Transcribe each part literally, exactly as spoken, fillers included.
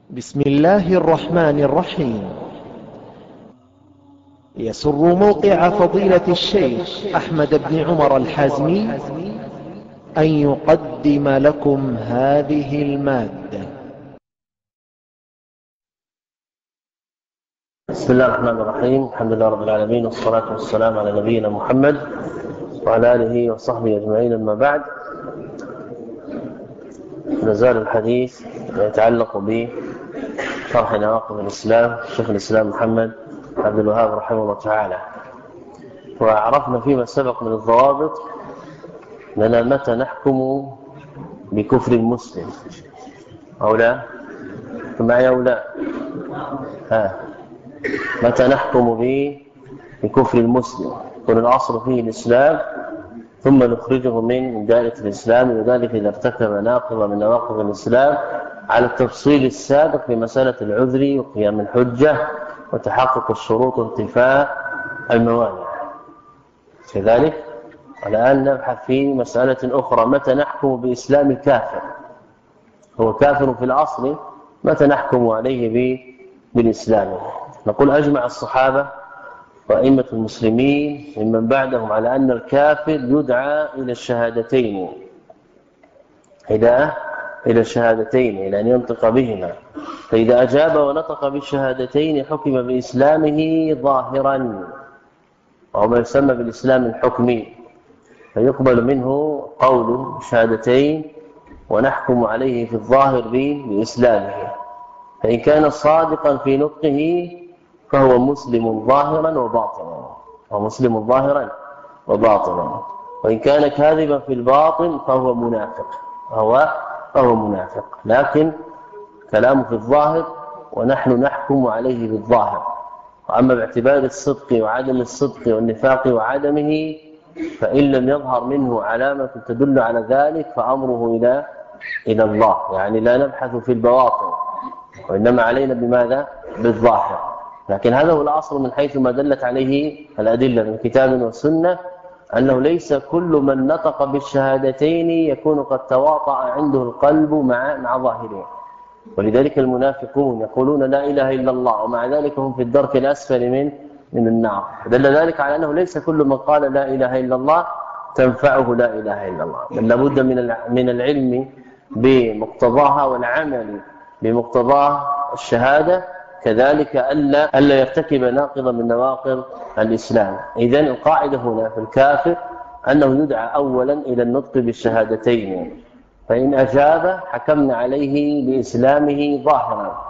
بسم الله الرحمن الرحيم. يسر موقع فضيلة الشيخ أحمد بن عمر الحازمي أن يقدم لكم هذه المادة. بسم الله الرحمن الرحيم. الحمد لله رب العالمين، والصلاة والسلام على نبينا محمد وعلى آله وصحبه أجمعين. أما بعد، نزال الحديث يتعلق بشرح نواقض الإسلام شيخ الإسلام محمد عبد الوهاب رحمه الله تعالى. وعرفنا فيما سبق من الضوابط لنا متى نحكم بكفر المسلم أو لا، معي أو لا؟ ها متى نحكم بكفر المسلم؟ يكون الأصل فيه الإسلام ثم نخرجه من دائرة الإسلام، وذلك إذا ارتكب ناقضا من نواقض الإسلام على التفصيل السابق في مسألة العذر وقيام الحجة وتحقق الشروط وانتفاء الموانع. كذلك الآن نبحث في مسألة أخرى، متى نحكم بإسلام الكافر؟ هو كافر في الأصل، متى نحكم عليه بالإسلام؟ نقول أجمع الصحابة وأئمة المسلمين ممن بعدهم على أن الكافر يدعى إلى الشهادتين، إلى إلى الشهادتين إلى أن ينطق بهما، فإذا أجاب ونطق بالشهادتين حكم بإسلامه ظاهرا، وهو ما يسمى بالإسلام الحكمي، فيقبل منه قول الشهادتين ونحكم عليه في الظاهر بإسلامه. فإن كان صادقا في نطقه فهو مسلم ظاهرا وباطنا، هو مسلم ظاهرا وباطنا. وإن كان كاذبا في الباطن فهو منافق، هو فهو منافق. لكن كلامه في الظاهر ونحن نحكم عليه بالظاهر. وأما باعتبار الصدق وعدم الصدق والنفاق وعدمه، فإن لم يظهر منه علامة تدل على ذلك فأمره إلى إلى الله، يعني لا نبحث في البواطن وإنما علينا بماذا؟ بالظاهر. لكن هذا هو الأصل من حيث ما دلت عليه الأدلة من كتاب وسنة، أنه ليس كل من نطق بالشهادتين يكون قد تواطأ عنده القلب مع مع ظاهره. ولذلك المنافقون يقولون لا إله إلا الله ومع ذلك هم في الدرك الأسفل من من النار. دل ذلك على أنه ليس كل من قال لا إله إلا الله تنفعه لا إله إلا الله، بل لابد من من العلم بمقتضاها والعمل بمقتضى الشهادة، كذلك ألا ألا يرتكب ناقضا من نواقض الإسلام. إذن القاعدة هنا في الكافر أنه يدعى أولا إلى النطق بالشهادتين، فإن أجاب حكمنا عليه بإسلامه ظاهرا،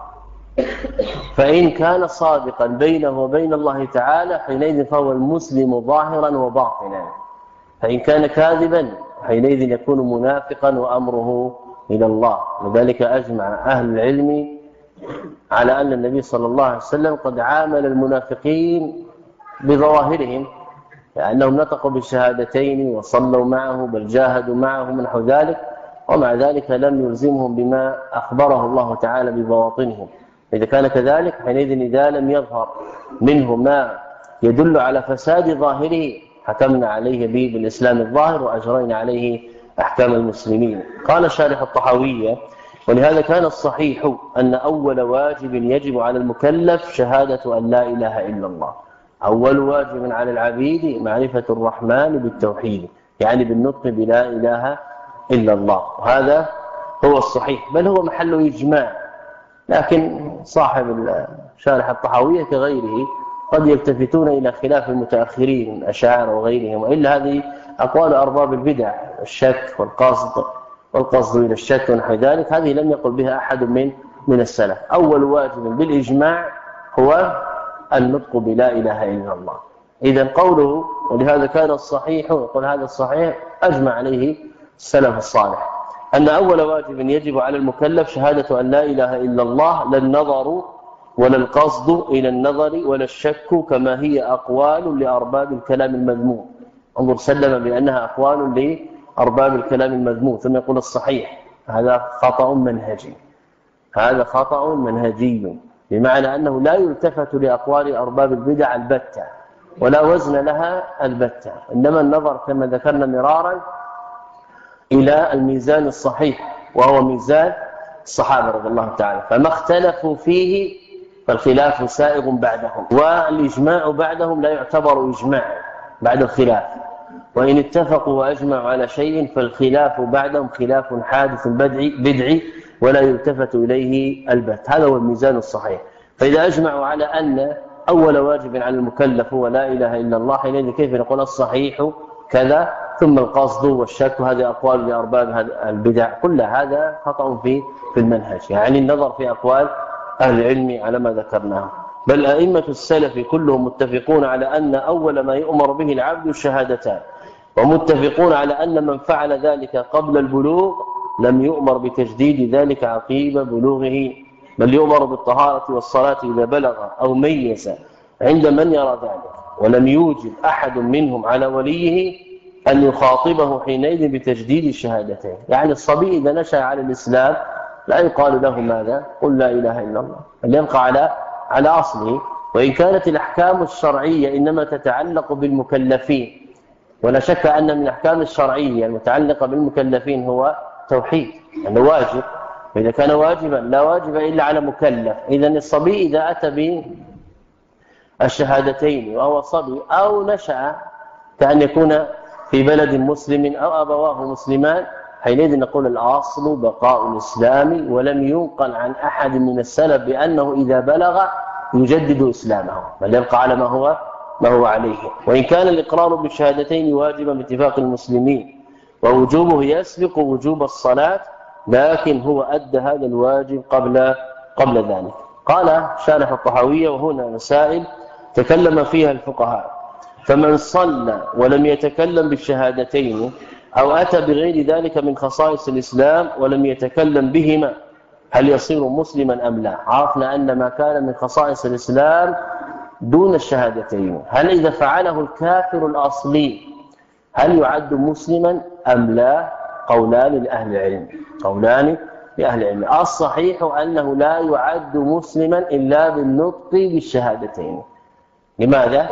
فإن كان صادقا بينه وبين الله تعالى حينئذ فهو المسلم ظاهرا وباطنا، فإن كان كاذبا حينئذ يكون منافقا وأمره إلى الله. لذلك أجمع أهل العلم على أن النبي صلى الله عليه وسلم قد عامل المنافقين بظواهرهم، لأنهم نطقوا بالشهادتين وصلوا معه بل جاهدوا معه نحو ذلك، ومع ذلك لم يلزمهم بما أخبره الله تعالى ببواطنهم. إذا كان كذلك حينئذ إذا لم يظهر منه ما يدل على فساد ظاهره حكمنا عليه به بالإسلام الظاهر وأجرينا عليه أحكام المسلمين. قال شارح الطحاوية: ولهذا كان الصحيح أن أول واجب يجب على المكلف شهادة أن لا إله إلا الله. أول واجب على العبيد معرفة الرحمن بالتوحيد، يعني بالنطق بلا إله إلا الله، وهذا هو الصحيح، بل هو محل إجماع. لكن صاحب شارح الطحاوية كغيره قد يلتفتون إلى خلاف المتأخرين الأشاعرة وغيرهم، وإلا هذه أقوال أرباب البدع، الشك والقصد والقصد إلى الشك ونحو ذلك، هذه لم يقل بها أحد من من السلف. أول واجب بالإجماع هو النطق بلا إله إلا الله. إذن قوله ولهذا كان الصحيح، يقول هذا الصحيح أجمع عليه السلف الصالح، أن أول واجب يجب على المكلف شهادة أن لا إله إلا الله، لا النظر ولا القصد إلى النظر ولا الشك كما هي أقوال لأرباب الكلام المذموم. انظر، سلم بأنها أقوال لأرباب الكلام المذموم، ثم يقول الصحيح. هذا خطأ منهجي، هذا خطأ منهجي، بمعنى أنه لا يلتفت لأقوال أرباب البدع البتة ولا وزن لها البتة، إنما النظر كما ذكرنا مرارا إلى الميزان الصحيح، وهو ميزان الصحابة رضي الله تعالى، فما اختلفوا فيه فالخلاف سائغ بعدهم، والإجماع بعدهم لا يعتبر إجماع بعد الخلاف، وإن اتفقوا وأجمعوا على شيء فالخلاف بعدهم خلاف حادث بدعي ولا يلتفت إليه البت. هذا هو الميزان الصحيح. فإذا أجمعوا على أن أول واجب على المكلف هو لا إله إلا الله، حينئذ كيف نقول الصحيح كذا ثم القصد والشك، هذه أقوال لأرباب البدع، كل هذا خطأ في في المنهج، يعني النظر في أقوال أهل العلم على ما ذكرناه. بل أئمة السلف كلهم متفقون على أن أول ما يؤمر به العبد الشهادتان، ومتفقون على أن من فعل ذلك قبل البلوغ لم يؤمر بتجديد ذلك عقيب بلوغه، بل يؤمر بالطهارة والصلاة إذا بلغ أو ميز عند من يرى ذلك، ولم يوجب أحد منهم على وليه أن يخاطبه حينئذ بتجديد الشهادتين. يعني الصبي إذا نشأ على الإسلام لا يقال له ماذا؟ قل لا إله إلا الله، بل يبقى على على أصله. وإن كانت الأحكام الشرعية إنما تتعلق بالمكلفين، ولا شك أن من الأحكام الشرعية المتعلقة بالمكلفين هو توحيد، أنه واجب، وإذا كان واجبا لا واجب إلا على مكلف. إذن الصبي إذا أتى بالشهادتين وهو صبي أو نشأ كأن يكون في بلد مسلم أو أبواه مسلمان، حينئذ نقول الأصل بقاء الإسلام، ولم ينقل عن أحد من السلف بأنه إذا بلغ يجدد إسلامه، بل يبقى على ما هو ما هو عليه. وإن كان الإقرار بالشهادتين واجبا باتفاق المسلمين ووجوبه يسبق وجوب الصلاة، لكن هو أدى هذا الواجب قبل قبل ذلك. قال شارح الطحاوية: وهنا مسائل تكلم فيها الفقهاء، فمن صلى ولم يتكلم بالشهادتين أو أتى بغير ذلك من خصائص الإسلام ولم يتكلم بهما هل يصير مسلما أم لا؟ عرفنا أن ما كان من خصائص الإسلام دون الشهادتين، هل إذا فعله الكافر الأصلي هل يعد مسلما أم لا؟ قولان لأهل العلم، قولان لأهل العلم. الصحيح أنه لا يعد مسلما إلا بالنطق بالشهادتين. لماذا؟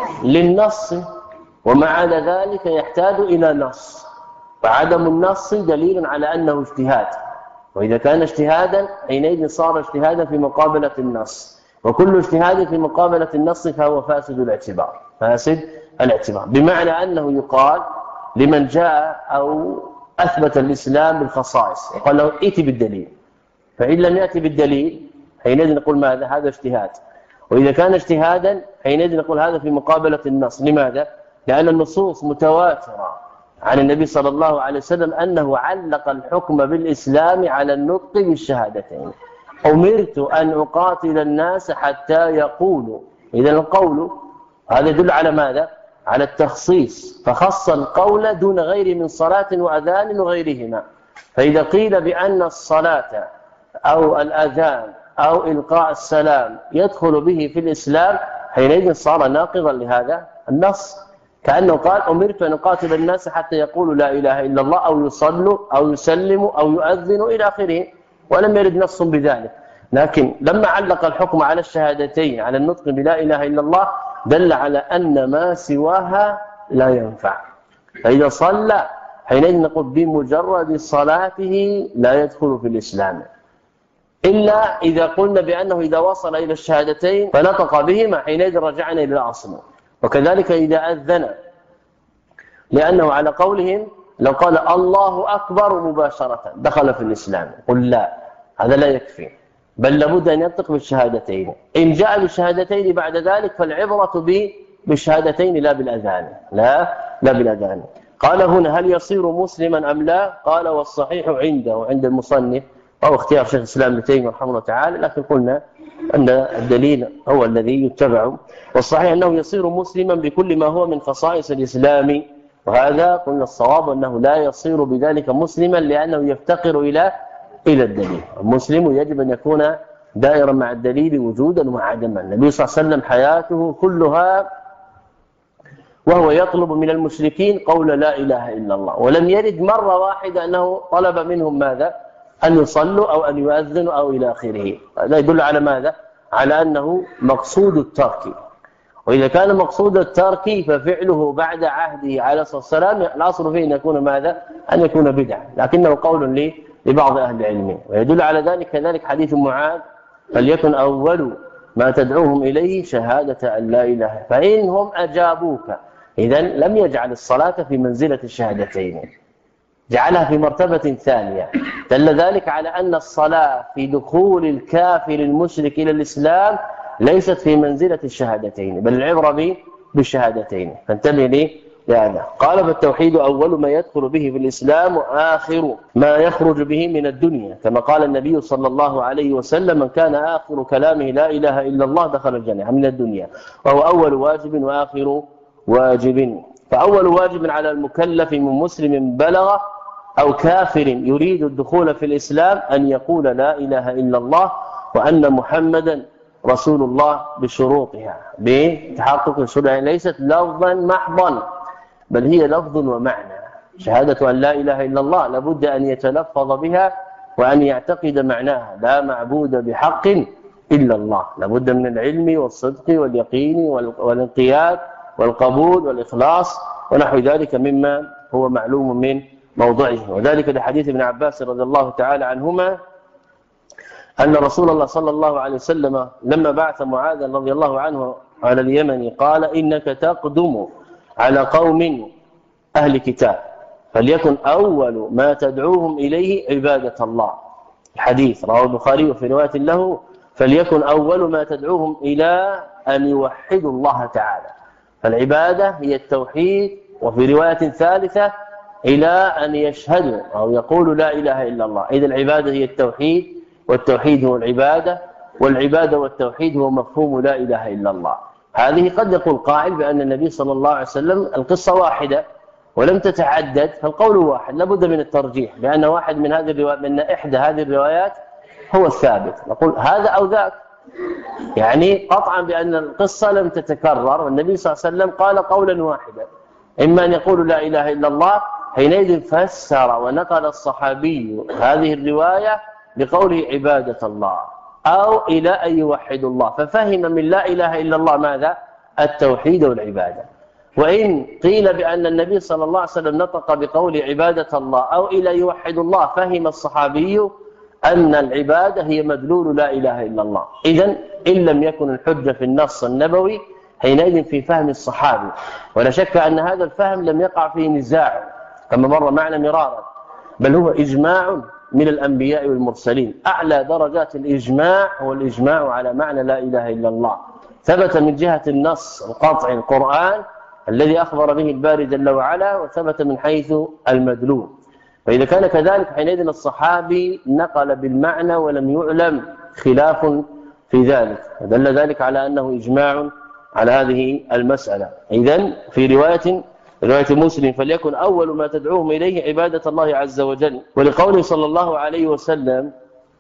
للنص، ومع ذلك يحتاج إلى نص، فعدم النص دليل على أنه اجتهاد، وإذا كان اجتهادا حينئذ صار اجتهادا في مقابلة النص، وكل اجتهاد في مقابلة النص فهو فاسد الاعتبار، فاسد الاعتبار، بمعنى أنه يقال لمن جاء أو أثبت الإسلام بالخصائص وقال له ائت بالدليل، فإن لم يأتي بالدليل حينئذ نقول ماذا؟ هذا اجتهاد. وإذا كان اجتهادا حينئذ نقول هذا في مقابلة النص. لماذا؟ لأن النصوص متواترة عن النبي صلى الله عليه وسلم أنه علق الحكم بالإسلام على النطق بالشهادتين: أمرت أن أقاتل الناس حتى يقولوا. إذا القول هذا يدل على ماذا؟ على التخصيص، فخص القول دون غير من صلاة وأذان وغيرهما. فإذا قيل بأن الصلاة أو الأذان أو إلقاء السلام يدخل به في الإسلام حينئذ صار ناقضا لهذا النص، كأنه قال أمرت أن أقاتل الناس حتى يقولوا لا إله إلا الله أو يصلوا أو يسلموا أو يؤذنوا إلى آخره، ولم يرد نص بذلك. لكن لما علق الحكم على الشهادتين على النطق بلا إله إلا الله دل على أن ما سواها لا ينفع، فإذا صلى حينئذ نقول بمجرد صلاته لا يدخل في الإسلام، إلا إذا قلنا بأنه إذا وصل إلى الشهادتين فنطق بهما حينئذ رجعنا إلى الأصل. وكذلك إذا أذن، لأنه على قولهم لو قال الله أكبر مباشرة دخل في الإسلام، قل لا، هذا لا يكفي، بل لابد أن ينطق بالشهادتين. إن جاء بالشهادتين بعد ذلك فالعبرة بالشهادتين لا بالأذان، لا لا بالأذان. قال هنا هل يصير مسلما أم لا؟ قال والصحيح عنده عند المصنف أو اختيار شيخ الإسلام ابن تيمية رحمه الله تعالى، لكن قلنا أن الدليل هو الذي يتبع، والصحيح أنه يصير مسلما بكل ما هو من خصائص الإسلام، وهذا قلنا الصواب أنه لا يصير بذلك مسلما لأنه يفتقر إلى إلى الدليل. المسلم يجب أن يكون دائرا مع الدليل وجودا وعدما. النبي صلى الله عليه وسلم حياته كلها وهو يطلب من المشركين قول لا إله إلا الله، ولم يرد مرة واحدة أنه طلب منهم ماذا؟ أن يصلوا أو أن يؤذنوا أو إلى آخره. هذا يدل على ماذا؟ على أنه مقصود الترك، وإذا كان مقصود الترك ففعله بعد عهده عليه الصلاة والسلام الأصل فيه أن يكون ماذا؟ أن يكون بدعة، لكنه قول لبعض أهل العلم. ويدل على ذلك كذلك حديث معاذ فليكن أول ما تدعوهم إليه شهادة أن لا إله، فإنهم أجابوك. إذن لم يجعل الصلاة في منزلة الشهادتين، جعلها في مرتبة ثانية. دل ذلك على أن الصلاة في دخول الكافر المشرك إلى الإسلام ليست في منزلة الشهادتين، بل العبرة بالشهادتين. فانتبه لي لهذا. قال فالتوحيد أول ما يدخل به في الإسلام وآخر ما يخرج به من الدنيا، كما قال النبي صلى الله عليه وسلم من كان آخر كلامه لا إله إلا الله دخل الجنة من الدنيا، وهو أول واجب وآخر واجب. فأول واجب على المكلف من مسلم بلغ أو كافر يريد الدخول في الإسلام أن يقول لا إله إلا الله وأن محمدا رسول الله بشروطها، بتحقق الشروط، يعني ليست لفظا محضا بل هي لفظ ومعنى. شهادة أن لا إله إلا الله لابد أن يتلفظ بها وأن يعتقد معناها، لا معبود بحق إلا الله، لابد من العلم والصدق واليقين والانقياد والقبول والإخلاص ونحو ذلك مما هو معلوم من موضعه. وذلك لحديث ابن عباس رضي الله تعالى عنهما أن رسول الله صلى الله عليه وسلم لما بعث معاذا رضي الله عنه على اليمن قال إنك تقدم على قوم أهل كتاب فليكن أول ما تدعوهم إليه عبادة الله. الحديث رواه البخاري وفي رواية له فليكن أول ما تدعوهم إلى أن يوحدوا الله تعالى. فالعبادة هي التوحيد، وفي رواية ثالثة إلى أن يشهدوا أو يقولوا لا إله إلا الله. إذا العبادة هي التوحيد، والتوحيد هو العبادة، والعبادة والتوحيد هو مفهوم لا إله إلا الله. هذه قد يقول قائل بأن النبي صلى الله عليه وسلم القصة واحدة ولم تتعدد، فالقول واحد، لابد من الترجيح بأن واحد من هذه الروايات من إحدى هذه الروايات هو الثابت، نقول هذا أو ذاك، يعني قطعا بأن القصة لم تتكرر والنبي صلى الله عليه وسلم قال قولا واحدا، إما أن يقول لا إله إلا الله، حينئذ فسر ونقل الصحابي هذه الرواية بقوله عبادة الله أو إلى أن يوحد الله، ففهم من لا إله إلا الله ماذا؟ التوحيد والعبادة. وإن قيل بأن النبي صلى الله عليه وسلم نطق بقول عبادة الله أو إلى يوحد الله، فهم الصحابي أن العبادة هي مدلول لا إله إلا الله. إذن إن لم يكن الحجة في النص النبوي حينئذ في فهم الصحابي، ولا شك أن هذا الفهم لم يقع فيه نزاع كما مر معنا مرارا، بل هو إجماع من الأنبياء والمرسلين. أعلى درجات الإجماع هو الإجماع على معنى لا إله إلا الله، ثبت من جهة النص القطعي القرآن الذي أخبر به الباري جل وعلا، وثبت من حيث المدلول. فإذا كان كذلك حينئذ الصحابي نقل بالمعنى ولم يعلم خلاف في ذلك، ودل ذلك على أنه إجماع على هذه المسألة. إذن في رواية رواية مسلم فليكن أول ما تدعوهم إليه عبادة الله عز وجل. ولقوله صلى الله عليه وسلم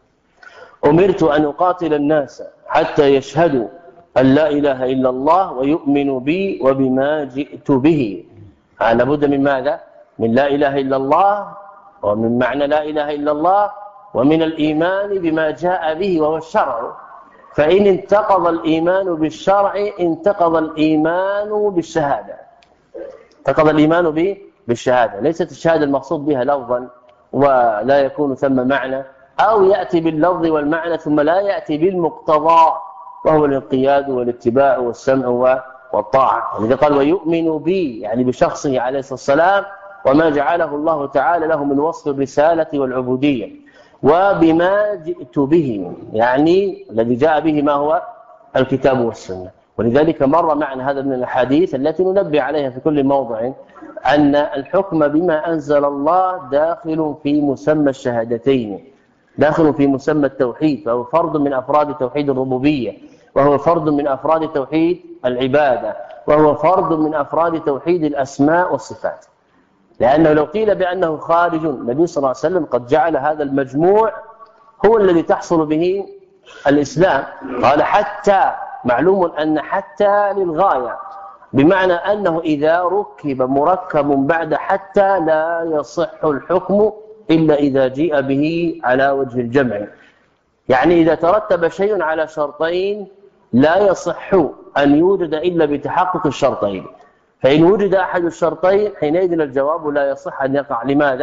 أمرت أن أقاتل الناس حتى يشهدوا أن لا إله إلا الله ويؤمنوا بي وبما جئت به. لابد من ماذا؟ من لا إله إلا الله، ومن معنى لا إله إلا الله، ومن الإيمان بما جاء به وهو الشرع. فإن انتقض الإيمان بالشرع انتقض الإيمان بالشهادة، انتقض الإيمان به بالشهادة. ليست الشهادة المقصود بها لفظا ولا يكون ثم معنى، أو يأتي باللفظ والمعنى ثم لا يأتي بالمقتضى وهو الانقياد والاتباع والسمع والطاعة. إذا قال ويؤمن بي يعني بشخصه عليه الصلاة والسلام وما جعله الله تعالى له من وصف الرسالة والعبودية، وبما جئت به يعني الذي جاء به ما هو الكتاب والسنة. ولذلك مر معنا هذا من الأحاديث التي ننبه عليها في كل موضع أن الحكم بما أنزل الله داخل في مسمى الشهادتين، داخل في مسمى التوحيد، فهو فرد من أفراد توحيد الربوبية، وهو فرد من أفراد توحيد العبادة، وهو فرد من أفراد توحيد الأسماء والصفات. لأنه لو قيل بأنه خارج، النبي صلى الله عليه وسلم قد جعل هذا المجموع هو الذي تحصل به الإسلام. قال حتى، معلوم أن حتى للغاية، بمعنى أنه إذا ركب مركب بعد حتى لا يصح الحكم إلا إذا جيء به على وجه الجمع. يعني إذا ترتب شيء على شرطين لا يصح أن يوجد إلا بتحقق الشرطين، فإن وجد أحد الشرطين حينئذ الجواب لا يصح أن يقع. لماذا؟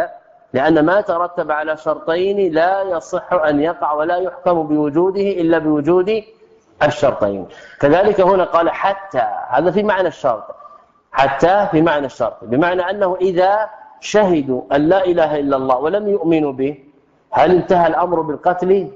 لأن ما ترتب على شرطين لا يصح أن يقع ولا يحكم بوجوده إلا بوجود الشرطين. كذلك هنا قال حتى، هذا في معنى الشرط، حتى في معنى الشرط، بمعنى أنه إذا شهدوا أن لا إله إلا الله ولم يؤمنوا به هل انتهى الأمر بالقتل؟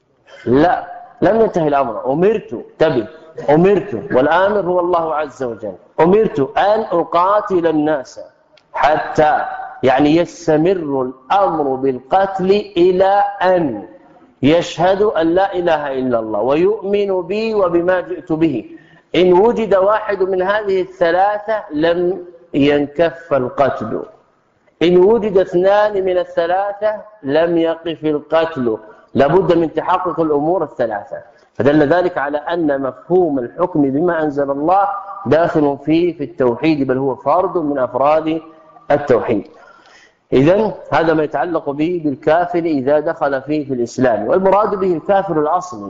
لا، لم ينتهي الأمر. أمرت تبي أمرت، والآمر هو الله عز وجل، أمرت أن أقاتل الناس حتى، يعني يستمر الأمر بالقتل إلى أن يشهدوا أن لا إله إلا الله ويؤمنوا بي وبما جئت به. إن وجد واحد من هذه الثلاثة لم ينكف القتل، إن وجد اثنان من الثلاثة لم يقف القتل، لابد من تحقق الأمور الثلاثة. فدل ذلك على أن مفهوم الحكم بما أنزل الله داخل فيه في التوحيد، بل هو فرد من أفراد التوحيد. إذن هذا ما يتعلق به بالكافر إذا دخل فيه في الإسلام. والمراد به الكافر الأصلي،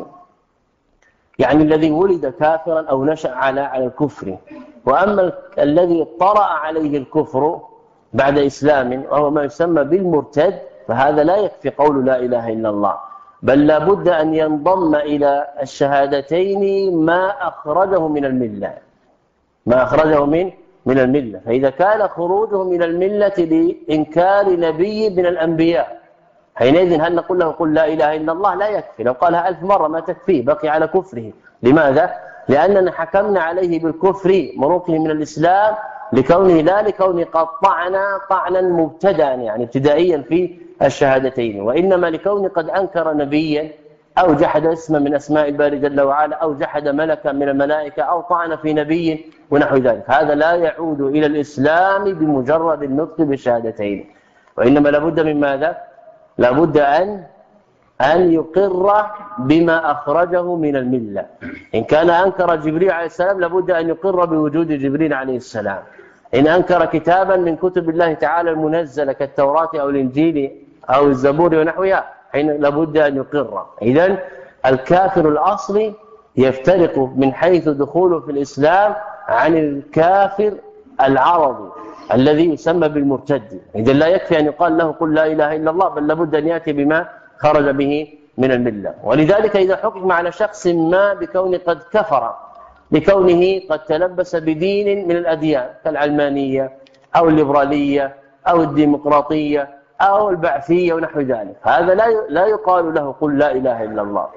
يعني الذي ولد كافرا أو نشأ على على الكفر. وأما الذي طرأ عليه الكفر بعد إسلام وهو ما يسمى بالمرتد، فهذا لا يكفي قول لا إله إلا الله، بل لابد أن ينضم إلى الشهادتين ما أخرجه من الملة، ما أخرجه من من الملة. فإذا كان خروجه من الملة لإنكار نبي من الأنبياء، حينئذ هل نقول له قل لا إله إلا الله؟ لا يكفي، لو قالها ألف مرة ما تكفيه، بقي على كفره. لماذا؟ لأننا حكمنا عليه بالكفر مروقه من الإسلام لكونه لا لكونه قد طعنا طعنا مبتدأ، يعني ابتدائيا في الشهادتين، وإنما لكونه قد أنكر نبيا أو جحد اسما من أسماء الباري جل وعلا أو جحد ملكا من الملائكة أو طعن في نبي ونحو ذلك. هذا لا يعود إلى الإسلام بمجرد النطق بالشهادتين، وإنما لابد من ماذا؟ لابد أن أن يقر بما أخرجه من الملة. إن كان أنكر جبريل عليه السلام لابد أن يقر بوجود جبريل عليه السلام. إن أنكر كتابا من كتب الله تعالى المنزلة كالتوراة أو الإنجيل أو الزبور ونحوها حين لابد أن يقر. إذن الكافر الأصلي يفترق من حيث دخوله في الإسلام عن الكافر العرضي الذي يسمى بالمرتد. إذن لا يكفي أن يقال له قل لا إله إلا الله، بل لابد أن يأتي بما خرج به من الملة. ولذلك إذا حكم على شخص ما بكونه قد كفر لكونه قد تلبس بدين من الأديان كالعلمانية أو الليبرالية أو الديمقراطية أو البعثية ونحو ذلك، هذا لا لا يقال له قل لا إله إلا الله.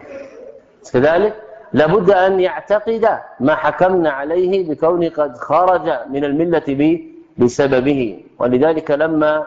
كذلك لابد أن يعتقد ما حكمنا عليه بكونه قد خرج من الملة بسببه. ولذلك لما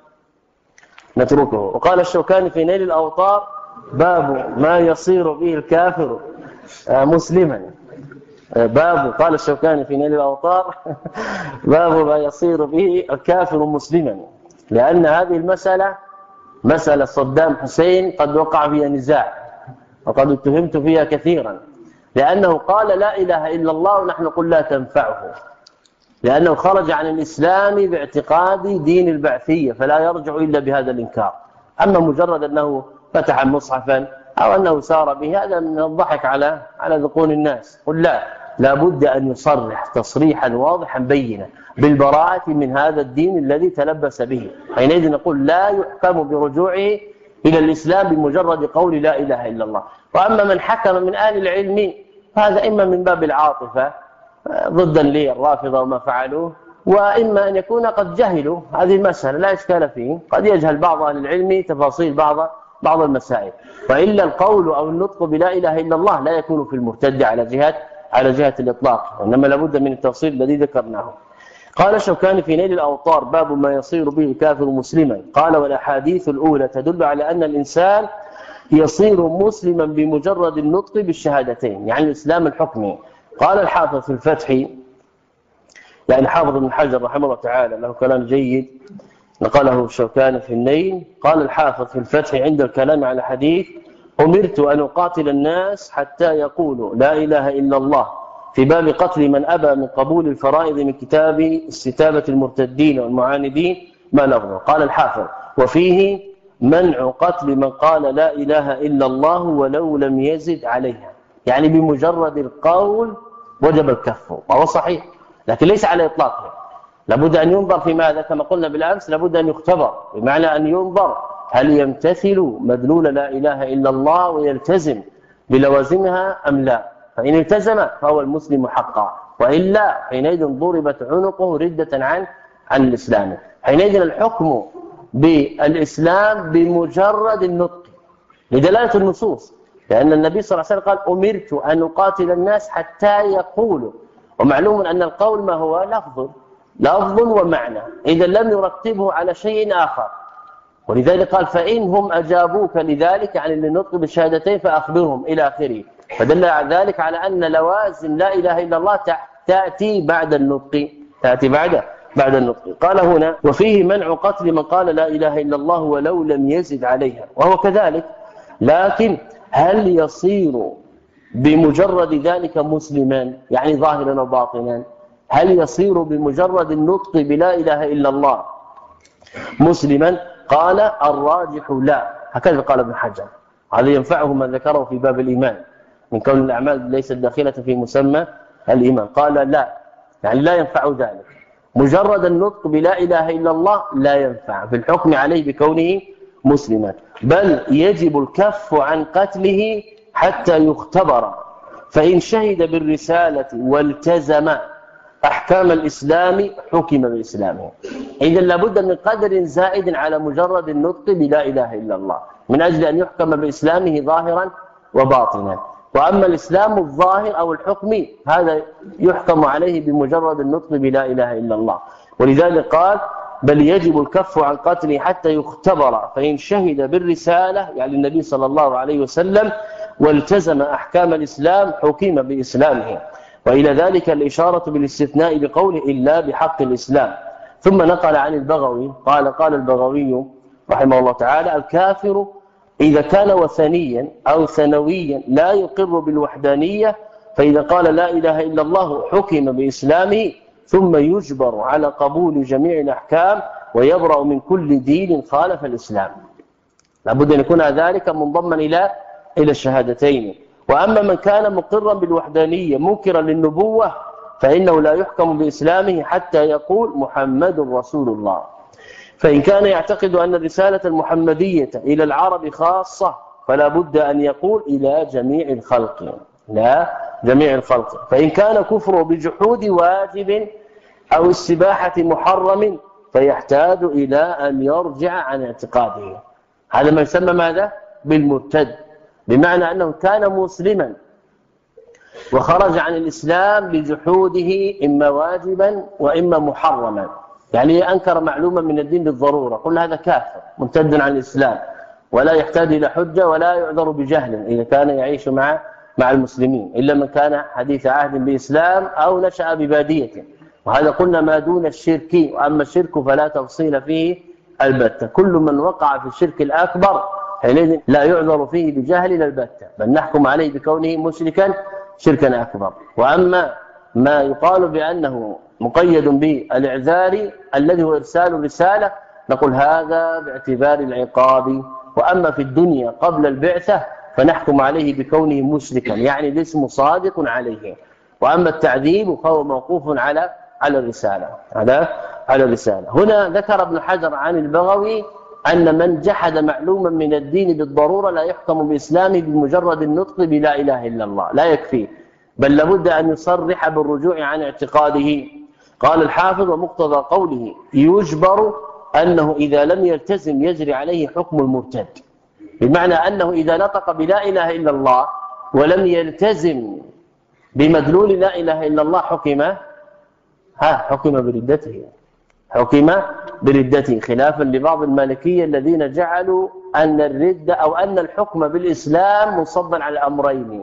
نتركه. وقال الشوكاني في نيل الأوطار باب ما يصير به الكافر مسلما. باب قال الشوكاني في نيل الأوطار باب ما يصير به الكافر مسلما، لأن هذه المسألة مسألة صدام حسين قد وقع فيها نزاع وقد اتهمت فيها كثيرا، لأنه قال لا إله إلا الله ونحن نقول لا تنفعه، لأنه خرج عن الإسلام باعتقاد دين البعثية فلا يرجع إلا بهذا الإنكار. أما مجرد أنه فتح مصحفا أو أنه سار به هذا من الضحك على على ذقون الناس. قل لا، لابد أن يصرح تصريحا واضحا بينا بالبراءة من هذا الدين الذي تلبس به، حينئذ نقول لا يحكم برجوعه إلى الإسلام بمجرد قول لا إله إلا الله. وأما من حكم من أهل العلم فهذا إما من باب العاطفة ضدا للرافضة وما فعلوه، وإما أن يكون قد جهلوا هذه المسألة لا إشكال فيه، قد يجهل بعض أهل العلم تفاصيل بعض بعض المسائل. وإلا القول أو النطق بلا إله إلا الله لا يكون في المرتد على جهة على جهة الإطلاق، وإنما لابد من التفصيل الذي ذكرناه. قال الشوكاني في نيل الأوطار باب ما يصير به الكافر مسلما. قال والأحاديث الأولى تدل على أن الإنسان يصير مسلما بمجرد النطق بالشهادتين، يعني الإسلام الحكمي. قال الحافظ في الفتح، يعني حافظ ابن حجر رحمه الله تعالى له كلام جيد نقله الشوكاني في النيل. قال الحافظ في الفتح عند الكلام على حديث أمرت أن أقاتل الناس حتى يقولوا لا إله إلا الله في باب قتل من أبى من قبول الفرائض من كتاب استتابة المرتدين والمعاندين ما لفظه. قال الحافظ وفيه منع قتل من قال لا إله إلا الله ولو لم يزد عليها، يعني بمجرد القول وجب الكف، وهو صحيح لكن ليس على إطلاقه. لابد أن ينظر في ماذا؟ كما قلنا بالأمس لابد أن يختبر، بمعنى أن ينظر هل يمتثل مدلول لا إله إلا الله ويلتزم بلوازمها أم لا. فإن التزم فهو المسلم حقا، وإلا حينئذ ضربت عنقه ردة عن عن الإسلام. حينئذ الحكم بالإسلام بمجرد النطق لدلالة النصوص، لأن النبي صلى الله عليه وسلم قال أمرت أن أقاتل الناس حتى يقولوا، ومعلوم أن القول ما هو لفظ لفظ ومعنى، إذا لم يرتبه على شيء آخر. ولذلك قال فإنهم أجابوك لذلك يعني للنطق بالشهادتين فأخبرهم إلى آخره. فدل على ذلك على أن لوازم لا إله إلا الله تأتي بعد النطق، تأتي بعد بعد النطق. قال هنا وفيه منع قتل من قال لا إله إلا الله ولو لم يزد عليها، وهو كذلك. لكن هل يصير بمجرد ذلك مسلما يعني ظاهرا وباطنا؟ هل يصير بمجرد النطق بلا إله إلا الله مسلما؟ قال الراجح لا، هكذا قال ابن حجر. هذا ينفعه ما ذكره في باب الإيمان من كون الأعمال ليست داخلة في مسمى الإيمان. قال لا، يعني لا ينفع ذلك، مجرد النطق بلا إله إلا الله لا ينفع في الحكم عليه بكونه مسلما، بل يجب الكف عن قتله حتى يختبر، فإن شهد بالرسالة والتزم أحكام الإسلام حكم بإسلامه. إذا لابد من قدر زائد على مجرد النطق بلا إله إلا الله من أجل أن يحكم بإسلامه ظاهرا وباطنا. وأما الإسلام الظاهر أو الحكم هذا يحكم عليه بمجرد النطق بلا إله إلا الله. ولذلك قال بل يجب الكف عن قتله حتى يختبر، فإن شهد بالرسالة يعني النبي صلى الله عليه وسلم والتزم أحكام الإسلام حكم بإسلامه. وإلى ذلك الإشارة بالاستثناء بقوله إلا بحق الإسلام. ثم نقل عن البغوي قال قال البغوي رحمه الله تعالى الكافر إذا كان وثنيا أو ثنويا لا يقر بالوحدانية، فإذا قال لا إله إلا الله حكم بإسلامه، ثم يجبر على قبول جميع الأحكام ويبرأ من كل دين خالف الإسلام. لابد أن يكون ذلك منضما إلى إلى الشهادتين. وأما من كان مقرا بالوحدانية منكرا للنبوة فإنه لا يحكم بإسلامه حتى يقول محمد رسول الله. فإن كان يعتقد أن الرسالة المحمدية إلى العرب خاصة فلا بد أن يقول إلى جميع الخلق، لا جميع الخلق. فإن كان كفره بجحود واجب أو استباحة محرم فيحتاج إلى أن يرجع عن اعتقاده. هذا ما يسمى ماذا؟ بالمرتد، بمعنى أنه كان مسلما وخرج عن الإسلام بجحوده إما واجبا وإما محرما، يعني أنكر معلومة من الدين بالضرورة، قل هذا كافر مرتد عن الإسلام ولا يحتاج إلى حجة ولا يعذر بجهل إذا كان يعيش مع مع المسلمين، إلا من كان حديث عهد بإسلام أو نشأ ببادية، وهذا قلنا ما دون الشرك. وأما الشرك فلا تفصيل فيه البتة، كل من وقع في الشرك الأكبر حينئذ لا يعذر فيه بجهل البتة، بل نحكم عليه بكونه مشركا شركا أكبر. وأما ما يقال بأنه مقيد بالإعذار الذي هو إرسال الرسالة نقول هذا باعتبار العقاب. وأما في الدنيا قبل البعثة فنحكم عليه بكونه مشركا، يعني الاسم صادق عليه. وأما التعذيب فهو موقوف على على الرسالة على على الرسالة. هنا ذكر ابن حجر عن البغوي أن من جحد معلوما من الدين بالضرورة لا يحكم بإسلامه بمجرد النطق بلا إله إلا الله، لا يكفي، بل لابد أن يصرح بالرجوع عن اعتقاده. قال الحافظ ومقتضى قوله يجبر أنه إذا لم يلتزم يجري عليه حكم المرتد، بمعنى أنه إذا نطق بلا إله إلا الله ولم يلتزم بمدلول لا إله إلا الله حكم ها حكم بردته، حكم بردته، خلافا لبعض المالكية الذين جعلوا أن الردة أو أن الحكم بالإسلام مصبا على أمرين: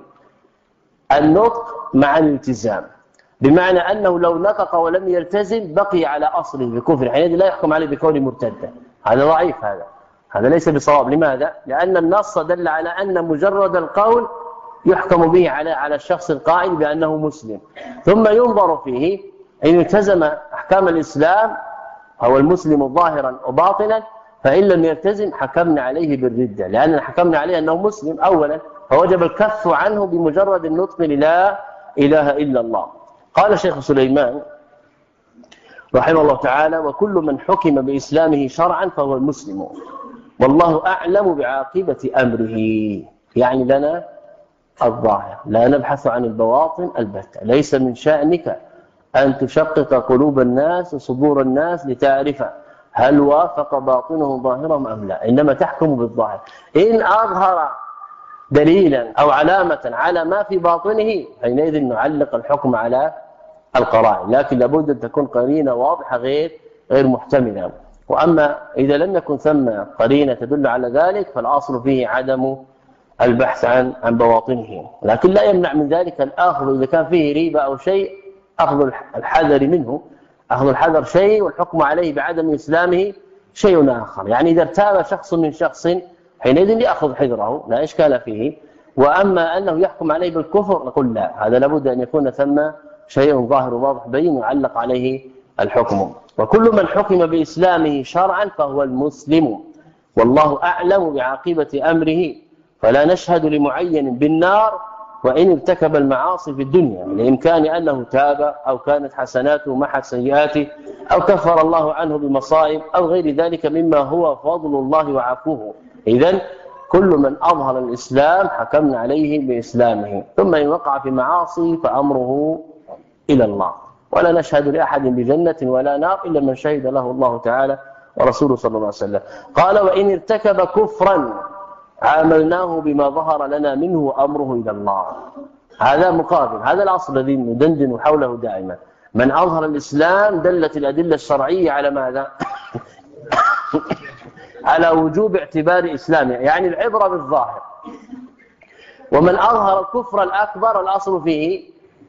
النطق مع الالتزام، بمعنى أنه لو نطق ولم يلتزم بقي على أصله بكفر، حينئذ لا يحكم عليه بكونه مرتدا. هذا ضعيف، هذا هذا ليس بصواب. لماذا؟ لأن النص دل على أن مجرد القول يحكم به على على الشخص القائل بأنه مسلم، ثم ينظر فيه إن التزم أحكام الإسلام هو المسلم ظاهرا وباطنا، فإن لم يلتزم حكمنا عليه بالردة، لأننا حكمنا عليه أنه مسلم أولا، فوجب الكف عنه بمجرد النطق لا إله إلا الله. قال شيخ سليمان: رحمه الله تعالى: وكل من حكم بإسلامه شرعا فهو المسلم والله أعلم بعاقبة أمره. يعني لنا الظاهر، لا نبحث عن البواطن البتة. ليس من شأنك أن تشقق قلوب الناس وصدور الناس لتعرف هل وافق باطنه ظاهرهم أم لا، إنما تحكم بالظاهر. إن أظهر دليلا أو علامة على ما في باطنه حينئذ نعلق الحكم على القرائن، لكن لابد أن تكون قرينة واضحة غير غير محتملة. وأما إذا لم يكن ثم قرينة تدل على ذلك فالأصل فيه عدم البحث عن عن بواطنه، لكن لا يمنع من ذلك الآخذ إذا كان فيه ريبة أو شيء، أخذ الحذر منه. أخذ الحذر شيء والحكم عليه بعدم إسلامه شيء آخر. يعني إذا ارتاب شخص من شخص حينئذ يأخذ حذره، لا إشكال فيه. وأما أنه يحكم عليه بالكفر نقول لا، هذا لابد أن يكون ثم شيء ظاهر واضح بين يعلق عليه الحكم. وكل من حكم بإسلامه شرعا فهو المسلم والله أعلم بعاقبة أمره، فلا نشهد لمعين بالنار وإن ارتكب المعاصي في الدنيا، لإمكان أنه تاب أو كانت حسناته محت سيئاته أو كفر الله عنه بمصائب أو غير ذلك مما هو فضل الله وعفوه. إذن كل من أظهر الإسلام حكمنا عليه بإسلامه، ثم إن وقع في معاصي فأمره إلى الله، ولا نشهد لأحد بجنة ولا نار إلا من شهد له الله تعالى ورسوله صلى الله عليه وسلم. قال: وإن ارتكب كفرا عاملناه بما ظهر لنا منه أمره إلى الله. هذا مقابل، هذا الأصل الذي ندندن حوله دائما. من أظهر الإسلام دلت الأدلة الشرعية على ماذا؟ على وجوب اعتبار إسلامه، يعني العبرة بالظاهر. ومن أظهر الكفر الأكبر الأصل فيه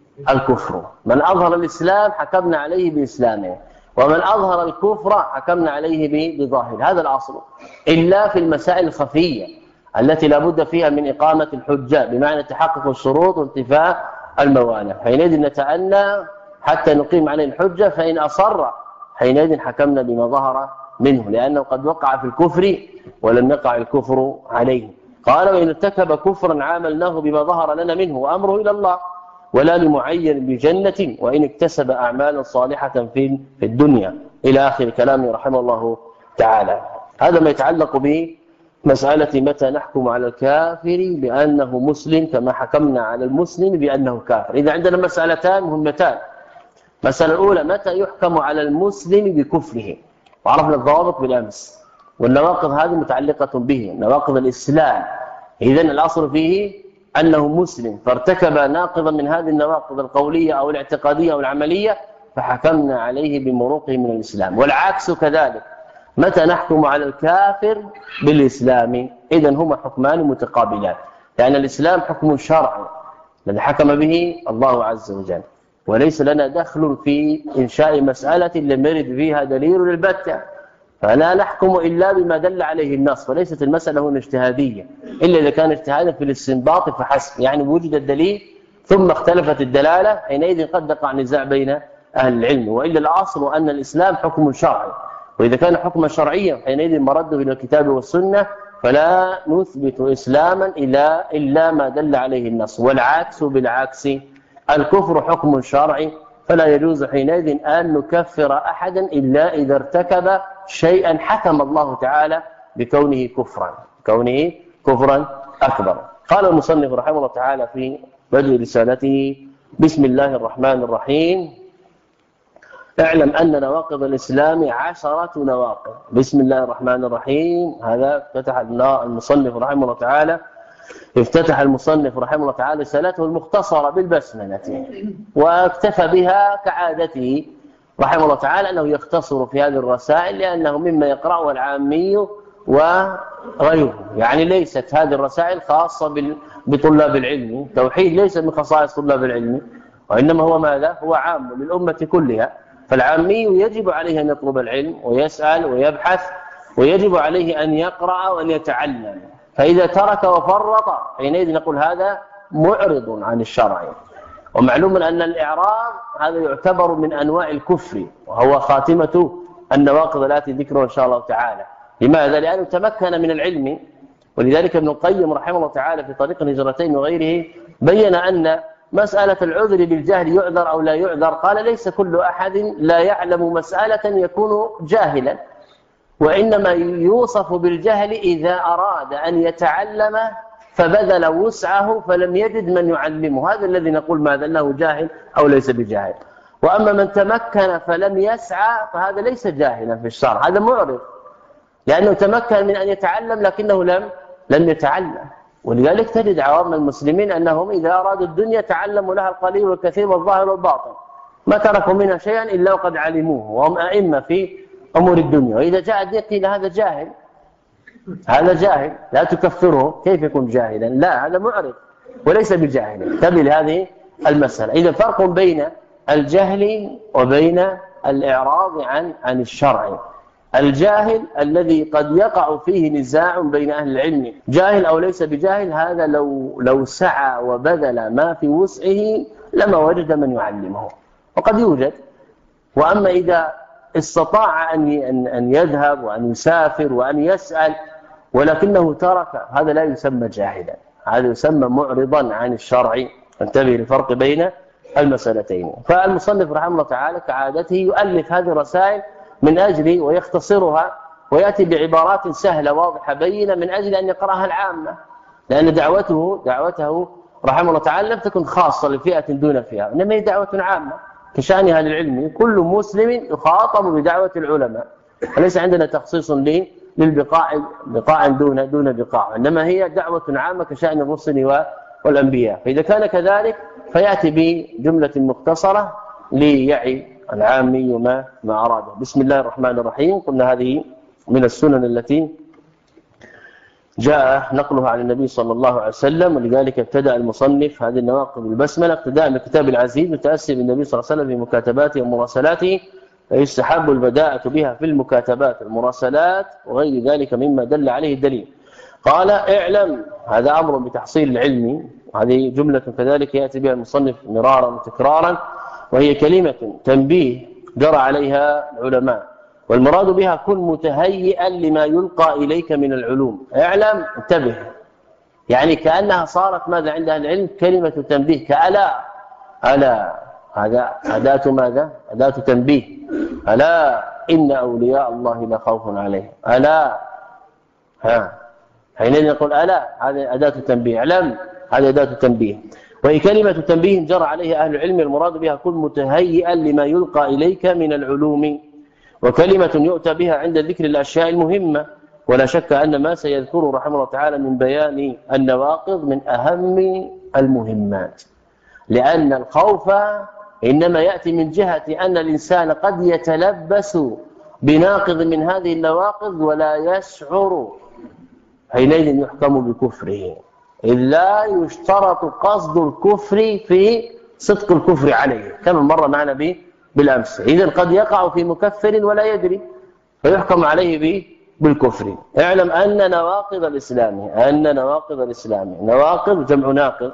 الكفر. من أظهر الإسلام حكمنا عليه بإسلامه، ومن أظهر الكفر حكمنا عليه بظاهر. هذا الأصل، إلا في المسائل الخفية التي لا بد فيها من إقامة الحجة بمعنى تحقق الشروط وانتفاء الموانع، حينئذ نتأنى حتى نقيم عليه الحجة، فإن أصر حينئذ حكمنا بما ظهر منه، لأنه قد وقع في الكفر ولم يقع الكفر عليه. قال: وإن ارتكب كفرا عاملناه بما ظهر لنا منه وأمره إلى الله ولا لمعين بجنة وإن اكتسب أعمالا صالحة في في الدنيا، إلى آخر كلامه رحمه الله تعالى. هذا ما يتعلق به مسألة متى نحكم على الكافر بأنه مسلم كما حكمنا على المسلم بأنه كافر. إذا عندنا مسألتان مهمتان. المسألة الأولى: متى يحكم على المسلم بكفره؟ وعرفنا الضوابط بالأمس، والنواقض هذه متعلقة به، نواقض الإسلام. إذن الأصل فيه أنه مسلم، فارتكب ناقضا من هذه النواقض القولية أو الاعتقادية أو العملية فحكمنا عليه بمروقه من الإسلام. والعكس كذلك، متى نحكم على الكافر بالإسلام؟ إذن هما حكمان متقابلان، لأن الإسلام حكم شرعي الذي حكم به الله عز وجل، وليس لنا دخل في إنشاء مسألة لم يرد فيها دليل للبتة، فلا نحكم إلا بما دل عليه النص. وليست المسألة هنا اجتهادية إلا إذا كان اجتهادا في الاستنباط فحسب، يعني وجد الدليل ثم اختلفت الدلالة حينئذ قد وقع نزاع بين أهل العلم، وإلا الأصل أن الإسلام حكم شرعي، وإذا كان حكما شرعيا حينئذ مرده إلى الكتاب والسنة، فلا نثبت إسلاما إلا إلا ما دل عليه النص. والعكس بالعكس، الكفر حكم شرعي فلا يجوز حينئذ أن نكفر أحدا إلا إذا ارتكب شيئا حكم الله تعالى بكونه كفرا، كونه كفرا أكبر. قال المصنف رحمه الله تعالى في بدء رسالته: بسم الله الرحمن الرحيم. اعلم أن نواقض الإسلام عشرة نواقض. بسم الله الرحمن الرحيم، هذا افتتح المصنف رحمه الله تعالى افتتح المصنف رحمه الله تعالى رسالته المختصرة بالبسملة، واكتفى بها كعادته رحمه الله تعالى أنه يختصر في هذه الرسائل، لأنه مما يقرأها العامي وغيره. يعني ليست هذه الرسائل خاصة بطلاب العلم، توحيد ليس من خصائص طلاب العلم، وإنما هو ماذا؟ هو عام للأمة كلها. فالعامي يجب عليه أن يطلب العلم ويسأل ويبحث، ويجب عليه أن يقرأ وأن يتعلم. فإذا ترك وفرط حينئذ نقول هذا معرض عن الشرع. ومعلوم أن الإعراض هذا يعتبر من أنواع الكفر، وهو خاتمة النواقض التي ذكرها إن شاء الله تعالى. لماذا؟ لأنه تمكن من العلم. ولذلك ابن القيم رحمه الله تعالى في طريق الهجرتين وغيره بين أن مسألة العذر بالجهل يعذر أو لا يعذر، قال ليس كل أحد لا يعلم مسألة يكون جاهلا، وإنما يوصف بالجهل إذا أراد أن يتعلم فبذل وسعه فلم يجد من يعلمه، هذا الذي نقول ماذا أنه جاهل أو ليس بجاهل. وأما من تمكن فلم يسعى فهذا ليس جاهلا في الشرع، هذا معرض، لأنه تمكن من أن يتعلم لكنه لم لم يتعلم. ولذلك تجد عوام المسلمين أنهم إذا أرادوا الدنيا تعلموا لها القليل والكثير والظاهر والباطن، ما تركوا منها شيئا إلا وقد علموه، وهم أئمة في أمور الدنيا. وإذا جاء الدين قيل هذا جاهل، هذا جاهل، لا تكفره، كيف يكون جاهلا؟ لا، هذا معرض وليس بجاهل. انتبه لهذه المسألة. إذا فرق بين الجهل وبين الإعراض عن عن الشرع. الجاهل الذي قد يقع فيه نزاع بين أهل العلم، جاهل أو ليس بجاهل، هذا لو لو سعى وبذل ما في وسعه لما وجد من يعلمه، وقد يوجد. وأما إذا استطاع أن أن يذهب وأن يسافر وأن يسأل ولكنه ترك، هذا لا يسمى جاهلا، هذا يسمى معرضا عن الشرع. انتبه للفرق بين المسألتين. فالمصنف رحمه الله تعالى كعادته يؤلف هذه الرسائل من أجل ويختصرها ويأتي بعبارات سهلة واضحة بينة من أجل أن يقرأها العامة، لأن دعوته دعوته رحمه الله تعالى لم تكن خاصة لفئة دون فئة، إنما هي دعوة عامة كشأن أهل العلم. كل مسلم يخاطب بدعوة العلماء، وليس عندنا تخصيص للبقاع بقاع دون دون بقاع، إنما هي دعوة عامة كشأن الرسل والأنبياء. فإذا كان كذلك فيأتي بجملة مختصرة ليعي العامي ما ما أراده. بسم الله الرحمن الرحيم. قلنا هذه من السنن التي جاء نقلها عن النبي صلى الله عليه وسلم، ولذلك ابتدأ المصنف هذه النواقض بالبسملة اقتداء بالكتاب العزيز متأسي بالنبي صلى الله عليه وسلم في مكاتباته ومراسلاته، فيستحب البداءة بها في المكاتبات والمراسلات وغير ذلك مما دل عليه الدليل. قال اعلم، هذا أمر بتحصيل العلم، وهذه جملة كذلك يأتي بها المصنف مرارا وتكرارا، وهي كلمة تنبيه جرى عليها العلماء، والمراد بها كن متهيئا لما يلقى إليك من العلوم. اعلم، انتبه، يعني كأنها صارت ماذا عند أهل العلم كلمة تنبيه، كألا، ألا، هذا أداة ماذا؟ أداة تنبيه. ألا إن أولياء الله لا خوف عليهم، ألا، ها، حينئذ يقول ألا، هذه أداة تنبيه. اعلم، هذه أداة تنبيه. وهي كلمة تنبيه جرى عليها أهل العلم، المراد بها كن متهيئا لما يلقى إليك من العلوم، وكلمة يؤتى بها عند ذكر الأشياء المهمة. ولا شك أن ما سيذكره رحمه الله تعالى من بيان النواقض من أهم المهمات، لأن الخوف إنما يأتي من جهة أن الإنسان قد يتلبس بناقض من هذه النواقض ولا يشعر، حينئذ يحكم بكفره، إذ لا يشترط قصد الكفر في صدق الكفر عليه كما مر معنا به بالأمس. إذن قد يقع في مكفر ولا يدري فيحكم عليه به بالكفر. اعلم أن نواقض الإسلام، أن نواقض الإسلام، نواقض جمع ناقض،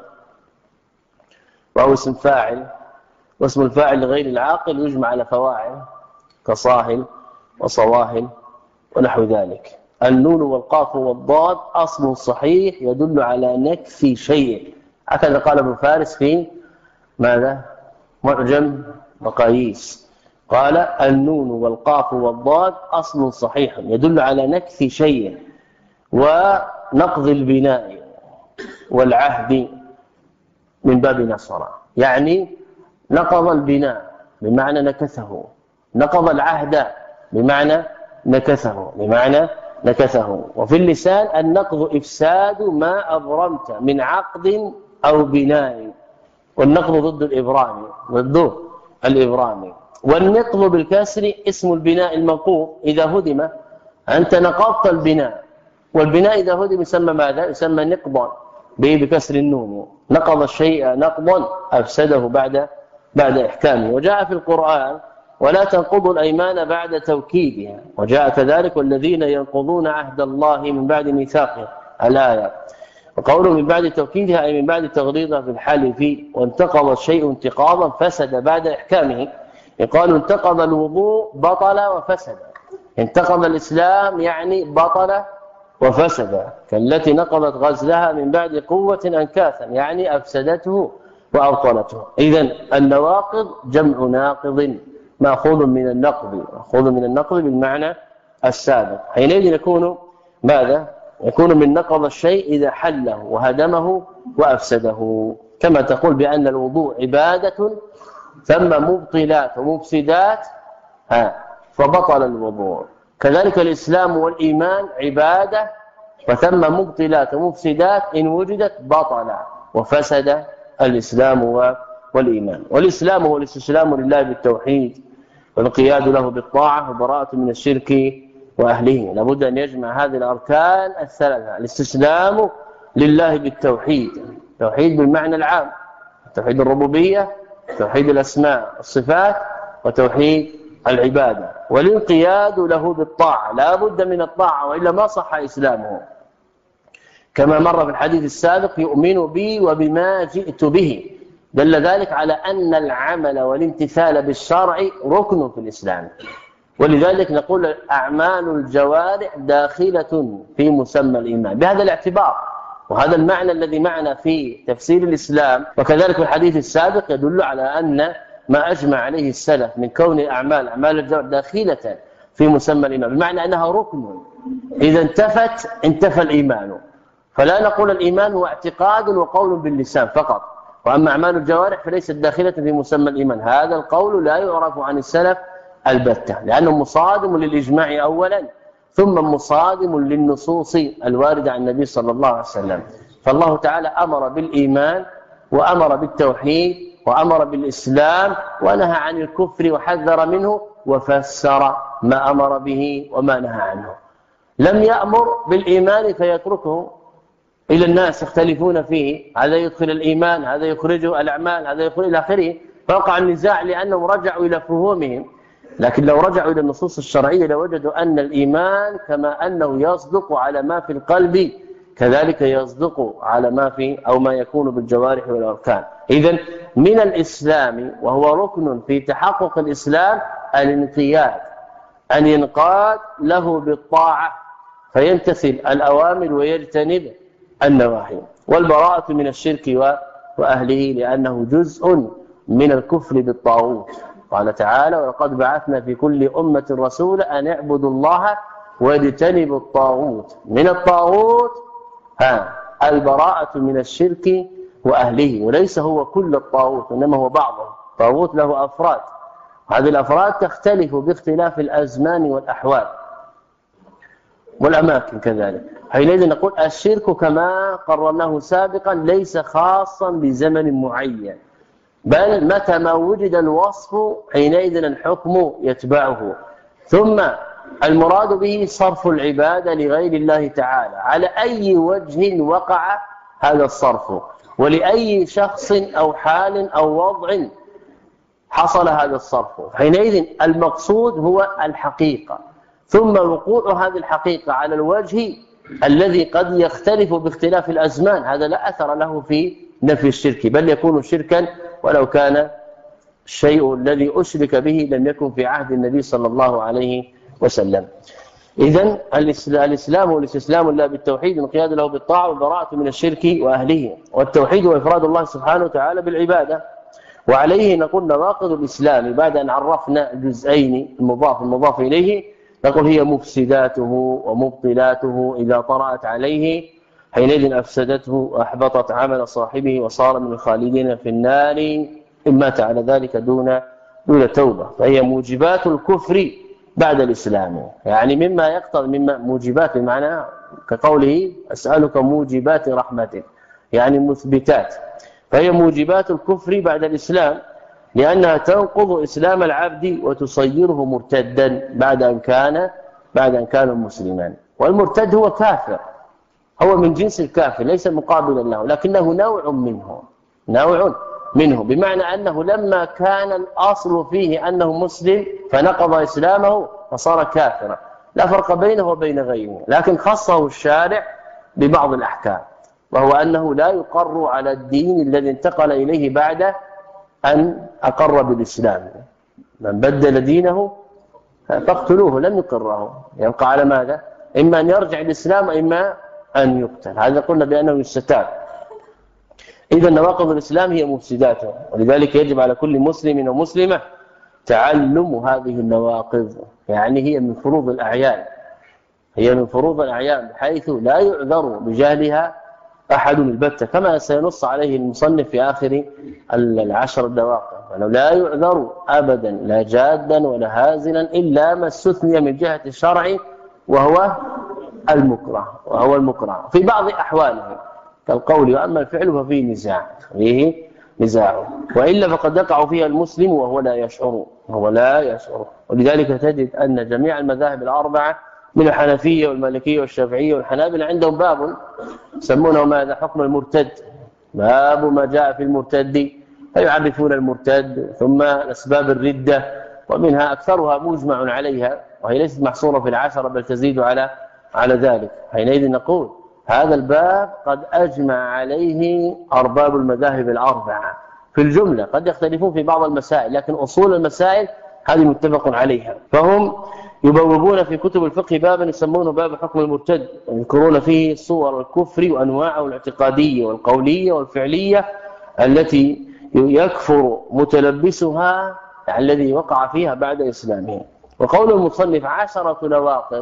وهو اسم فاعل، واسم الفاعل لغير العاقل يجمع على فواعل كصاهل وصواهل ونحو ذلك. النون والقاف والضاد أصل صحيح يدل على نكف شيء، هكذا قال ابن فارس في ماذا؟ معجم مقاييس، قال النون والقاف والضاد أصل صحيح يدل على نكف شيء ونقض البناء والعهد من باب نصر، يعني نقض البناء بمعنى نكثه، نقض العهد بمعنى نكثه بمعنى نكثه. وفي اللسان النقض إفساد ما أبرمت من عقد أو بناء، والنقض ضد الإبرام، ضد الإبرام. والنقض بالكسر اسم البناء المنقوض إذا هدم، أنت نقضت البناء، والبناء إذا هدم يسمى ماذا؟ يسمى نقضا بكسر النون، نقض الشيء نقضا أفسده بعد بعد إحكامه. وجاء في القرآن ولا تنقضوا الأيمان بعد توكيدها، وجاء كذلك والذين ينقضون عهد الله من بعد ميثاقه الآية. وقوله من بعد توكيدها أي من بعد تغليظها في الحلف. وانتقض الشيء انتقاضا فسد بعد إحكامه، يقال انتقض الوضوء بطل وفسد، انتقض الإسلام يعني بطل وفسد، كالتي نقضت غزلها من بعد قوة أنكاثا يعني أفسدته وأبطلته. إذن النواقض جمع ناقض مأخوذ من النقض، مأخوذ من النقض بالمعنى السابق. حينئذ يكون ماذا؟ يكون من نقض الشيء إذا حله وهدمه وأفسده، كما تقول بأن الوضوء عبادة ثم مبطلات ومفسدات ها فبطل الوضوء، كذلك الإسلام والإيمان عبادة وثم مبطلات ومفسدات إن وجدت بطل وفسد الإسلام والإيمان. والإسلام هو الاستسلام لله بالتوحيد والانقياد له بالطاعة وبراءة من الشرك وأهله. لابد أن يجمع هذه الأركان الثلاثة: الاستسلام لله بالتوحيد، التوحيد بالمعنى العام، توحيد الربوبية، توحيد الأسماء والصفات، وتوحيد العبادة، والانقياد له بالطاعة، لا بد من الطاعة وإلا ما صح إسلامه، كما مر في الحديث السابق: يؤمن بي وبما جئت به. دل ذلك على أن العمل والامتثال بالشرع ركن في الإسلام، ولذلك نقول أعمال الجوارح داخلة في مسمى الإيمان بهذا الاعتبار. وهذا المعنى الذي معنا في تفسير الإسلام، وكذلك الحديث السابق يدل على أن ما أجمع عليه السلف من كون الأعمال أعمال الجوارح داخلة في مسمى الإيمان، بمعنى أنها ركن، إذا انتفت انتفى الإيمان. فلا نقول الإيمان هو اعتقاد وقول باللسان فقط، وأما أعمال الجوارح فليست داخلة في مسمى الإيمان. هذا القول لا يعرف عن السلف البتة، لأنه مصادم للإجماع أولا، ثم مصادم للنصوص الواردة عن النبي صلى الله عليه وسلم. فالله تعالى أمر بالإيمان وأمر بالتوحيد وأمر بالإسلام ونهى عن الكفر وحذر منه وفسر ما أمر به وما نهى عنه. لم يأمر بالإيمان فيتركه إلى الناس يختلفون فيه، هذا يدخل الإيمان، هذا يخرجه الأعمال، هذا يخرج إلى آخره، فوقع النزاع لأنهم رجعوا إلى فهومهم. لكن لو رجعوا إلى النصوص الشرعية لوجدوا أن الإيمان كما أنه يصدق على ما في القلب كذلك يصدق على ما في أو ما يكون بالجوارح والأركان. إذن من الإسلام وهو ركن في تحقق الإسلام الانقياد، أن ينقاد له بالطاعة فيمتثل الأوامر ويجتنب النواهي، والبراءة من الشرك وأهله لأنه جزء من الكفر بالطاغوت. قال تعالى: ولقد بعثنا في كل أمة رسولا أن اعبدوا الله واجتنبوا الطاغوت. من الطاغوت ها البراءة من الشرك وأهله، وليس هو كل الطاغوت إنما هو بعضه. الطاغوت له أفراد، هذه الأفراد تختلف باختلاف الأزمان والأحوال والأماكن كذلك. حينئذ نقول الشرك كما قررناه سابقا ليس خاصا بزمن معين، بل متى ما وجد الوصف حينئذ الحكم يتبعه. ثم المراد به صرف العبادة لغير الله تعالى على أي وجه وقع هذا الصرف، ولأي شخص أو حال أو وضع حصل هذا الصرف. حينئذ المقصود هو الحقيقة، ثم وقوع هذه الحقيقة على الوجه الذي قد يختلف باختلاف الأزمان، هذا لا أثر له في نفي الشرك، بل يكون شركا ولو كان الشيء الذي أشرك به لم يكن في عهد النبي صلى الله عليه وسلم. إذن الإسلام والاستسلام لله بالتوحيد، الانقياد له بالطاعة والبراءة من الشرك وأهله. والتوحيد وإفراد الله سبحانه وتعالى بالعبادة. وعليه نقول نواقض الإسلام بعد أن عرفنا الجزئين المضاف المضاف إليه، نقول هي مفسداته ومبطلاته إذا طرأت عليه حينئذ أفسدته وأحبطت عمل صاحبه وصار من الخالدين في النار إن مات على ذلك دون دون توبة. فهي موجبات الكفر بعد الإسلام، يعني مما يقتضي مما موجبات بمعنى كقوله أسألك موجبات رحمتك، يعني مثبتات. فهي موجبات الكفر بعد الإسلام لأنها تنقض إسلام العبد وتصيره مرتدا بعد أن كان بعد أن كان مسلما. والمرتد هو كافر، هو من جنس الكافر ليس مقابلا له، لكنه نوع منه نوع منه بمعنى أنه لما كان الأصل فيه أنه مسلم فنقض إسلامه فصار كافرا، لا فرق بينه وبين غيره. لكن خصه الشارع ببعض الأحكام، وهو أنه لا يقر على الدين الذي انتقل إليه بعد أن أقر بالإسلام. من بدل دينه فاقتلوه، لم يقره، يبقى على ماذا؟ إما أن يرجع الإسلام إما أن يقتل. هذا قلنا بأنه يستتاب. إذا نواقض الإسلام هي مفسداته، ولذلك يجب على كل مسلم ومسلمة تعلم هذه النواقض، يعني هي من فروض الأعيان، هي من فروض الأعيان بحيث لا يعذر بجهلها أحد البتة، كما سينص عليه المصنف في آخر العشر النواقض، أنه لا يعذر أبدا لا جادا ولا هازلا إلا ما استثني من جهة الشرع وهو المكره، وهو المكره في بعض أحواله كالقول، وأما الفعل ففيه نزاع، فيه نزاع، وإلا فقد يقع فيها المسلم وهو لا يشعر، وهو لا يشعر. ولذلك تجد أن جميع المذاهب الأربعة من الحنفية والمالكية والشافعية والحنابلة عندهم باب يسمونه ماذا؟ حكم المرتد، باب ما جاء في المرتد، فيعرفون المرتد ثم أسباب الردة، ومنها أكثرها مجمع عليها، وهي ليست محصورة في العشرة بل تزيد على على ذلك. حينئذ نقول هذا الباب قد أجمع عليه أرباب المذاهب الأربعة في الجملة، قد يختلفون في بعض المسائل لكن أصول المسائل هذه متفق عليها. فهم يبوبون في كتب الفقه بابا يسمونه باب حكم المرتد، يذكرون فيه صور الكفر وأنواعه الاعتقادية والقولية والفعلية التي يكفر متلبسها الذي وقع فيها بعد إسلامه. وقول المصنف عشرة نواقض،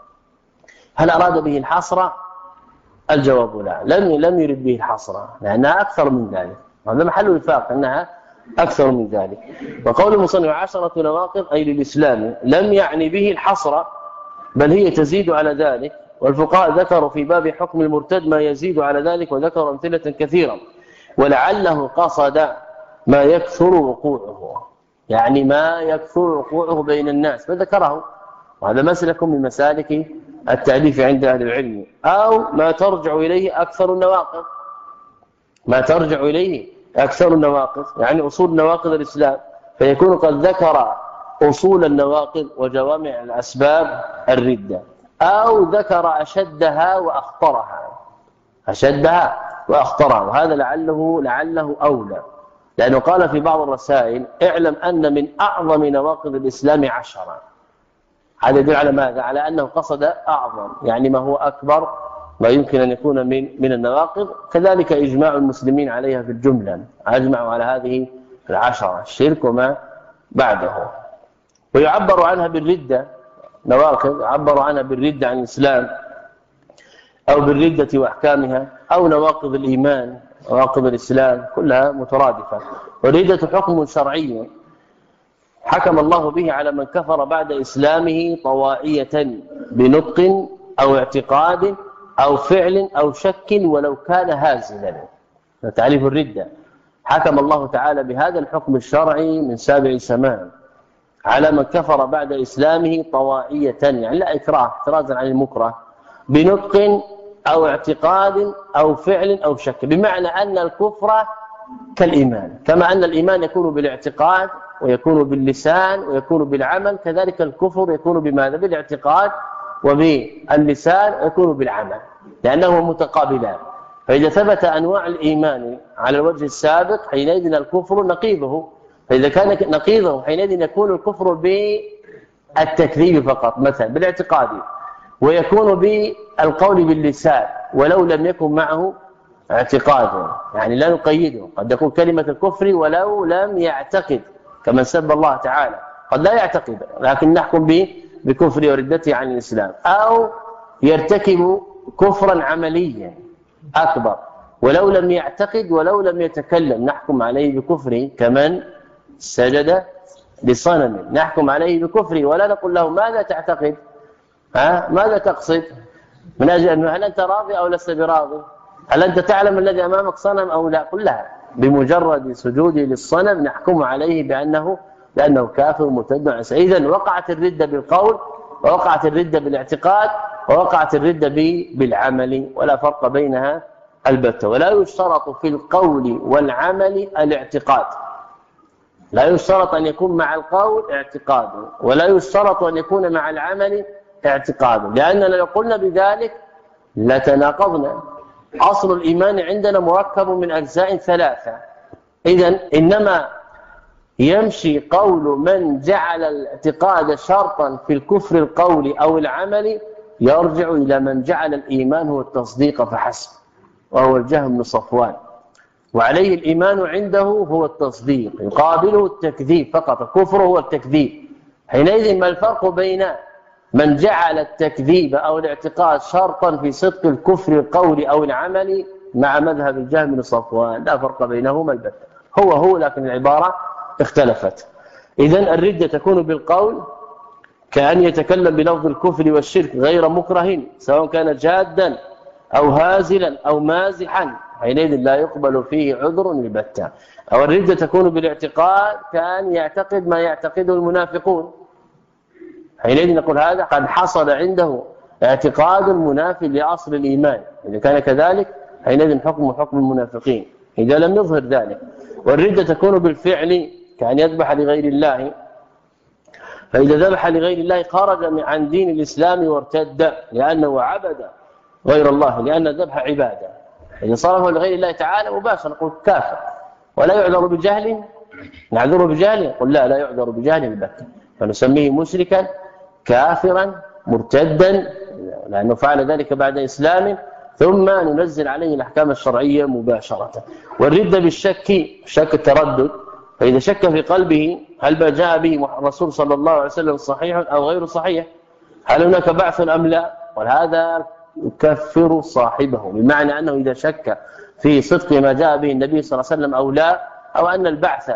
هل أراد به الحصر؟ الجواب لا، لم لم يرد به الحصر، لأنها أكثر من ذلك، هذا محل الوفاق أنها أكثر من ذلك. وقول المصنف عشرة نواقض أي للإسلام لم يعني به الحصر، بل هي تزيد على ذلك، والفقهاء ذكروا في باب حكم المرتد ما يزيد على ذلك، وذكروا أمثلة كثيرة، ولعله قصد ما يكثر وقوعه، يعني ما يكثر وقوعه بين الناس فذكره، وهذا مسلك من مسالك التأليف عند أهل العلم، أو ما ترجع إليه أكثر النواقض، ما ترجع إليه أكثر النواقض يعني أصول نواقض الإسلام، فيكون قد ذكر أصول النواقض وجوامع الأسباب الردة، أو ذكر أشدها وأخطرها، أشدها وأخطرها، وهذا لعله لعله أولى، لأنه قال في بعض الرسائل اعلم أن من أعظم نواقض الإسلام عشرة. هذا يدل على ماذا؟ على أنه قصد أعظم، يعني ما هو أكبر ما يمكن أن يكون من من النواقض. كذلك إجماع المسلمين عليها في الجملة، أجمعوا على هذه العشرة، الشرك وما بعده. ويعبر عنها بالردة، نواقض عبروا عنها بالردة عن الإسلام، أو بالردة وأحكامها، أو نواقض الإيمان، نواقض الإسلام، كلها مترادفة. والردة حكم شرعي حكم الله به على من كفر بعد إسلامه طواعية بنطق أو اعتقاد أو فعل أو شك ولو كان هازلا. تعريف الردة، حكم الله تعالى بهذا الحكم الشرعي من سابع سماء على من كفر بعد إسلامه طواعية، يعني لا إكراه، احترازا عن المكره، بنطق أو اعتقاد أو فعل أو شك، بمعنى أن الكفر كالإيمان، كما أن الإيمان يكون بالاعتقاد ويكون باللسان ويكون بالعمل، كذلك الكفر يكون بماذا؟ بالاعتقاد وباللسان ويكون بالعمل، لأنه متقابلان. فإذا ثبت أنواع الإيمان على الوجه السابق حينئذ الكفر نقيضه، فإذا كان نقيضه حينئذ يكون الكفر بالتكذيب فقط مثلا بالاعتقاد، ويكون بالقول باللسان ولو لم يكن معه اعتقاد، يعني لا نقيده، قد يكون كلمة الكفر ولو لم يعتقد كمن سب الله تعالى، قد لا يعتقد لكن نحكم به بكفر وردته عن الإسلام، أو يرتكب كفرا عمليا أكبر ولو لم يعتقد ولو لم يتكلم، نحكم عليه بكفره، كمن سجد لصنم نحكم عليه بكفره ولا نقول له ماذا تعتقد، ها ماذا تقصد، من أجل أنه هل أنت راضي أو لست براضي، هل أنت تعلم الذي أمامك صنم أو لا، كلها بمجرد سجوده للصنم نحكم عليه بأنه لأنه كافر متبع. إذن وقعت الردة بالقول، ووقعت الردة بالاعتقاد، ووقعت الردة بالعمل، ولا فرق بينها البتة. ولا يشترط في القول والعمل الاعتقاد، لا يشترط أن يكون مع القول اعتقاد، ولا يشترط أن يكون مع العمل اعتقاد، لأننا لو قلنا بذلك لتناقضنا. أصل الإيمان عندنا مركب من أجزاء ثلاثة، إذن إنما يمشي قول من جعل الاعتقاد شرطا في الكفر القولي أو العملي، يرجع إلى من جعل الإيمان هو التصديق فحسب، وهو الجهم بن صفوان. وعليه الإيمان عنده هو التصديق، يقابله التكذيب فقط، الكفر هو التكذيب. حينئذ ما الفرق بين من جعل التكذيب أو الاعتقاد شرطا في صدق الكفر القولي أو العملي مع مذهب الجهم بن صفوان؟ لا فرق بينهما البتة، هو هو لكن العبارة اختلفت. إذن الردة تكون بالقول كأن يتكلم بلفظ الكفر والشرك غير مكره، سواء كان جادا أو هازلا أو مازحا، حينئذ لا يقبل فيه عذر البتة. أو الردة تكون بالاعتقاد كأن يعتقد ما يعتقده المنافقون، حينئذ نقول هذا قد حصل عنده اعتقاد منافي لأصل الإيمان، إذا كان كذلك حينئذ حكم حكم المنافقين إذا لم يظهر ذلك. والردة تكون بالفعل كأن يذبح لغير الله، فإذا ذبح لغير الله خرج عن دين الإسلام وارتد لأنه عبد غير الله، لأن الذبح عبادة. إذا صرفه لغير الله تعالى مباشرة نقول كافر، ولا يعذر بجهل، نعذره بجهل؟ قل لا لا يعذر بجهل البتة، فنسميه مشركا كافرا مرتدا لأنه فعل ذلك بعد إسلام، ثم ننزل عليه الأحكام الشرعية مباشرة. والردة بالشك، شك التردد، فإذا شك في قلبه هل ما جاء به الرسول صلى الله عليه وسلم صحيح أو غير صحيح، هل هناك بعث أم لا، وهذا يكفر صاحبه، بمعنى أنه إذا شك في صدق ما جاء به النبي صلى الله عليه وسلم أو لا، أو أن البعث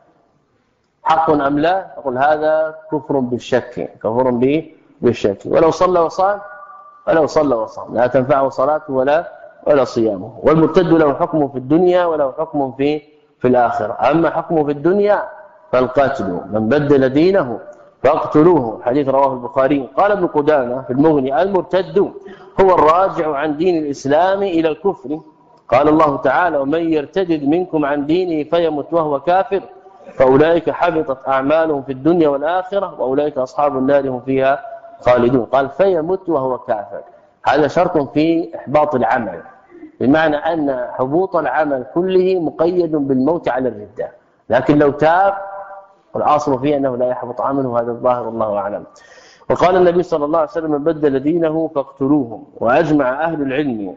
حق أم لا، أقول هذا كفر بالشك، كفر به بالشك. ولو صلى وصام، ولو صلى وصام لا تنفعه صلاته ولا ولا صيامه. والمرتد له حكم في الدنيا وله حكم في في الآخرة. أما حكمه في الدنيا فالقتل، من بدل دينه فاقتلوه، حديث رواه البخاري. قال ابن قدامة في المغني: المرتد هو الراجع عن دين الإسلام إلى الكفر. قال الله تعالى: ومن يرتد منكم عن دينه فيمت وهو كافر فأولئك حبطت أعمالهم في الدنيا والآخرة وأولئك أصحاب النار هم فيها خالدون. قال فيمت وهو كافر، هذا شرط في إحباط العمل، بمعنى أن حبوط العمل كله مقيد بالموت على الردة، لكن لو تاب والأصل فيه أنه لا يحبط عمله، هذا الظاهر والله أعلم. وقال النبي صلى الله عليه وسلم: من بدل دينه فاقتلوهم. وأجمع أهل العلم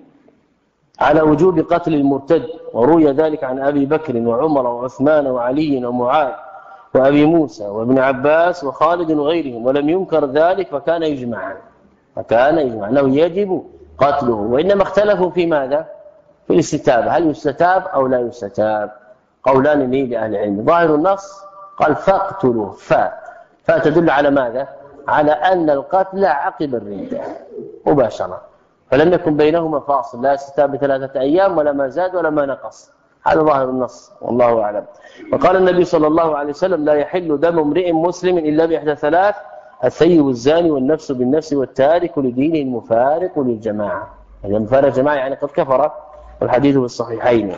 على وجوب قتل المرتد، وروي ذلك عن أبي بكر وعمر وعثمان وعلي ومعاذ وأبي موسى وابن عباس وخالد وغيرهم، ولم ينكر ذلك فكان يجمعا فكان يجمع أنه يجب قتله. وإنما اختلفوا في ماذا؟ في الاستتاب، هل يستتاب أو لا يستتاب؟ قولان لي لأهل العلم. ظاهر النص قال فاقتلوه، فاء فاء تدل على ماذا؟ على أن القتل عقب الردة مباشرة، فلم يكن بينهما فاصل، لا استتاب بثلاثة أيام ولا ما زاد ولا ما نقص، هذا ظاهر النص والله أعلم. وقال النبي صلى الله عليه وسلم: لا يحل دم امرئ مسلم إلا بإحدى ثلاث: الثيب الزاني والنفس بالنفس والتارك لدينه المفارق للجماعة. إذا مفارق الجماعة يعني قد كفر، والحديث في الصحيحين.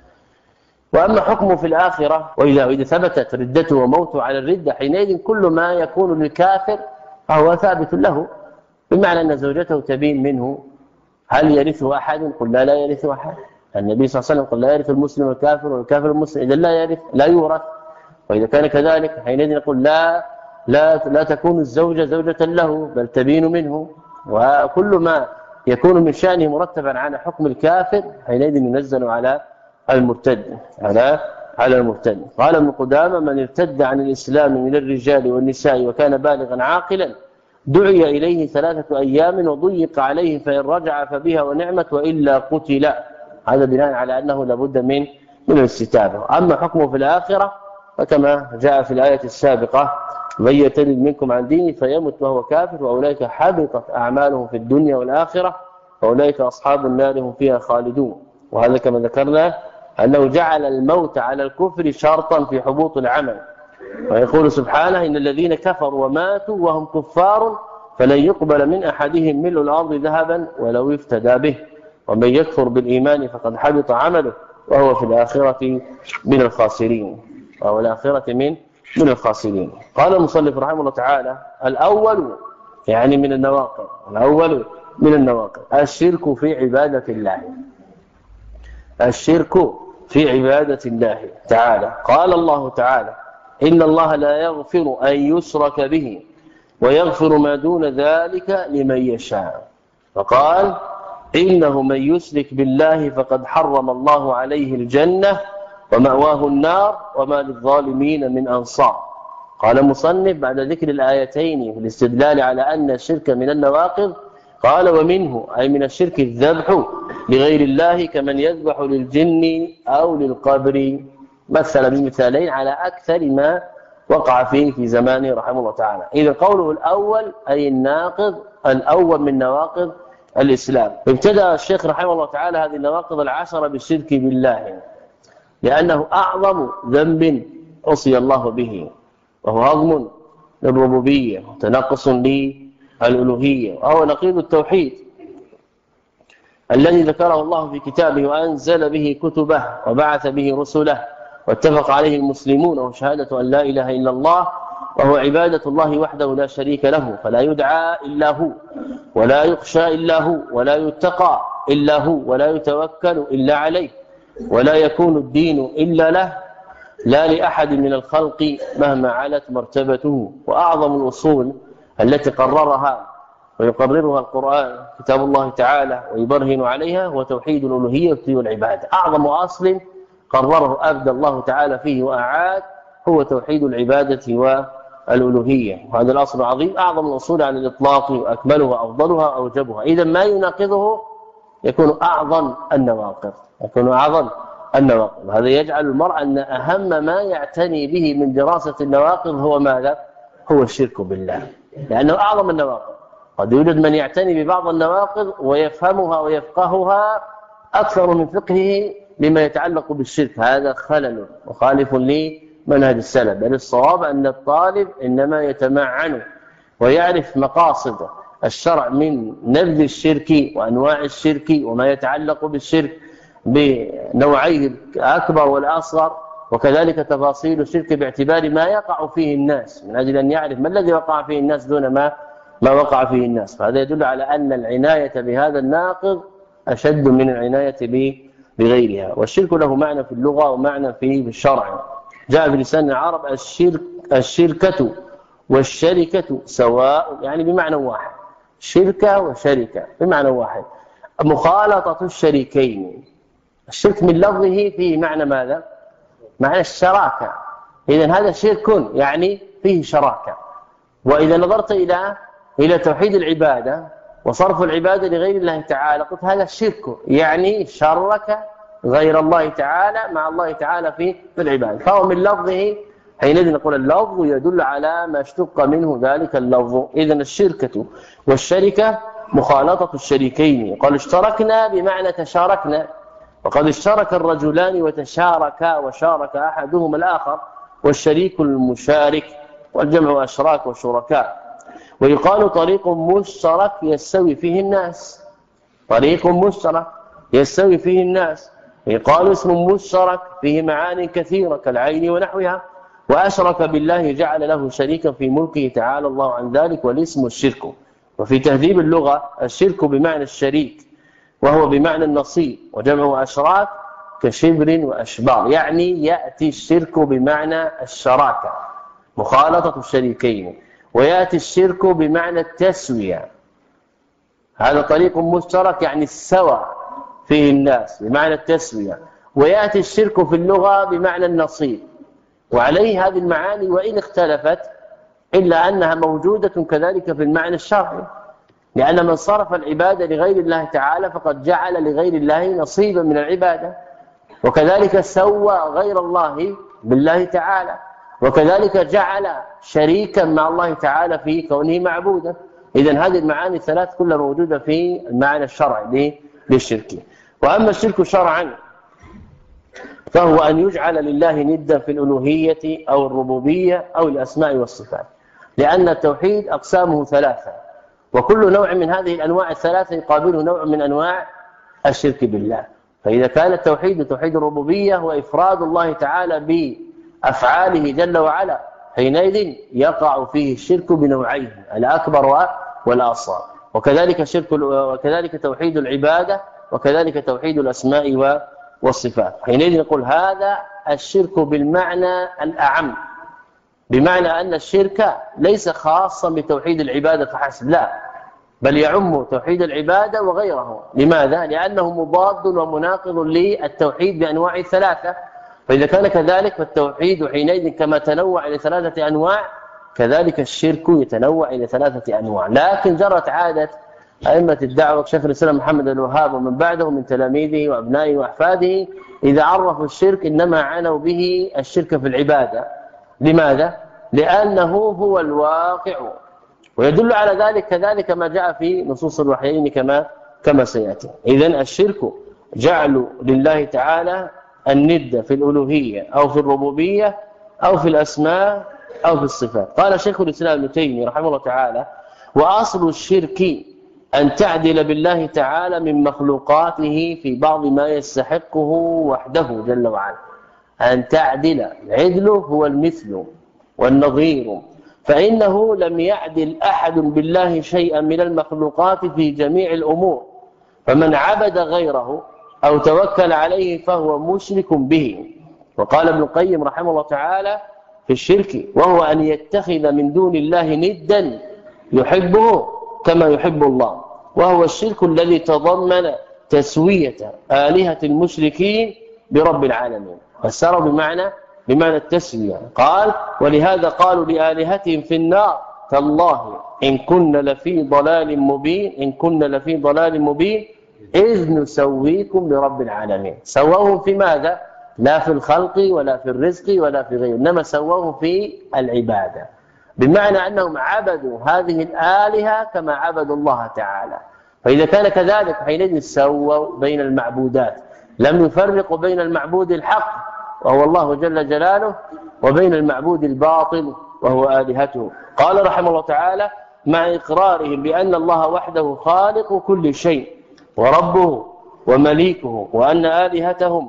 وأما حكمه في الآخرة، وإذا إذا ثبتت ردته وموته على الردة، حينئذ كل ما يكون للكافر فهو ثابت له، بمعنى أن زوجته تبين منه. هل يرثه أحد؟ قل لا لا يرثه أحد. النبي صلى الله عليه وسلم قال: لا يرث المسلم الكافر والكافر المسلم، إذا لا يرث لا يورث. وإذا كان كذلك حينئذ نقول لا لا لا تكون الزوجة زوجة له، بل تبين منه. وكل ما يكون من شأنه مرتبا على حكم الكافر حينئذ ينزل على المرتد، على على المرتد. قال ابن قدامة: من ارتد عن الإسلام من الرجال والنساء وكان بالغا عاقلا دعي إليه ثلاثة أيام وضيق عليه، فإن رجع فبها ونعمت وإلا قتل. هذا بناء على أنه لابد من من الاستتابة. أما حكمه في الآخرة فكما جاء في الآية السابقة: من يرتد منكم عن دينه فيمت وهو كافر وأولئك حبطت أعمالهم في الدنيا والآخرة وأولئك أصحاب النار هم فيها خالدون. وهذا كما ذكرنا أنه جعل الموت على الكفر شرطا في حبوط العمل، ويقول سبحانه: إن الذين كفروا وماتوا وهم كفار فلن يقبل من أحدهم ملء الأرض ذهبا ولو افتدى به، ومن يكفر بالإيمان فقد حبط عمله وهو في الآخرة من الخاسرين وهو الآخرة من من الخاسرين. قال المصنف رحمه الله تعالى: الأول يعني من النواقض، الأول من النواقض الشرك في عبادة الله، الشرك في عبادة الله تعالى. قال الله تعالى: إن الله لا يغفر أن يشرك به ويغفر ما دون ذلك لمن يشاء. فقال: إنه من يشرك بالله فقد حرم الله عليه الجنة ومأواه النار وما للظالمين من أنصار. قال مصنف بعد ذكر الآيتين في الاستدلال على أن الشرك من النواقض قال ومنه أي من الشرك الذبح لغير الله كمن يذبح للجن أو للقبر، مثل بمثالين على أكثر ما وقع فيه في زمانه رحمه الله تعالى. إذا قوله الأول أي الناقض الأول من نواقض الإسلام. ابتدأ الشيخ رحمه الله تعالى هذه النواقض العشرة بالشرك بالله لأنه أعظم ذنب عصي الله به، وهو هضم للربوبية وتنقص للألوهية، وهو نقيض التوحيد الذي ذكره الله في كتابه وأنزل به كتبه وبعث به رسله واتفق عليه المسلمون، وشهادة أن لا إله إلا الله، وهو عبادة الله وحده لا شريك له، فلا يدعى إلا هو ولا يخشى إلا هو ولا يتقى إلا هو ولا يتوكل إلا عليه، ولا يكون الدين إلا له لا لأحد من الخلق مهما علت مرتبته. وأعظم الأصول التي قررها ويقررها القرآن كتاب الله تعالى ويبرهن عليها هو توحيد الألوهية والعبادة. أعظم أصل قرره أبدى الله تعالى فيه وأعاد هو توحيد العبادة والألوهية، وهذا الأصل العظيم أعظم الأصول على الإطلاق وأكملها أفضلها أوجبها. إذا ما يناقضه يكون أعظم النواقض يكون أعظم النواقض هذا يجعل المرء أن أهم ما يعتني به من دراسة النواقض هو ماذا؟ هو الشرك بالله، لأنه أعظم النواقض. قد يوجد من يعتني ببعض النواقض ويفهمها ويفقهها أكثر من فقهه لما يتعلق بالشرك، هذا خلل مخالف لمنهج السلف. بل الصواب أن الطالب إنما يتمعن ويعرف مقاصد الشرع من نبذ الشرك وأنواع الشرك وما يتعلق بالشرك بنوعيه الأكبر والأصغر، وكذلك تفاصيل الشرك باعتبار ما يقع فيه الناس، من أجل أن يعرف ما الذي وقع فيه الناس دون ما ما وقع فيه الناس. فهذا يدل على أن العناية بهذا الناقض أشد من العناية بغيرها. والشرك له معنى في اللغة ومعنى في الشرع. جاء في لسان العرب الشرك الشركة والشركة سواء، يعني بمعنى واحد، شركة وشركة بمعنى واحد. مخالطة الشريكين، الشرك من لفظه فيه معنى ماذا؟ معنى الشراكة. إذن هذا شرك يعني فيه شراكة. وإذا نظرت إلى إلى توحيد العبادة وصرف العبادة لغير الله تعالى قلت هذا الشرك، يعني شرك غير الله تعالى مع الله تعالى في العبادة، فهو من لفظه. حينئذ نقول اللفظ يدل على ما اشتق منه ذلك اللفظ. إذن الشركة والشركة مخالطة الشريكين. قال اشتركنا بمعنى تشاركنا، وقد اشترك الرجلان وتشاركا وشارك أحدهما الآخر، والشريك المشارك، والجمع أشراك وشركاء. ويقال طريق مشترك يستوي فيه الناس، طريق مشترك يستوي فيه الناس. يقال اسم مشترك فيه معاني كثيرة كالعين ونحوها. وأشرك بالله جعل له شريكا في ملكه تعالى الله عن ذلك، والاسم الشرك. وفي تهذيب اللغة الشرك بمعنى الشريك، وهو بمعنى النصيب، وجمع أشراك كشبر وأشبار، يعني يأتي الشرك بمعنى الشراكة مخالطة الشريكين، ويأتي الشرك بمعنى التسوية، هذا طريق مشترك يعني السوى فيه الناس بمعنى التسوية. ويأتي الشرك في اللغة بمعنى النصيب، وعليه هذه المعاني وإن اختلفت إلا أنها موجودة كذلك في المعنى الشرعي، لأن من صرف العبادة لغير الله تعالى فقد جعل لغير الله نصيبا من العبادة، وكذلك سوى غير الله بالله تعالى، وكذلك جعل شريكا مع الله تعالى في كونه معبودا. إذن هذه المعاني الثلاث كلها موجودة في المعنى الشرعي للشرك. وأما الشرك شرعا فهو أن يجعل لله ندا في الألوهية أو الربوبية أو الأسماء والصفات، لأن التوحيد أقسامه ثلاثة، وكل نوع من هذه الأنواع الثلاثة يقابله نوع من أنواع الشرك بالله. فإذا كان التوحيد توحيد الربوبية وإفراد الله تعالى بأفعاله جل وعلا، حينئذ يقع فيه الشرك بنوعيه الأكبر والأصغر، وكذلك الشرك وكذلك توحيد العبادة، وكذلك توحيد الأسماء والصفات. حينئذ نقول هذا الشرك بالمعنى الأعم، بمعنى أن الشرك ليس خاصا بتوحيد العبادة فحسب، لا، بل يعم توحيد العبادة وغيره. لماذا؟ لأنه مضاد ومناقض للتوحيد بأنواع ثلاثة. فإذا كان كذلك فالتوحيد حينئذ كما تنوع إلى ثلاثة أنواع كذلك الشرك يتنوع إلى ثلاثة أنواع. لكن جرت عادة أئمة الدعوة شيخ الإسلام محمد بن الوهاب ومن بعده من تلاميذه وأبنائه وأحفاده إذا عرفوا الشرك إنما عنوا به الشرك في العبادة. لماذا؟ لأنه هو الواقع، ويدل على ذلك كذلك ما جاء في نصوص الوحيين كما كما سيأتي. إذن الشرك جعل لله تعالى الند في الألوهية أو في الربوبية أو في الأسماء أو في الصفات. قال شيخ الإسلام ابن تيمية رحمه الله تعالى: وأصل الشرك أن تعدل بالله تعالى من مخلوقاته في بعض ما يستحقه وحده جل وعلا. أن تعدل، العدل هو المثل والنظير، فإنه لم يعدل أحد بالله شيئا من المخلوقات في جميع الأمور، فمن عبد غيره أو توكل عليه فهو مشرك به. وقال ابن القيم رحمه الله تعالى في الشرك: وهو أن يتخذ من دون الله ندا يحبه كما يحب الله، وهو الشرك الذي تضمن تسوية آلهة المشركين برب العالمين. فسروا بمعنى بمعنى التسوية. قال: ولهذا قالوا لآلهتهم في النار: تالله إن كنا لفي ضلال مبين إن كنا لفي ضلال مبين إذ نسويكم برب العالمين. سووهم في ماذا؟ لا في الخلق ولا في الرزق ولا في غيره، إنما سووهم في العبادة، بمعنى أنهم عبدوا هذه الآلهة كما عبدوا الله تعالى. فإذا كان كذلك حينئذ سووا بين المعبودات، لم يفرقوا بين المعبود الحق وهو الله جل جلاله وبين المعبود الباطل وهو آلهته. قال رحمه الله تعالى: مع إقرارهم بأن الله وحده خالق كل شيء وربه ومليكه، وأن آلهتهم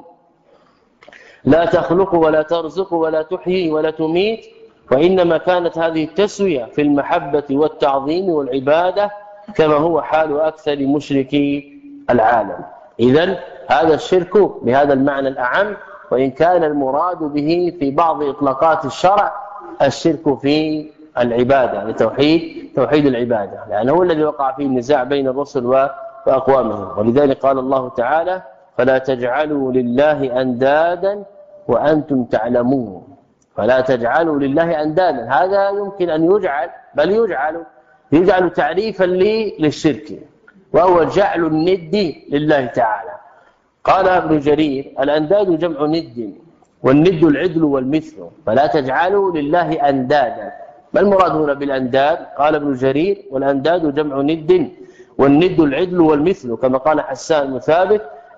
لا تخلق ولا ترزق ولا تحيي ولا تميت، وإنما كانت هذه التسوية في المحبة والتعظيم والعبادة كما هو حال أكثر مشركي العالم. إذن هذا الشرك بهذا المعنى الأعم، وإن كان المراد به في بعض إطلاقات الشرع الشرك في العبادة لتوحيد توحيد العبادة، لأنه هو الذي وقع فيه النزاع بين الرسل وأقوامهم. ولذلك قال الله تعالى: فلا تجعلوا لله أندادا وأنتم تعلمون. فلا تجعلوا لله أندادا، هذا يمكن أن يجعل، بل يجعل يجعل تعريفا للشرك، وهو جعل الند لله تعالى. قال ابن جرير: الأنداد جمع ند، والند العدل والمثل، فلا تجعلوا لله أندادا. ما المراد هنا بالأنداد؟ قال ابن جرير: والأنداد جمع ند، والند العدل والمثل، كما قال حسان بن ثابت: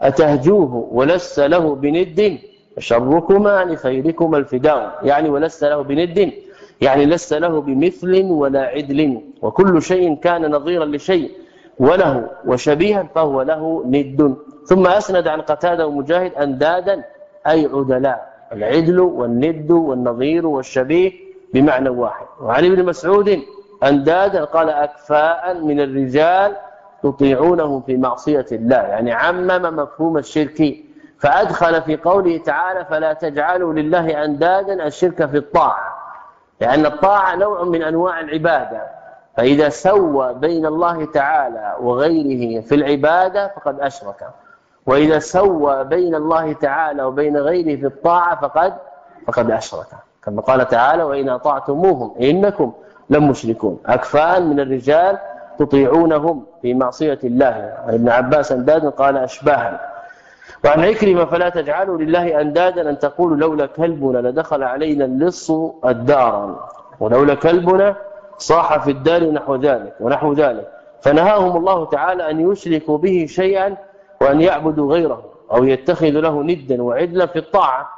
أتهجوه ولست له بند شركما لخيركما الفداء. يعني ولست له بند يعني لست له بمثل ولا عدل، وكل شيء كان نظيرا لشيء وله وشبيها فهو له ند. ثم أسند عن قتادة ومجاهد: أندادا أي عدلاء، العدل والند والنظير والشبيه بمعنى واحد. وعن ابن مسعود: أندادا قال أكفاء من الرجال تطيعونهم في معصية الله، يعني عمم مفهوم الشرك، فأدخل في قوله تعالى: فلا تجعلوا لله أندادا الشرك في الطاعة، لأن الطاعة نوع من أنواع العبادة، فإذا سوى بين الله تعالى وغيره في العبادة فقد أشرك، وإذا سوى بين الله تعالى وبين غيره في الطاعة فقد فقد أشرك، كما قال تعالى: وإن أطعتموهم إنكم لمشركون. أكفاء من الرجال تطيعونهم في معصية الله. عن ابن عباس: أندادا قال أشباها. وعن عكرمة: فلا تجعلوا لله أندادا أن تقولوا لولا كلبنا لدخل علينا اللص الدار، ولولا كلبنا صاح في الدار نحو ذلك ونحو ذلك. فنهاهم الله تعالى أن يشركوا به شيئا وأن يعبدوا غيره أو يتخذ له ندا وعدلا في الطاعة،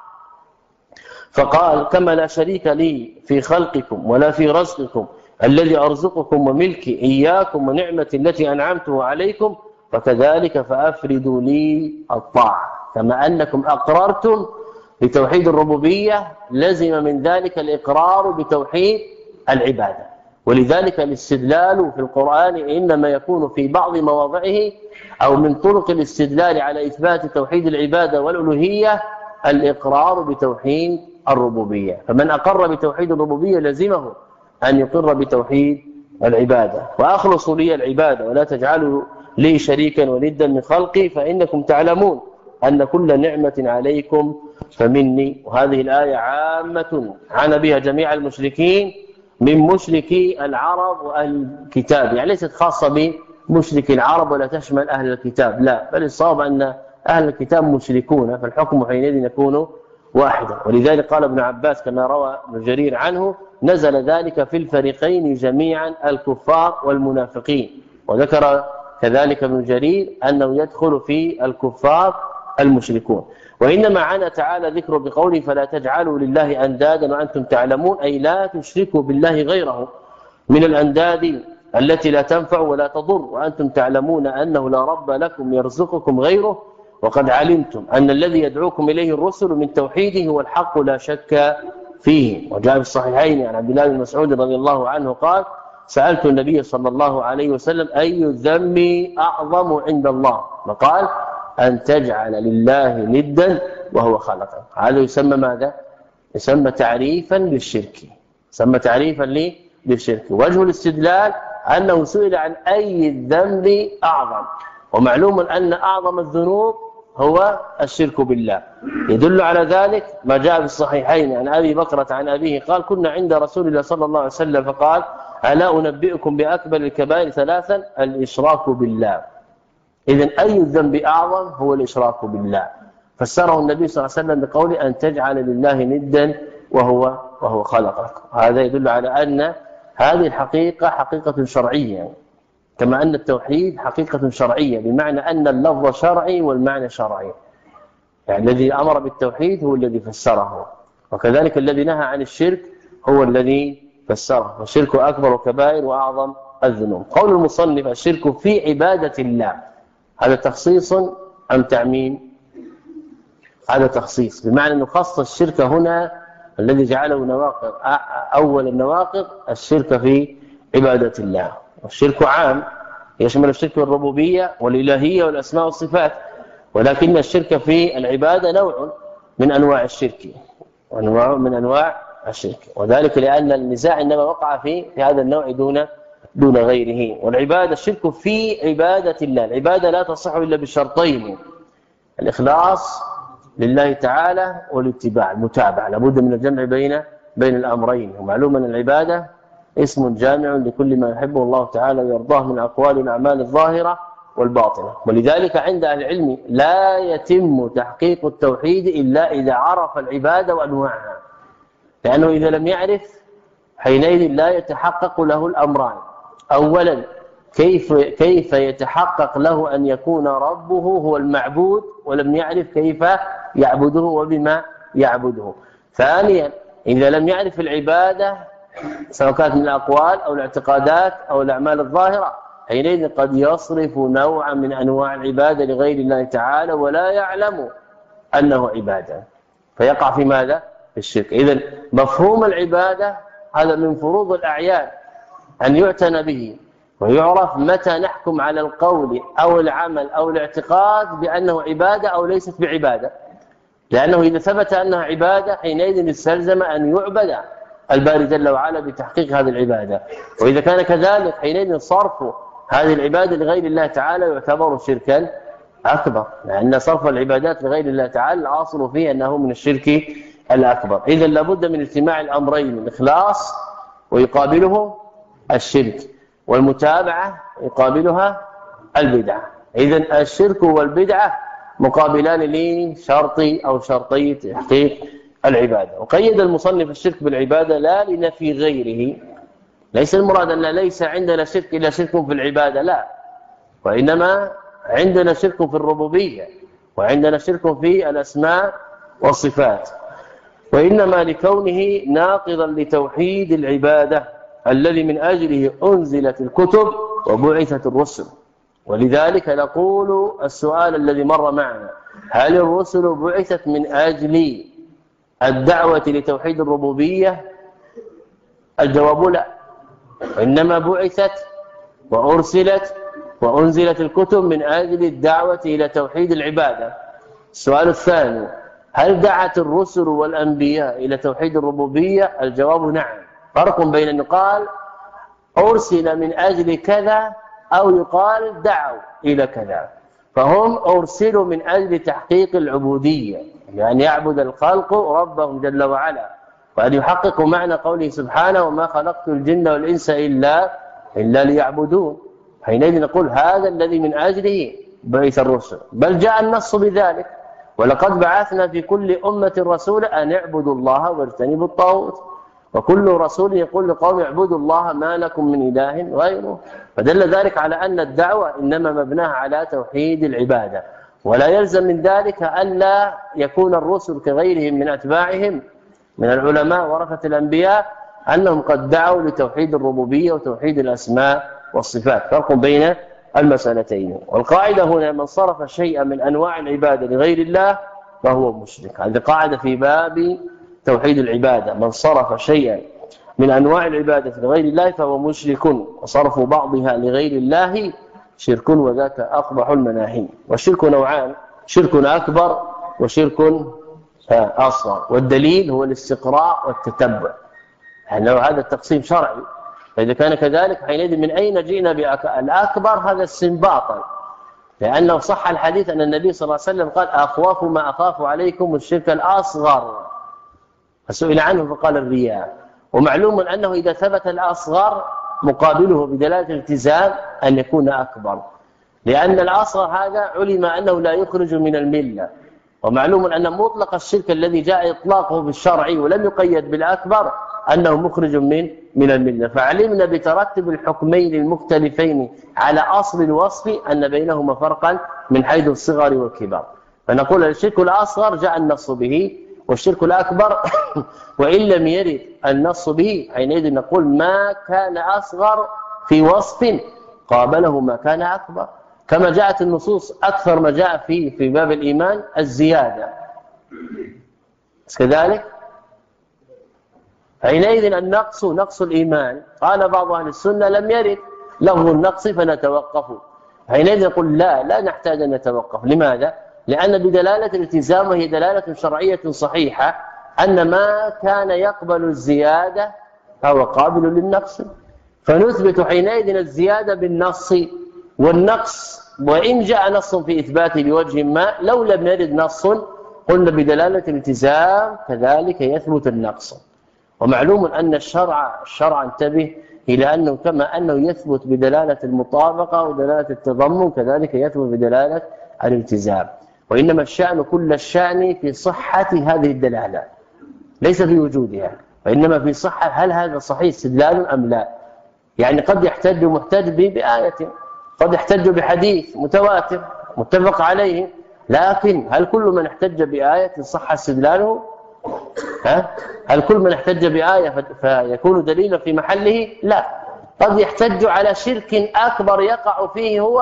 فقال: كما لا شريك لي في خلقكم ولا في رزقكم الذي أرزقكم وملكي إياكم ونعمتي التي أنعمته عليكم، فكذلك فأفردوا لي الطاعة. كما أنكم أقررتم بتوحيد الربوبية لزم من ذلك الإقرار بتوحيد العبادة. ولذلك الاستدلال في القرآن إنما يكون في بعض مواضعه، أو من طرق الاستدلال على إثبات توحيد العبادة والألوهية الإقرار بتوحيد الربوبية. فمن أقر بتوحيد الربوبية لزمه أن يقر بتوحيد العبادة. وأخلصوا لي العبادة ولا تجعلوا لي شريكا وندا من خلقي فإنكم تعلمون أن كل نعمة عليكم فمني. وهذه الآية عامة عانى بها جميع المشركين من مشركي العرب وأهل الكتاب، يعني ليست خاصة بمشركي العرب ولا تشمل أهل الكتاب، لا، بل الصواب أن أهل الكتاب مشركون فالحكم حينئذ يكون واحدا. ولذلك قال ابن عباس كما روى ابن جرير عنه نزل ذلك في الفريقين جميعا الكفار والمنافقين، وذكر كذلك ابن جرير أنه يدخل في الكفار المشركون. وإنما عانى تعالى ذكر بقوله فلا تجعلوا لله أندادا وأنتم تعلمون، أي لا تشركوا بالله غيره من الأنداد التي لا تنفع ولا تضر، وأنتم تعلمون أنه لا رب لكم يرزقكم غيره، وقد علمتم أن الذي يدعوكم إليه الرسل من توحيده هو الحق لا شك فيه. وجاء في الصحيحين عن عبد الله بن مسعود رضي الله عنه قال سألت النبي صلى الله عليه وسلم أي الذنب أعظم عند الله؟ فقال أن تجعل لله ندا وهو خلقه. هذا يسمى ماذا؟ يسمى تعريفا للشرك، يسمى تعريفا للشرك. وجه الاستدلال أنه سئل عن أي الذنب أعظم، ومعلوم أن أعظم الذنوب هو الشرك بالله. يدل على ذلك ما جاء في الصحيحين عن أبي بكرة عن أبيه قال كنا عند رسول الله صلى الله عليه وسلم فقال ألا أنبئكم بأكبر الكبائر ثلاثا الإشراك بالله. إذن أي الذنب أعظم هو الإشراك بالله، فسره النبي صلى الله عليه وسلم بقوله أن تجعل لله ندا وهو وهو خلقك. هذا يدل على أن هذه الحقيقة حقيقة شرعية، كما أن التوحيد حقيقة شرعية، بمعنى أن اللفظ شرعي والمعنى شرعي. يعني الذي أمر بالتوحيد هو الذي فسره، وكذلك الذي نهى عن الشرك هو الذي فسره. والشرك أكبر الكبائر وأعظم الذنوب. قول المصنف الشرك في عبادة الله، هذا تخصيص أم تعميم؟ هذا تخصيص، بمعنى أنه خص الشرك هنا الذي جعله نواقض. أول النواقض الشرك في عبادة الله، والشرك عام يشمل الشرك في الربوبية والإلهية والأسماء والصفات، ولكن الشرك في العبادة نوع من أنواع الشرك، ونوع من أنواع الشرك، وذلك لأن النزاع إنما وقع في في هذا النوع دون دون غيره. والعبادة الشرك في عبادة الله، العبادة لا تصح إلا بشرطين: الإخلاص لله تعالى والاتباع المتابعة، لابد من الجمع بين بين الأمرين. ومعلوم أن العبادة اسم جامع لكل ما يحبه الله تعالى ويرضاه من أقوال والأعمال الظاهرة والباطنة. ولذلك عند أهل العلم لا يتم تحقيق التوحيد إلا إذا عرف العبادة وأنواعها، لأنه إذا لم يعرف حينئذ لا يتحقق له الأمران. أولا كيف كيف يتحقق له أن يكون ربه هو المعبود ولم يعرف كيف يعبده وبما يعبده. ثانيا إذا لم يعرف العبادة سواء كانت من الأقوال أو الاعتقادات أو الأعمال الظاهرة، حينئذ قد يصرف نوعا من أنواع العبادة لغير الله تعالى ولا يعلم أنه عبادة، فيقع في ماذا؟ في الشرك. إذن مفهوم العبادة هذا من فروض الأعيان أن يعتنى به ويعرف متى نحكم على القول أو العمل أو الاعتقاد بأنه عبادة أو ليست بعبادة، لأنه إذا ثبت أنها عبادة حينئذ استلزم أن يعبد الباري جل وعلا بتحقيق هذه العبادة. وإذا كان كذلك حينئذ صرف هذه العبادة لغير الله تعالى يعتبر شركا أكبر، لأن صرف العبادات لغير الله تعالى العاصل فيه أنه من الشرك الأكبر. إذا لابد من اجتماع الأمرين: الإخلاص ويقابله الشرك، والمتابعة يقابلها البدعة. إذن الشرك والبدعة مقابلان لشرط أو شرطي تحقيق العبادة. وقيد المصنف الشرك بالعبادة لا لنفي غيره، ليس المراد أن ليس عندنا شرك إلا شرك في العبادة، لا، وإنما عندنا شرك في الربوبية وعندنا شرك في الأسماء والصفات، وإنما لكونه ناقضا لتوحيد العبادة الذي من أجله أنزلت الكتب وبعثت الرسل. ولذلك نقول السؤال الذي مر معنا: هل الرسل بعثت من أجل الدعوة لتوحيد الربوبية؟ الجواب لا، إنما بعثت وأرسلت وأنزلت الكتب من أجل الدعوة إلى توحيد العبادة. السؤال الثاني: هل دعت الرسل والأنبياء إلى توحيد الربوبية؟ الجواب نعم. فرق بين أن يقال أرسل من أجل كذا، أو يقال دعوا إلى كذا. فهم أرسلوا من أجل تحقيق العبودية، يعني يعبد الخلق ربهم جل وعلا، وأن يحققوا معنى قوله سبحانه وما خلقت الجن والإنس إلا إلا ليعبدون. حينئذ نقول هذا الذي من أجله بعث الرسل، بل جاء النص بذلك، ولقد بعثنا في كل أمة رسولا أن اعبدوا الله واجتنبوا الطاغوت، وكل رسول يقول لقوم اعبدوا الله ما لكم من إله غيره. فدل ذلك على أن الدعوة إنما مبناها على توحيد العبادة، ولا يلزم من ذلك ألا يكون الرسل كغيرهم من أتباعهم من العلماء ورثة الأنبياء أنهم قد دعوا لتوحيد الربوبية وتوحيد الأسماء والصفات، فرق بين المسألتين. والقاعدة هنا من صرف شيئا من أنواع العبادة لغير الله فهو مشرك. هذه قاعدة في باب توحيد العبادة، من صرف شيئا من أنواع العبادة لغير الله فهو مشرك، وصرف بعضها لغير الله شرك، وذاك أقبح المناهي. والشرك نوعان، شرك أكبر وشرك أصغر، والدليل هو الاستقراء والتتبع، يعني هذا التقسيم شرعي. فإذا كان كذلك حينئذ من أين جئنا بالأكبر؟ هذا استنباطا، لأنه صح الحديث أن النبي صلى الله عليه وسلم قال أخواف ما أخاف عليكم الشرك الأصغر، فسئل عنه فقال الرياء. ومعلوم أنه إذا ثبت الأصغر مقابله بدلالة الالتزام أن يكون أكبر، لأن الأصغر هذا علم أنه لا يخرج من الملة، ومعلوم أن مطلق الشرك الذي جاء إطلاقه بالشرع ولم يقيد بالأكبر أنه مخرج من من الملة. فعلمنا بترتب الحكمين المختلفين على أصل الوصف أن بينهما فرقا من حيث الصغر والكبر. فنقول الشرك الأصغر جاء النص به، والشرك الأكبر وإن لم يرد النص به حينئذ نقول ما كان أصغر في وصف قابله ما كان أكبر، كما جاءت النصوص أكثر ما جاء في في باب الإيمان الزيادة كذلك. حينئذ النقص نقص الإيمان، قال بعض أهل السنة لم يرد لفظ النقص فنتوقف. حينئذ نقول لا لا نحتاج أن نتوقف. لماذا؟ لأن بدلالة الالتزام وهي دلالة شرعية صحيحة أن ما كان يقبل الزيادة فهو قابل للنقص، فنثبت حينئذ الزيادة بالنص، والنقص وإن جاء نص في إثباته بوجه ما لو لم يرد نص قلنا بدلالة الالتزام كذلك يثبت النقص. ومعلوم أن الشرع الشرع انتبه إلى أنه كما أنه يثبت بدلالة المطابقة ودلالة التضمن كذلك يثبت بدلالة الالتزام، وإنما الشأن كل الشأن في صحة هذه الدلالة ليس في وجودها، وإنما في صحة هل هذا صحيح استدلال أم لا. يعني قد يحتج محتج به بآية، قد يحتج بحديث متواتر متفق عليه، لكن هل كل من احتج بآية صح استدلاله؟ ها؟ هل كل من احتج بآية فيكون دليلا في محله؟ لا، قد يحتج على شرك أكبر يقع فيه هو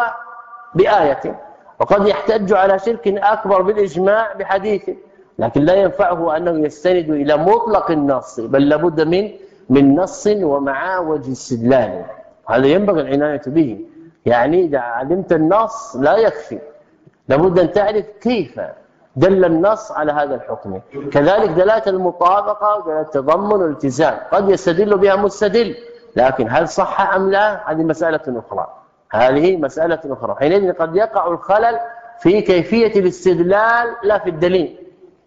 بآية، وقد يحتج على شرك أكبر بالإجماع بحديث، لكن لا ينفعه أنه يستند إلى مطلق النص، بل لابد من من نص ومع وجه استدلال. هذا ينبغي العناية به. يعني إذا علمت النص لا يكفي، لابد أن تعرف كيف دل النص على هذا الحكم. كذلك دلالة المطابقة ودلالة التضمن والالتزام قد يستدل بها مستدل، لكن هل صح أم لا هذه مسألة أخرى، هذه مسألة أخرى. حينئذ قد يقع الخلل في كيفية الاستدلال لا في الدليل،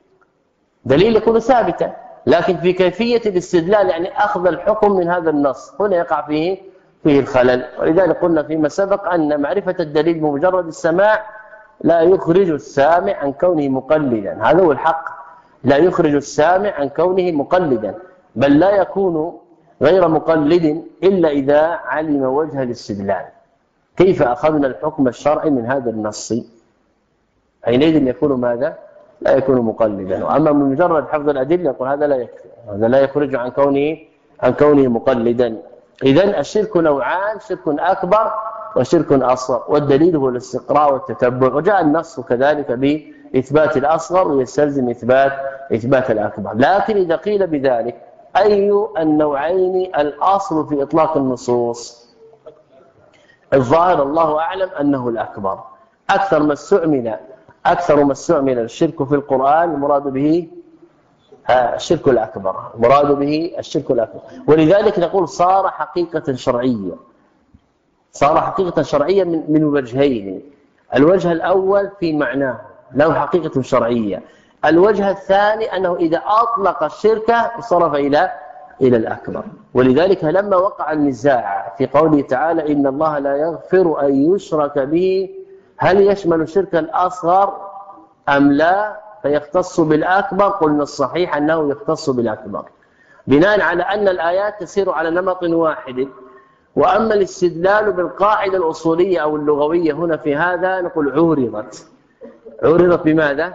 دليل يكون ثابتا، لكن في كيفية الاستدلال يعني أخذ الحكم من هذا النص هنا يقع فيه فيه الخلل. ولذلك قلنا فيما سبق أن معرفة الدليل بمجرد السماع لا يخرج السامع عن كونه مقلدا، هذا هو الحق، لا يخرج السامع عن كونه مقلدا، بل لا يكون غير مقلد إلا إذا علم وجه الاستدلال، كيف أخذنا الحكم الشرعي من هذا النص، حينئذ يكون ماذا؟ لا يكون مقلدا. وأما من مجرد حفظ الأدلة يقول هذا لا يكفي، هذا لا يخرج عن كونه عن كونه مقلدا. إذن الشرك نوعان، شرك أكبر وشرك أصغر، والدليل هو الاستقراء والتتبع، وجاء النص كذلك بإثبات الأصغر ويستلزم إثبات إثبات الأكبر. لكن إذا قيل بذلك أي النوعين الأصل في إطلاق النصوص؟ الظاهر الله أعلم أنه الأكبر. أكثر ما استعمل أكثر ما استعمل الشرك في القرآن المراد به الشرك الأكبر، مراد به الشرك الأكبر. ولذلك نقول صار حقيقة شرعية، صار حقيقة شرعية من من وجهين. الوجه الأول في معناه له حقيقة شرعية، الوجه الثاني أنه إذا أطلق الشرك صرف إلى إلى الأكبر. ولذلك لما وقع النزاع في قوله تعالى إن الله لا يغفر أن يشرك به، هل يشمل الشرك الأصغر أم لا فيختص بالأكبر؟ قلنا الصحيح أنه يختص بالأكبر، بناء على أن الآيات تسير على نمط واحد. وأما الاستدلال بالقاعدة الأصولية أو اللغوية هنا في هذا نقول عورضت عورضت بماذا؟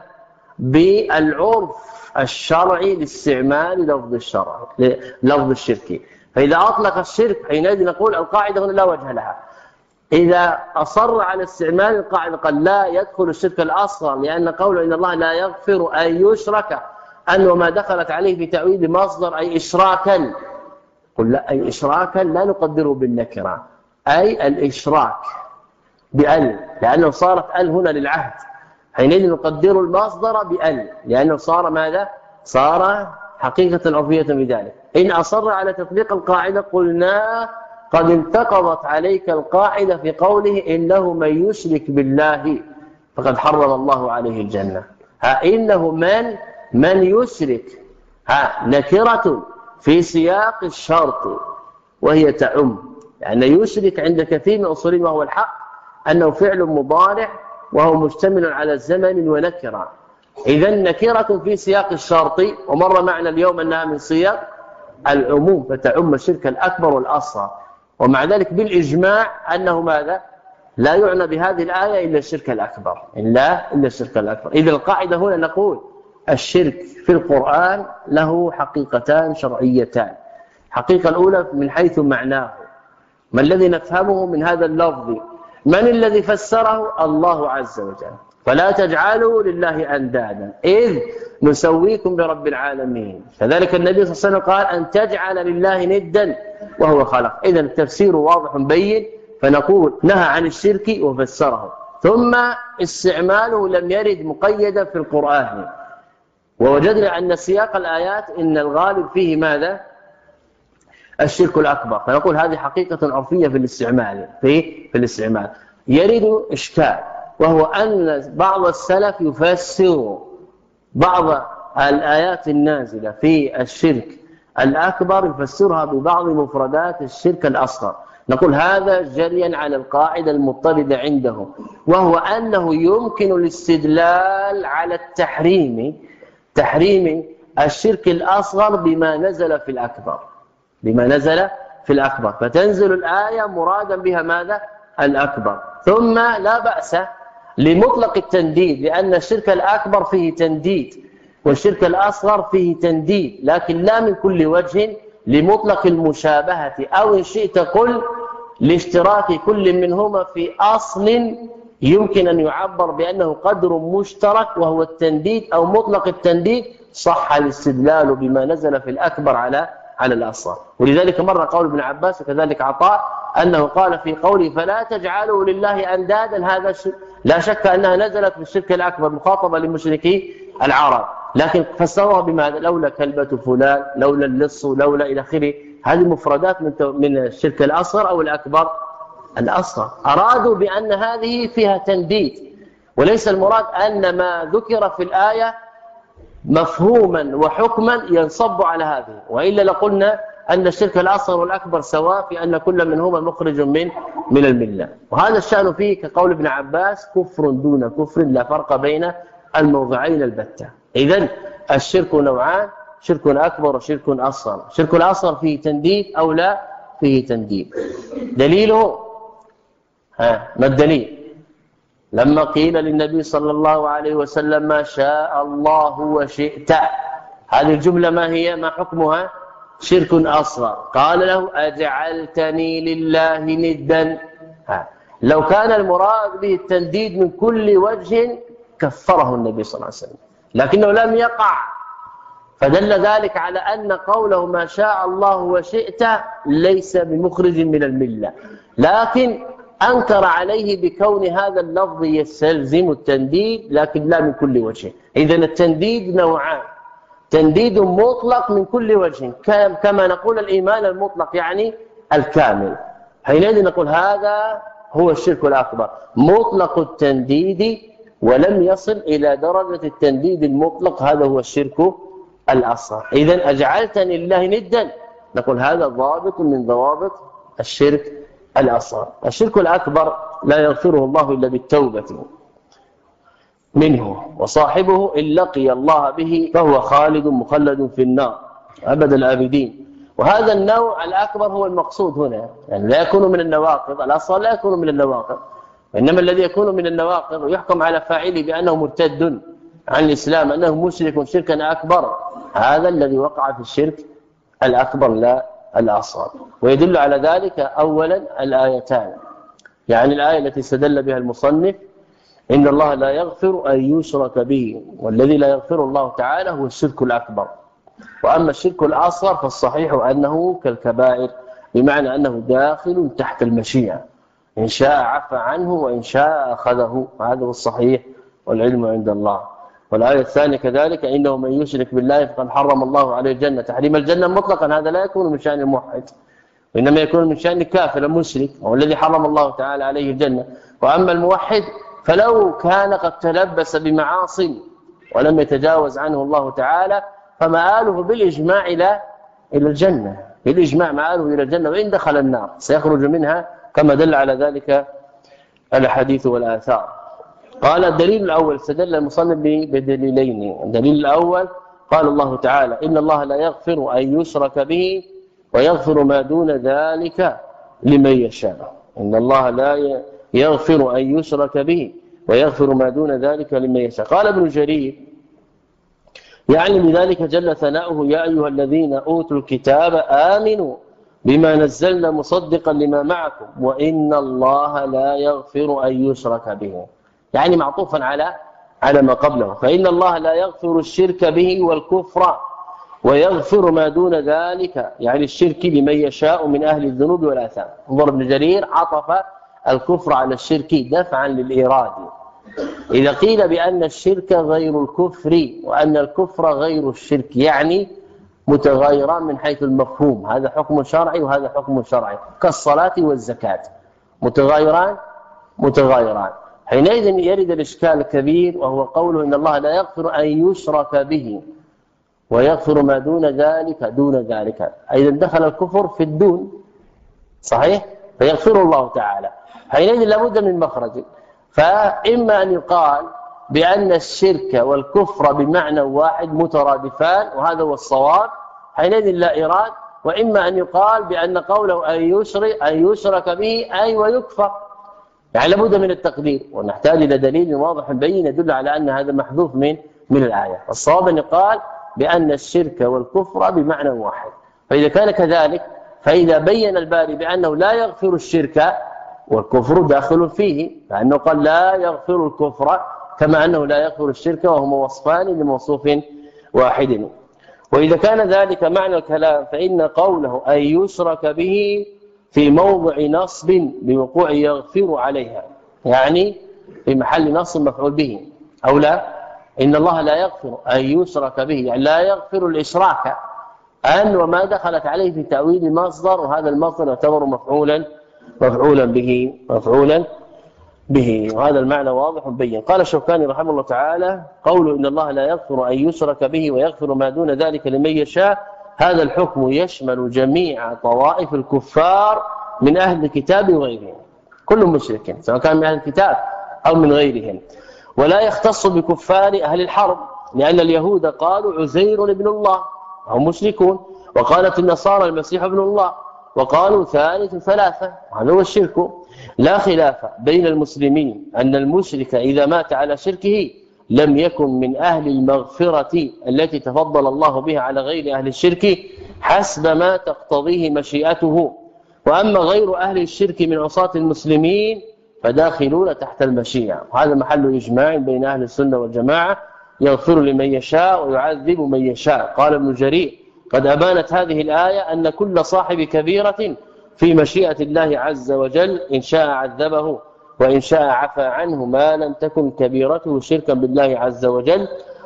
بالعرف الشرعي لاستعمال لفظ الشرع لفظ الشرك. فإذا أطلق الشرك حينئذ نقول القاعدة هنا لا وجه لها. إذا أصر على استعمال القاعدة قال لا يدخل الشرك الأصغر، لأن قوله إن الله لا يغفر أن يشرك أن وما دخلت عليه في تأويل مصدر أي إشراكا، قل لا أي إشراكا لا نقدره بالنكرة، أي الإشراك بأل، لأنه صارت أل هنا للعهد، حينئذ نقدر المصدر بأل لأنه صار ماذا؟ صار حقيقة عرفية بذلك. إن أصر على تطبيق القاعدة قلنا قد انتقضت عليك القاعدة في قوله إنه من يشرك بالله فقد حرم الله عليه الجنة. ها إنه من من يشرك، ها نكرة في سياق الشرط وهي تعم، لأن يعني يشرك عند كثير من الأصوليين وهو الحق أنه فعل مضارع وهو مشتمل على زمن ونكرة. إذا نكرة في سياق الشرط، ومر معنا اليوم أنها من سياق العموم فتعم الشرك الأكبر والأصغر. ومع ذلك بالإجماع أنه ماذا؟ لا يعنى بهذه الآية إلا الشرك الأكبر، إلا إلا الشرك الأكبر. إذا القاعدة هنا نقول الشرك في القرآن له حقيقتان شرعيتان. الحقيقة الأولى من حيث معناه، ما الذي نفهمه من هذا اللفظ؟ من الذي فسره؟ الله عز وجل، فلا تجعلوا لله أندادا إذ نسويكم برب العالمين. كذلك النبي صلى الله عليه وسلم قال أن تجعل لله ندا وهو خلق. إذا التفسير واضح بين، فنقول نهى عن الشرك وفسره. ثم استعماله لم يرد مقيدا في القرآن، ووجدنا أن سياق الآيات إن الغالب فيه ماذا؟ الشرك الأكبر، فنقول هذه حقيقة عرفية في الاستعمال في في الاستعمال. يرد إشكال، وهو أن بعض السلف يفسر بعض الآيات النازلة في الشرك الأكبر يفسرها ببعض مفردات الشرك الأصغر. نقول هذا جريا على القاعدة المضطردة عنده، وهو أنه يمكن الاستدلال على التحريم تحريم الشرك الأصغر بما نزل في الأكبر بما نزل في الأكبر فتنزل الآية مرادا بها ماذا؟ الأكبر. ثم لا بأس لمطلق التنديد، لأن الشرك الأكبر فيه تنديد والشرك الأصغر فيه تنديد، لكن لا من كل وجه، لمطلق المشابهة، أو إن شئت قل لاشتراك كل منهما في أصل يمكن أن يعبر بأنه قدر مشترك وهو التنديد أو مطلق التنديد، صح الاستدلال بما نزل في الأكبر على على الأصغر. ولذلك مر قول ابن عباس وكذلك عطاء أنه قال في قوله فلا تجعلوا لله أندادا، هذا لا شك أنها نزلت في الشرك الأكبر مخاطبة لمشركي العرب، لكن فسروها بماذا؟ لولا كلبة فلان، لولا اللص، لولا إلى آخره. هذه مفردات من من الشرك الأصغر أو الأكبر؟ الأصغر. أرادوا بأن هذه فيها تنديد، وليس المراد أن ما ذكر في الآية مفهوما وحكما ينصب على هذه، وإلا لقلنا أن الشرك الأصغر والأكبر سواء في أن كل منهما مخرج من من الملة. وهذا الشأن فيه كقول ابن عباس كفر دون كفر لا فرق بين الموضعين البتة. إذن الشرك نوعان، شرك أكبر وشرك أصغر. الشرك الأصغر فيه تنديد أو لا فيه تنديد. دليله ها ما الدليل؟ لما قيل للنبي صلى الله عليه وسلم ما شاء الله وشئت، هذه الجملة ما هي؟ ما حكمها؟ شرك أصغر. قال له أجعلتني لله ندا. ها. لو كان المراد به التنديد من كل وجه كفره النبي صلى الله عليه وسلم، لكنه لم يقع، فدل ذلك على أن قوله ما شاء الله وشئت ليس بمخرج من الملة، لكن أنكر عليه بكون هذا اللفظ يستلزم التنديد، لكن لا من كل وجه. إذن التنديد نوعان، تنديد مطلق من كل وجه، كما نقول الإيمان المطلق يعني الكامل. حينئذ نقول هذا هو الشرك الأكبر، مطلق التنديد ولم يصل إلى درجة التنديد المطلق، هذا هو الشرك الأصغر. إذن أجعلتني لله ندا، نقول هذا ضابط من ضوابط الشرك الأصغر. الشرك الأكبر لا يغفره الله إلا بالتوبة منه، وصاحبه إن لقي الله به فهو خالد مخلد في النار أبد الآبدين. وهذا النوع الأكبر هو المقصود هنا، يعني لا يكون من النواقض، الأصل لا يكون من النواقض، وإنما الذي يكون من النواقض ويحكم على فاعله بأنه مرتد عن الإسلام، أنه مشرك شركا أكبر، هذا الذي وقع في الشرك الأكبر لا الأصغر. ويدل على ذلك أولا الآيتان، يعني الآية التي استدل بها المصنف إن الله لا يغفر أن يشرك به، والذي لا يغفر الله تعالى هو الشرك الأكبر. وأما الشرك الأصغر فالصحيح أنه كالكبائر، بمعنى أنه داخل تحت المشيئة، إن شاء عفى عنه وإن شاء أخذه، هذا هو الصحيح والعلم عند الله. والآية الثانية كذلك إنه من يشرك بالله فقد حرم الله عليه الجنة، تحريم الجنة مطلقا هذا لا يكون من شأن الموحد، وإنما يكون من شأن الكافر المشرك، هو الذي حرم الله تعالى عليه الجنة. وأما الموحد فلو كان قد تلبس بمعاصي ولم يتجاوز عنه الله تعالى فمآله بالإجماع إلى إلى الجنة، بالإجماع مآله إلى الجنة، وإن دخل النار سيخرج منها كما دل على ذلك الحديث والآثار. قال الدليل الأول، استدل المصنف بدليلين. الدليل الأول قال الله تعالى إن الله لا يغفر أن يشرك به ويغفر ما دون ذلك لمن يشاء. إن الله لا يغفر أن يشرك به ويغفر ما دون ذلك لمن يشاء. قال ابن جرير يعني بذلك جل ثناؤه يا أيها الذين أوتوا الكتاب آمنوا بما نزلنا مصدقا لما معكم وإن الله لا يغفر أن يشرك به، يعني معطوفا على على ما قبله. فإن الله لا يغفر الشرك به والكفر ويغفر ما دون ذلك، يعني الشرك لمن يشاء من أهل الذنوب والآثام. انظر ابن جرير عطف الكفر على الشرك دفعا للإيراد. إذا قيل بأن الشرك غير الكفر وأن الكفر غير الشرك، يعني متغايران من حيث المفهوم، هذا حكم شرعي وهذا حكم شرعي، كالصلاة والزكاة متغايران متغايران حينئذ يرد الإشكال الكبير، وهو قوله إن الله لا يغفر أن يشرك به ويغفر ما دون ذلك دون ذلك، أيضا دخل الكفر في الدون صحيح، فيغفر الله تعالى. حينئذ لابد من مخرج، فإما أن يقال بأن الشرك والكفر بمعنى واحد مترادفان وهذا هو الصواب، حينئذ لا إيراد، وإما أن يقال بأن قوله أن يشرك, أن يشرك به أي ويكفر، يعني لابد من التقدير، ونحتاج إلى دليل واضح بين يدل على أن هذا محذوف من من الآية. الصواب أن يقال بأن الشرك والكفر بمعنى واحد. فإذا كان كذلك فإذا بين الباري بأنه لا يغفر الشرك والكفر داخل فيه، فأنه قال لا يغفر الكفر كما أنه لا يغفر الشرك، وهما وصفان لموصوف واحد. وإذا كان ذلك معنى الكلام فإن قوله أن يشرك به في موضع نصب بوقوع يغفر عليها، يعني في محل نصب مفعول به، أو لا إن الله لا يغفر أن يشرك به، يعني لا يغفر الإشراك، أن وما دخلت عليه في تأويل مصدر، وهذا المصدر يعتبر مفعولا مفعولا به مفعولا به وهذا المعنى واضح بين. قال الشوكاني رحمه الله تعالى قوله إن الله لا يغفر أن يشرك به ويغفر ما دون ذلك لمن يشاء، هذا الحكم يشمل جميع طوائف الكفار من أهل الكتاب وغيرهم، كل مشرك سواء كان من أهل الكتاب أو من غيرهم، ولا يختص بكفار أهل الحرب، لأن اليهود قالوا عزير ابن الله هم مشركون، وقالت النصارى المسيح ابن الله، وقالوا ثالث ثلاثة، وهذا هو الشرك. لا خلاف بين المسلمين أن المشرك إذا مات على شركه لم يكن من أهل المغفرة التي تفضل الله بها على غير أهل الشرك حسب ما تقتضيه مشيئته. وأما غير أهل الشرك من عصاة المسلمين فداخلون تحت المشيئة، وهذا محل إجماع بين أهل السنة والجماعة، يغفر لمن يشاء ويعذب من يشاء. قال ابن جرير قد أبانت هذه الآية أن كل صاحب كبيرة في مشيئة الله عز وجل، إن شاء عذبه وإن شاء عفى عنه ما لم تكن كبيرته شركا بالله عز وجل،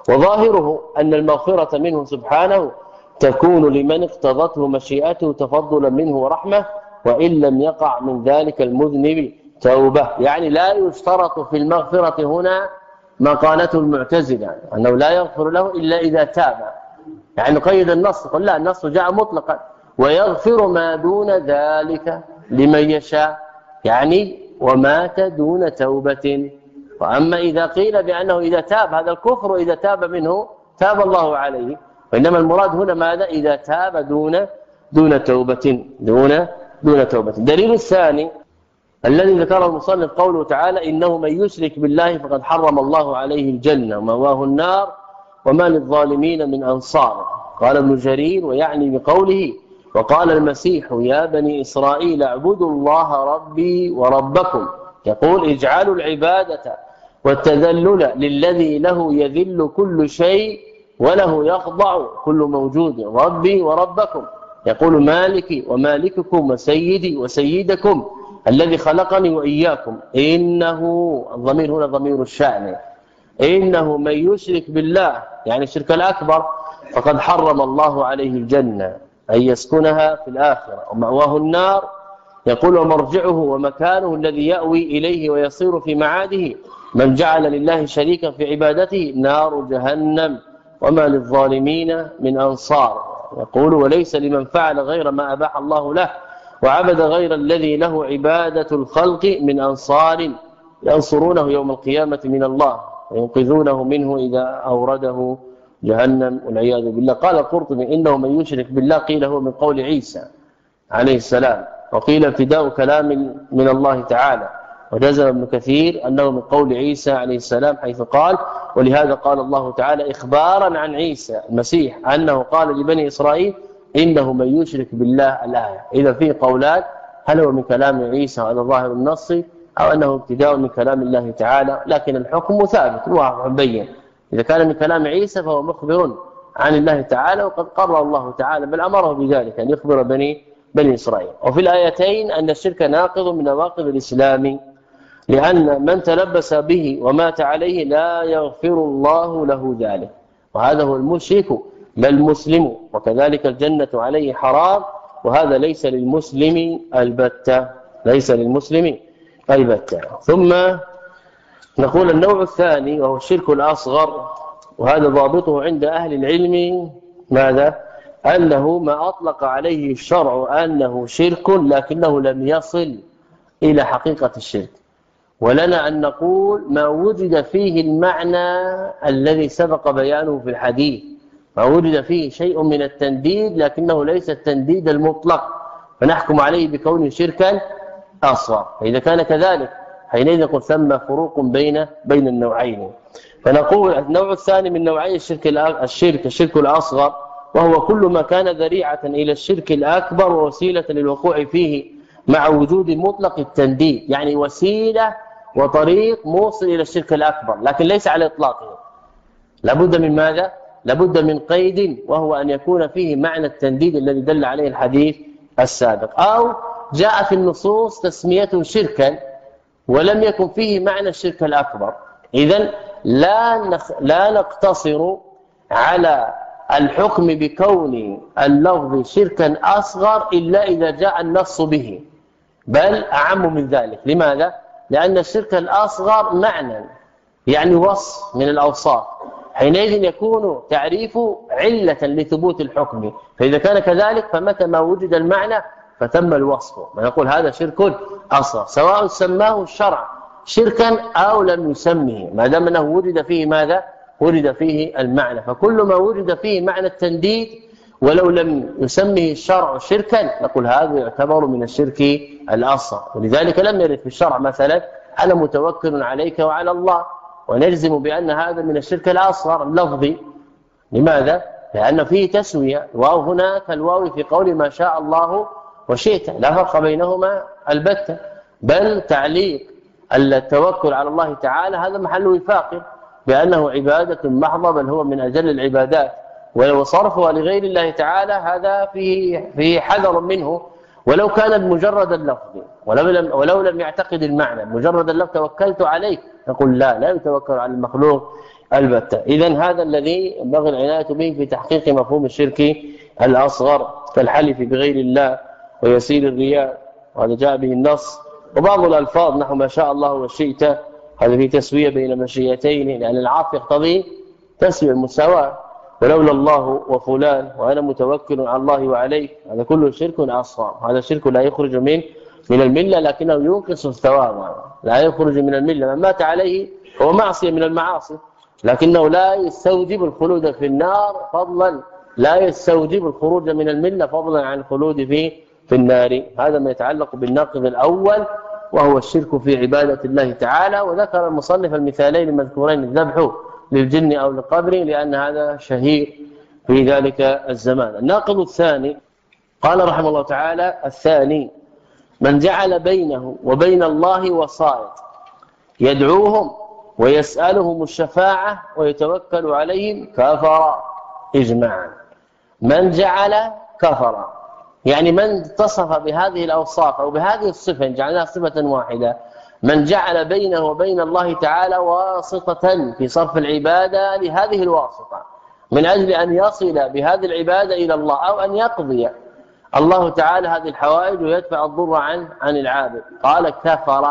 وظاهره أن المغفرة منه سبحانه تكون لمن اقتضته مشيئته تفضلا منه ورحمة، وإن لم يقع من ذلك المذنب توبة. يعني لا يشترط في المغفرة هنا ما قالته المعتزلة أنه لا يغفر له إلا إذا تاب، يعني قيد النص، قل لا، النص جاء مطلقا ويغفر ما دون ذلك لمن يشاء، يعني ومات دون توبة. وأما إذا قيل بأنه إذا تاب، هذا الكفر إذا تاب منه تاب الله عليه، وإنما المراد هنا ماذا؟ إذا تاب دون دون توبة دون دون توبة. الدليل الثاني الذي ذكره المصنف قوله تعالى: إنه من يشرك بالله فقد حرم الله عليه الجنة ومأواه النار وما للظالمين من أنصار. قال ابن جرير ويعني بقوله: وقال المسيح يا بني إسرائيل اعبدوا الله ربي وربكم، يقول: اجعلوا العبادة والتذلل للذي له يذل كل شيء وله يخضع كل موجود، ربي وربكم، يقول: مالكي ومالككم وسيدي وسيدكم الذي خلقني وإياكم. إنه، الضمير هنا ضمير الشأن، إنه من يشرك بالله يعني الشرك الأكبر فقد حرم الله عليه الجنة أن يسكنها في الآخرة ومأواه النار، يقول: ومرجعه ومكانه الذي يأوي إليه ويصير في معاده من جعل لله شريكا في عبادته نار جهنم وما للظالمين من أنصار. يقول: وليس لمن فعل غير ما أباح الله له وعبد غير الذي له عبادة الخلق من أنصار ينصرونه يوم القيامة من الله وينقذونه منه إذا أورده جهنم والعياذ بالله. قال القرطبي: إنه من يشرك بالله قيل هو من قول عيسى عليه السلام، وقيل ابتداء كلام من الله تعالى، وجزم ابن كثير أنه من قول عيسى عليه السلام حيث قال: ولهذا قال الله تعالى إخبارا عن عيسى المسيح أنه قال لبني إسرائيل إنه من يشرك بالله الآية. إذا فيه قولان: هل هو من كلام عيسى هذا ظاهر النص أو أنه ابتداء من كلام الله تعالى، لكن الحكم ثابت واضح مبين. إذا كان من كلام عيسى فهو مخبر عن الله تعالى، وقد قرر الله تعالى بل أمره بذلك أن يخبر بني بني إسرائيل. وفي الآيتين أن الشرك ناقض من نواقض الإسلام، لأن من تلبس به ومات عليه لا يغفر الله له ذلك، وهذا هو المشرك لا المسلم، وكذلك الجنة عليه حرام، وهذا ليس للمسلم البتة، ليس للمسلم البتة. ثم نقول النوع الثاني وهو الشرك الأصغر، وهذا ضابطه عند أهل العلم ماذا؟ أنه ما أطلق عليه الشرع أنه شرك لكنه لم يصل إلى حقيقة الشرك. ولنا أن نقول ما وجد فيه المعنى الذي سبق بيانه في الحديث، ما وجد فيه شيء من التنديد لكنه ليس التنديد المطلق، فنحكم عليه بكونه شركا أصغر. فإذا كان كذلك حينئذ نقول ثم فروق بين بين النوعين. فنقول النوع الثاني من نوعي الشرك الشرك الشرك الأصغر، وهو كل ما كان ذريعة إلى الشرك الأكبر ووسيلة للوقوع فيه مع وجود مطلق التنديد، يعني وسيلة وطريق موصل إلى الشرك الأكبر لكن ليس على إطلاقه. لابد من ماذا؟ لابد من قيد، وهو أن يكون فيه معنى التنديد الذي دل عليه الحديث السابق، أو جاء في النصوص تسميته شركا ولم يكن فيه معنى الشرك الأكبر. إذن لا نخ... لا نقتصر على الحكم بكون اللفظ شركا أصغر إلا إذا جاء النص به، بل أعم من ذلك. لماذا؟ لأن الشرك الأصغر معنى يعني وصف من الأوصاف، حينئذ يكون تعريف علة لثبوت الحكم. فإذا كان كذلك فمتى ما وجد المعنى فتم الوصف، ونقول هذا شرك أصغر سواء سماه الشرع شركا أو لم يسمه، ما دام أنه وجد فيه ماذا؟ وجد فيه المعنى. فكل ما وجد فيه معنى التنديد ولو لم يسمه الشرع شركا نقول هذا يعتبر من الشرك الأصغر. ولذلك لم يرد في الشرع مثلا أنا متوكل عليك وعلى الله، ونجزم بأن هذا من الشرك الأصغر اللفظي. لماذا؟ لأن فيه تسوية، واو هنا كالواو في قول ما شاء الله وشئت، لا فرق بينهما البتة، بل تعليق التوكل على الله تعالى هذا محل وفاق بأنه عبادة محضة، بل هو من أجل العبادات، ولو صرفها لغير الله تعالى هذا فيه فيه حذر منه. ولو كان مجرد اللفظ ولو لم ولو لم يعتقد المعنى، مجرد اللفظ توكلت عليك، نقول لا لا يتوكل على المخلوق البتة. إذن هذا الذي ينبغي العناية به في تحقيق مفهوم الشرك الأصغر كالحلف بغير الله ويسير الرياء، وهذا جاء به النص. وبعض الألفاظ نحو ما شاء الله وشئت، هذا في تسوية بين مشيئتين، لأن العطف يقتضي تسوية المساواة. ولولا الله وفلان وأنا متوكل على الله وعليك، هذا كله شرك أصغر. هذا شرك لا يخرج من من الملة، لكنه ينقص الثواب، لا يخرج من الملة. من مات عليه هو معصية من المعاصي، لكنه لا يستوجب الخلود في النار فضلا لا يستوجب الخروج من الملة فضلا عن الخلود في في النار. هذا ما يتعلق بالناقض الأول، وهو الشرك في عبادة الله تعالى. وذكر المصنف المثالين المذكورين، الذبح للجن أو للقبر، لأن هذا شهير في ذلك الزمان. الناقض الثاني قال رحمه الله تعالى: الثاني من جعل بينه وبين الله وسائط يدعوهم ويسألهم الشفاعة ويتوكل عليهم كفر إجماعا. من جعل كفر، يعني من اتصف بهذه الأوصاف أو بهذه الصفة، جعلها صفة واحدة، من جعل بينه وبين الله تعالى واسطة في صرف العبادة لهذه الواسطة من أجل أن يصل بهذه العبادة إلى الله، أو أن يقضي الله تعالى هذه الحوائج ويدفع الضر عن عن العابد، قال كفر.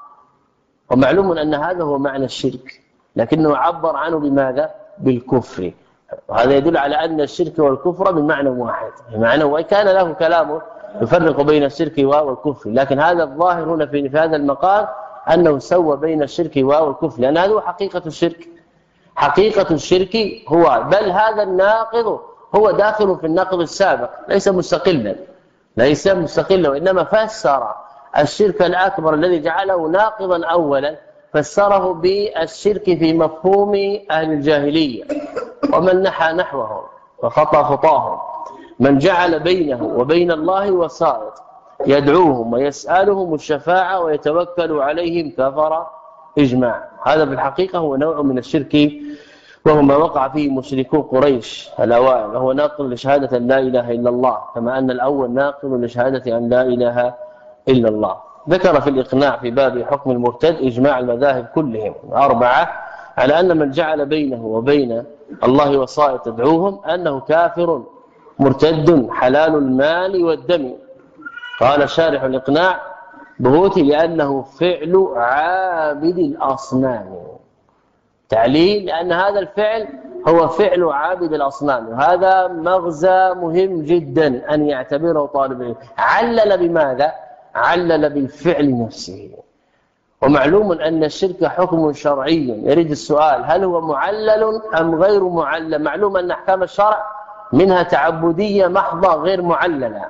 ومعلوم أن هذا هو معنى الشرك، لكنه عبر عنه بماذا؟ بالكفر. وهذا يدل على أن الشرك والكفر بمعنى واحد، بمعنى وإن كان له كلام يفرق بين الشرك والكفر، لكن هذا الظاهر هنا في هذا المقام أنه سوى بين الشرك والكفر، لأن هذا هو حقيقة الشرك. حقيقة الشرك هو، بل هذا الناقض هو داخل في الناقض السابق، ليس مستقلا ليس مستقلا وإنما فسر الشرك الأكبر الذي جعله ناقضا أولا، فسره بالشرك في مفهوم أهل الجاهلية ومن نحى نحوهم وخطى خطاهم. من جعل بينه وبين الله وسائط يدعوهم ويسألهم الشفاعة ويتوكل عليهم كفر إجماع. هذا في الحقيقة هو نوع من الشرك، وهو ما وقع فيه مشركو قريش الأوائل، وهو ناقل لشهادة أن لا إله إلا الله، كما أن الأول ناقل لشهادة أن لا إله إلا الله. ذكر في الإقناع في باب حكم المرتد إجماع المذاهب كلهم أربعة على أن من جعل بينه وبين الله وسائط يدعوهم أنه كافر مرتد حلال المال والدم. قال شارح الإقناع بهوتي: لأنه فعل عابد الأصنام. تعليل: لأن هذا الفعل هو فعل عابد الأصنام. وهذا مغزى مهم جدا أن يعتبره طالب العلم. علل بماذا؟ علل بالفعل نفسه. ومعلوم أن الشرك حكم شرعي، يريد السؤال: هل هو معلل أم غير معلل؟ معلوم أن أحكام الشرع منها تعبدية محضة غير معللة،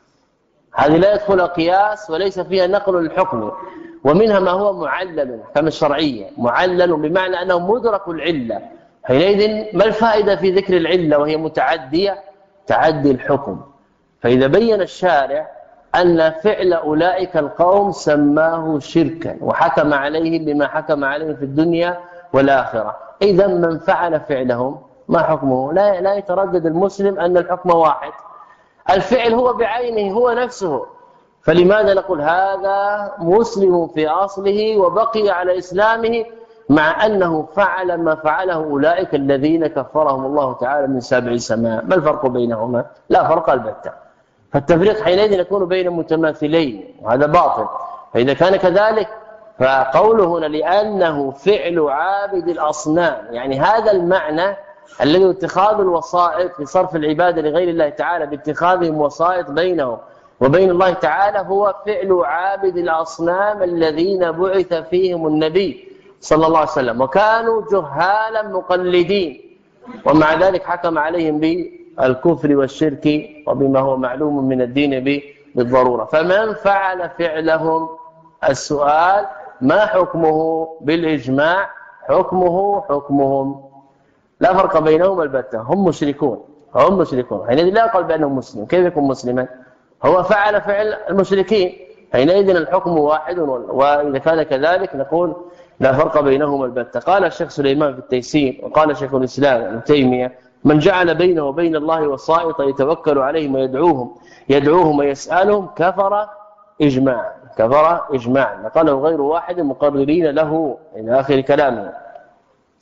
هذه لا يدخل قياس وليس فيها نقل الحكم، ومنها ما هو معلل أحكام الشرعية، معلل بمعنى أنه مدرك العلة. حينئذ ما الفائدة في ذكر العلة وهي متعدية؟ تعدي الحكم. فإذا بين الشارع أن فعل أولئك القوم سماه شركا وحكم عليهم بما حكم عليهم في الدنيا والآخرة، إذا من فعل فعلهم ما حكمه؟ لا لا يتردد المسلم أن الحكم واحد، الفعل هو بعينه هو نفسه. فلماذا نقول هذا مسلم في أصله وبقي على إسلامه مع أنه فعل ما فعله أولئك الذين كفرهم الله تعالى من سبع سماء؟ ما الفرق بينهما؟ لا فرق البتة. فالتفريق حينئذ يكون بين متماثلين، وهذا باطل. فإذا كان كذلك فقوله هنا لأنه فعل عابد الأصنام، يعني هذا المعنى الذي اتخاذ الوسائط في صرف العبادة لغير الله تعالى باتخاذهم وسائط بينهم وبين الله تعالى هو فعل عابد الأصنام الذين بعث فيهم النبي صلى الله عليه وسلم، وكانوا جهالا مقلدين، ومع ذلك حكم عليهم بالكفر والشرك وبما هو معلوم من الدين بالضرورة. فمن فعل فعلهم، السؤال ما حكمه بالإجماع؟ حكمه حكمهم، لا فرق بينهم البتة، هم مشركون هم مشركون حينئذ لا يقال بأنهم مسلم. كيف يكون مسلما؟ هو فعل فعل المشركين، حينئذ الحكم واحد. وإذا كان كذلك نقول لا فرق بينهم البتة. قال الشيخ سليمان في التيسير وقال شيخ الإسلام ابن تيمية: من جعل بينه وبين الله وسائط يتوكل عليهم ويدعوهم يدعوهم ويسألهم كفر إجماع كفر إجماع. قاله غير واحد مقررين له إلى آخر كلامه.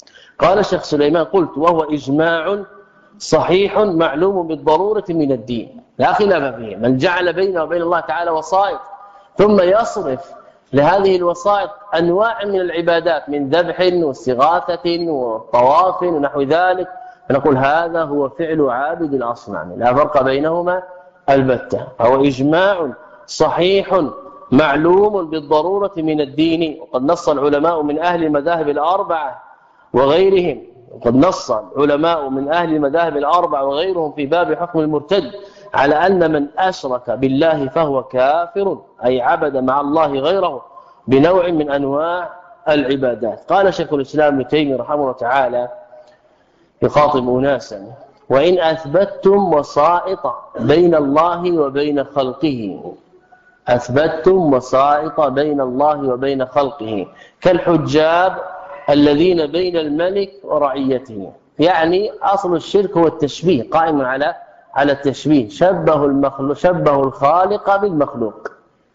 قال الشيخ سليمان قلت وهو إجماع صحيح معلوم بالضرورة من الدين لا خلاف فيه. من جعل بينه وبين الله تعالى وسائط ثم يصرف لهذه الوسائط أنواع من العبادات من ذبح واستغاثة وطواف ونحو ذلك، فنقول هذا هو فعل عابد الأصنام لا فرق بينهما البتة. هو إجماع صحيح معلوم بالضرورة من الدين. وقد نص العلماء من أهل المذاهب الأربعة وغيرهم وقد نص العلماء من أهل المذاهب الأربعة وغيرهم في باب حكم المرتد على أن من أشرك بالله فهو كافر، أي عبد مع الله غيره بنوع من أنواع العبادات. قال شيخ الإسلام ابن تيمية رحمه الله تعالى يخاطب أناسا: وإن أثبتتم وسائط بين الله وبين خلقه، أثبتتم وسائط بين الله وبين خلقه كالحجاب الذين بين الملك ورعيته. يعني أصل الشرك هو التشبيه، قائم على على التشبيه، شبه المخلوق شبه الخالق بالمخلوق.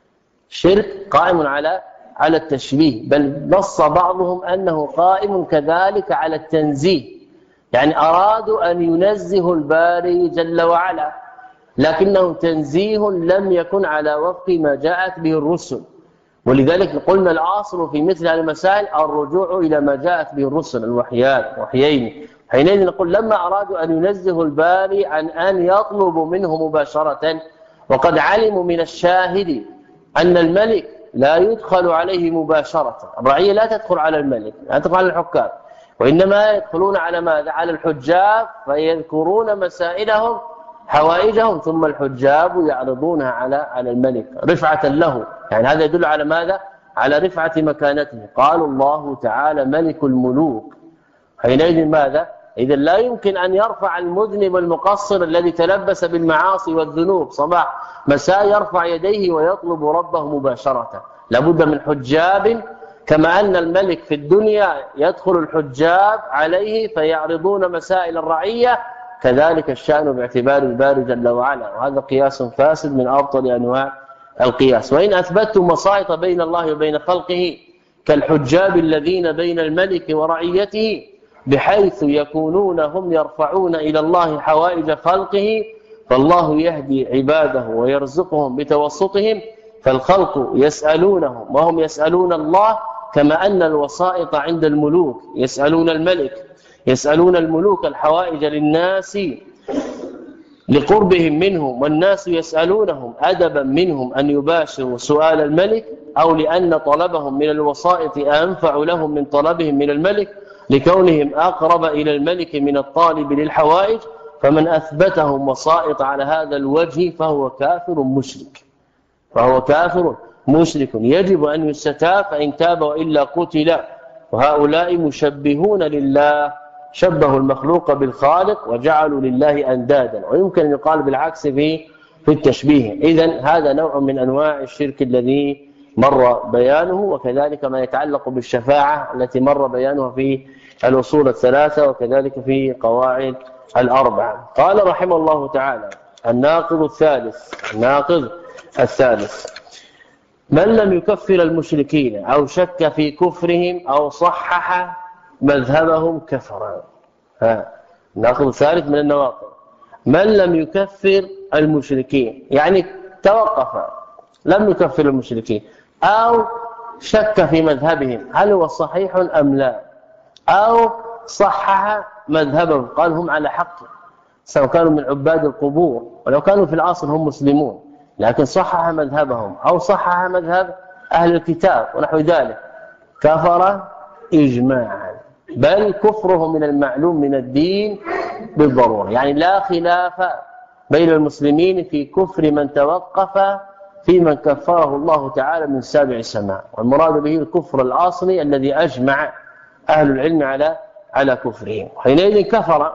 الشرك قائم على على التشبيه، بل نص بعضهم أنه قائم كذلك على التنزيه، يعني أرادوا أن ينزهوا الباري جل وعلا، لكنه تنزيه لم يكن على وفق ما جاءت به الرسل. ولذلك قلنا الأصل في مثل هذه المسائل الرجوع إلى ما جاءت به الرسل الوحيان وحيين. حينئذ نقول لما أرادوا أن ينزهوا الباري عن أن يطلبوا منه مباشرة، وقد علموا من الشاهد أن الملك لا يدخل عليه مباشرة، الرعية لا تدخل على الملك، لا تدخل على الحكام، وإنما يدخلون على ماذا؟ على الحجاب، فيذكرون مسائلهم حوائجهم ثم الحجاب يعرضونها على على الملك رفعة له. يعني هذا يدل على ماذا؟ على رفعة مكانته. قال الله تعالى ملك الملوك. حينئذ ماذا؟ إذا لا يمكن أن يرفع المذنب المقصر الذي تلبس بالمعاصي والذنوب صباح مساء يرفع يديه ويطلب ربه مباشرة، لابد من حجاب. كما أن الملك في الدنيا يدخل الحجاب عليه فيعرضون مسائل الرعية، كذلك الشأن باعتبار الباري جل وعلا، وهذا قياس فاسد من أبطل أنواع القياس. وإن أثبتتم وسائط بين الله وبين خلقه كالحجاب الذين بين الملك ورعيته، بحيث يكونون هم يرفعون إلى الله حوائج خلقه، فالله يهدي عباده ويرزقهم بتوسطهم، فالخلق يسألونهم وهم يسألون الله، كما أن الوسائط عند الملوك يسألون الملك يسألون الملوك الحوائج للناس لقربهم منهم، والناس يسألونهم أدبا منهم أن يباشروا سؤال الملك، أو لأن طلبهم من الوسائط أنفع لهم من طلبهم من الملك لكونهم أقرب إلى الملك من الطالب للحوائج. فمن أثبتهم وسائط على هذا الوجه فهو كافر مشرك فهو كافر مشرك يجب أن يستتاب، فإن تاب وإلا قتل. وهؤلاء مشبهون لله، شبهوا المخلوق بالخالق وجعلوا لله أندادا، ويمكن أن يقال بالعكس في في التشبيه. إذن هذا نوع من أنواع الشرك الذي مر بيانه، وكذلك ما يتعلق بالشفاعة التي مر بيانها في الأصول الثلاثة وكذلك في قواعد الأربعة. قال رحمه الله تعالى الناقض الثالث الناقض الثالث من لم يكفر المشركين أو شك في كفرهم أو صحح مذهبهم كفر. ها الناقض الثالث من النواقض من لم يكفر المشركين، يعني توقف لم يكفر المشركين أو شك في مذهبهم هل هو صحيح أم لا، أو صحح مذهبهم قال هم على حق، سواء كانوا من عباد القبور ولو كانوا في الأصل هم مسلمون، لكن صحح مذهبهم أو صحح مذهب أهل الكتاب ونحو ذلك، كفر إجماعا، بل كفره من المعلوم من الدين بالضرورة. يعني لا خلاف بين المسلمين في كفر من توقف في من كفره الله تعالى من سابع سماء، والمراد به الكفر الأصلي الذي أجمع أهل العلم على على كفرهم. حينئذ كفر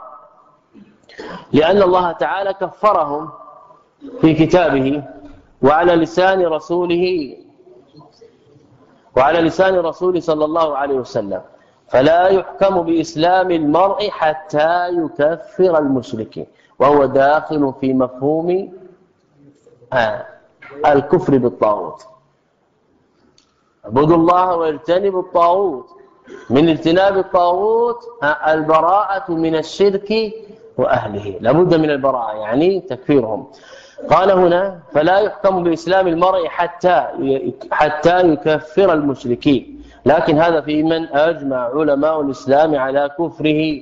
لأن الله تعالى كفرهم في كتابه وعلى لسان رسوله وعلى لسان رسوله صلى الله عليه وسلم، فلا يحكم بإسلام المرء حتى يكفر المشركين، وهو داخل في مفهوم آه الكفر بالطاغوت. اعبدوا الله واجتنبوا الطاغوت، من اجتناب الطاغوت البراءة من الشرك وأهله، لابد من البراءة يعني تكفيرهم. قال هنا فلا يحكم بإسلام المرء حتى حتى يكفر المشركين، لكن هذا في من أجمع علماء الإسلام على كفره.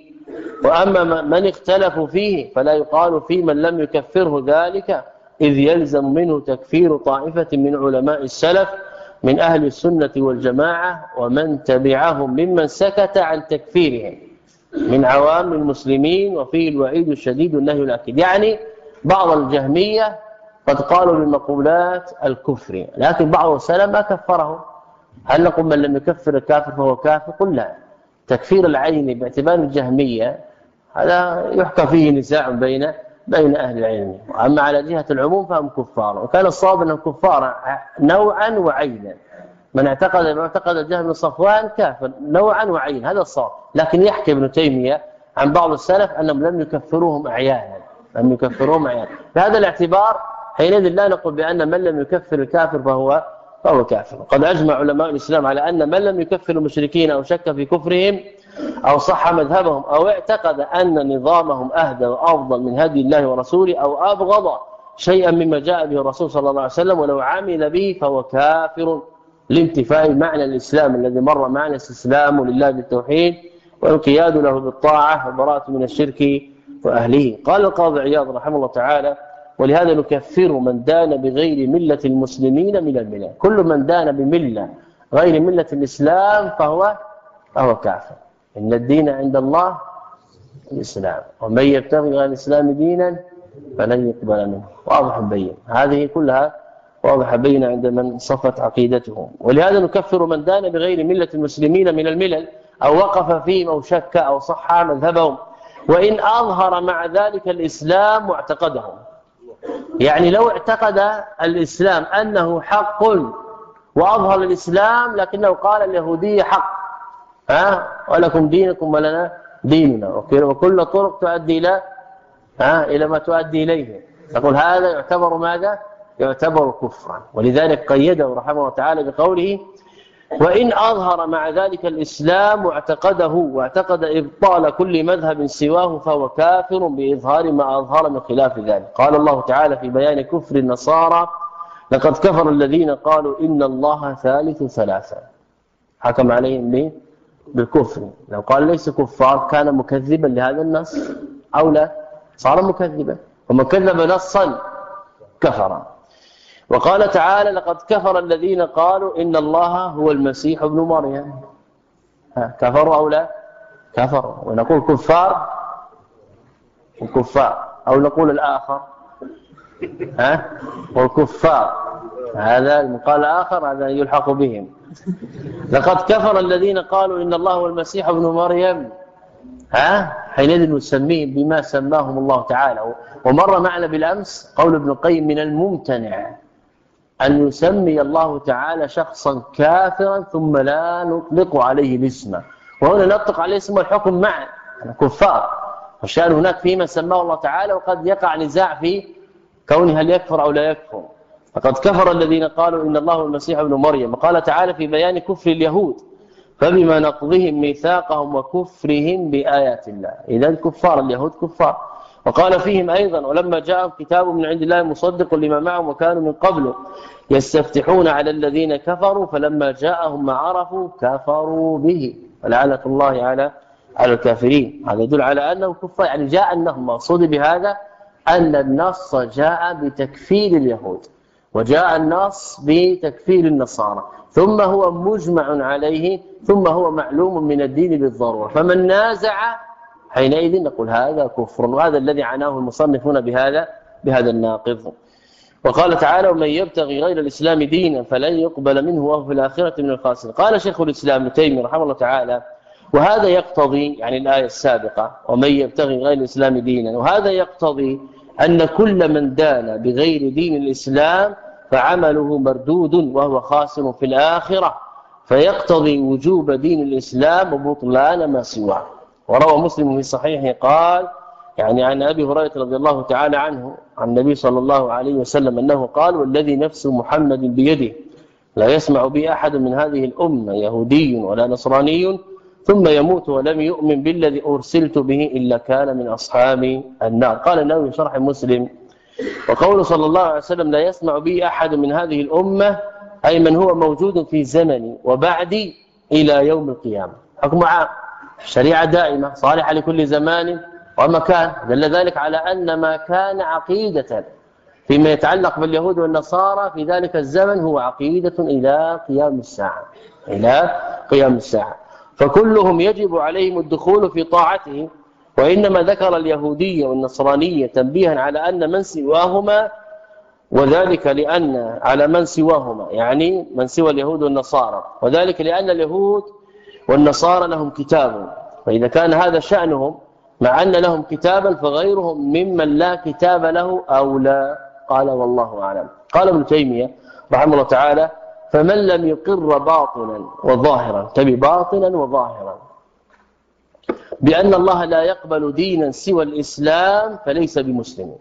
وأما من اختلفوا فيه فلا يقال في من لم يكفره ذلك، إذ يلزم منه تكفير طائفة من علماء السلف من أهل السنة والجماعة ومن تبعهم ممن سكت عن تكفيرهم من عوام المسلمين، وفيه الوعيد الشديد والنهي الأكيد. يعني بعض الجهمية قد قالوا بمقولات الكفر، لكن بعض السلف ما كفره. هل نقول من لم يكفر الكافر فهو كافر؟ قل لا. تكفير العين باعتبار الجهمية هذا يحكى فيه نزاع بين بين أهل العلم، أما على جهة العموم فهم كفار، وكان الصواب أنهم كفار نوعا وعينا. من اعتقد من اعتقد الجهم بن صفوان كافر نوعا وعينا، هذا الصواب. لكن يحكي ابن تيمية عن بعض السلف أنهم لم يكفروهم أعيانا، لم يكفروهم أعيانا. بهذا الاعتبار حينئذ لا نقول بأن من لم يكفر الكافر فهو فهو كافر. قد أجمع علماء الإسلام على أن من لم يكفر المشركين أو شك في كفرهم أو صح مذهبهم أو اعتقد أن نظامهم أهدى وأفضل من هدي الله ورسوله أو أبغض شيئا مما جاء به الرسول صلى الله عليه وسلم ولو عمل به فهو كافر، لانتفاء معنى الإسلام الذي مر معنا، استسلام لله بالتوحيد والانقياد له بالطاعة وبراءة من الشرك وأهله. قال القاضي عياض رحمه الله تعالى ولهذا نكفر من دان بغير ملة المسلمين من الملة. كل من دان بملة غير ملة الإسلام فهو فهو كافر. إن الدين عند الله الإسلام ومن يبتغي غير الإسلام دينا فلن يقبل منه. واضح بين، هذه كلها واضح بين عند من صفت عقيدته. ولهذا نكفر من دان بغير ملة المسلمين من الملل أو وقف فيهم أو شك أو صح مذهبهم، وإن أظهر مع ذلك الإسلام واعتقدهم. يعني لو اعتقد الإسلام أنه حق وأظهر الإسلام لكنه قال اليهودية حق، ها ولكم دينكم ولنا ديننا، وكل طرق تؤدي إلى ها إلى ما تؤدي إليه، نقول هذا يعتبر ماذا؟ يعتبر كفرا. ولذلك قيده رحمه الله تعالى بقوله وإن أظهر مع ذلك الإسلام واعتقده واعتقد إبطال كل مذهب سواه فهو كافر بإظهار ما أظهر من خلاف ذلك. قال الله تعالى في بيان كفر النصارى لقد كفر الذين قالوا إن الله ثالث ثلاثة، حكم عليهم به بالكفر. لو قال ليس كفار كان مكذبا لهذا النص أو لا؟ صار مكذبا، ومن كذب نصا كفر. وقال تعالى لقد كفر الذين قالوا إن الله هو المسيح ابن مريم، كفروا أو لا؟ كفروا. ونقول كفار وكفار، أو نقول الآخر ها والكفار، هذا المقال الآخر هذا يلحق بهم. لقد كفر الذين قالوا إن الله هو المسيح ابن مريم، ها حينئذ نسميهم بما سماهم الله تعالى. ومر معنا بالأمس قول ابن القيم من الممتنع أن يسمي الله تعالى شخصا كافرا ثم لا نطلق عليه الاسم، وهنا نطلق عليه اسم الحكم معا كفار، والشأن هناك فيما سماه الله تعالى، وقد يقع نزاع في كونه هل يكفر أو لا يكفر. فقد كفر الذين قالوا إن الله هو المسيح ابن مريم. وقال تعالى في بيان كفر اليهود فبما نقضهم ميثاقهم وكفرهم بآيات الله، إذن كفار اليهود كفار. وقال فيهم أيضا ولما جاءهم كتاب من عند الله مصدق لما معهم وكانوا من قبل يستفتحون على الذين كفروا فلما جاءهم ما عرفوا كفروا به ولعنة الله على على الكافرين. هذا يدل على أنهم كفار، يعني جاء أنهم مقصود بهذا أن النص جاء بتكفير اليهود وجاء النص بتكفير النصارى، ثم هو مجمع عليه، ثم هو معلوم من الدين بالضرورة، فمن نازع حينئذ نقول هذا كفر. وهذا الذي عناه المصنفون بهذا بهذا الناقض. وقال تعالى ومن يبتغي غير الإسلام دينا فلن يقبل منه وهو في الآخرة من الخاسرين. قال شيخ الإسلام ابن تيمية رحمه الله تعالى وهذا يقتضي، يعني الآية السابقة ومن يبتغي غير الإسلام دينا، وهذا يقتضي أن كل من دان بغير دين الإسلام فعمله مردود وهو خاسر في الآخرة، فيقتضي وجوب دين الإسلام وبطلان ما سواه. وروى مسلم في صحيحه قال يعني عن أبي هريرة رضي الله تعالى عنه عن النبي صلى الله عليه وسلم أنه قال والذي نفس محمد بيده لا يسمع بي أحد من هذه الأمة يهودي ولا نصراني ثم يموت ولم يؤمن بالذي أرسلت به إلا كان من أصحاب النار. قال النووي في شرح مسلم: وقول صلى الله عليه وسلم: لا يسمع بي أحد من هذه الأمة، أي من هو موجود في زمني وبعدي إلى يوم القيامة. حكم عام، شريعة دائمة صالحة لكل زمان ومكان. دل ذلك على أن ما كان عقيدة فيما يتعلق باليهود والنصارى في ذلك الزمن هو عقيدة إلى قيام الساعة، إلى قيام الساعة. فكلهم يجب عليهم الدخول في طاعته، وإنما ذكر اليهودية والنصرانية تنبيها على أن من سواهما، وذلك لأن على من سواهما يعني من سوى اليهود والنصارى، وذلك لأن اليهود والنصارى لهم كتاب، فإذا كان هذا شأنهم مع أن لهم كتابا فغيرهم ممن لا كتاب له أولى. قال والله أعلم. قال ابن تيمية رحمه الله تعالى: فمن لم يقر باطنا وظاهرا، تبي باطنا وظاهرا، بأن الله لا يقبل دينا سوى الإسلام فليس بمسلم.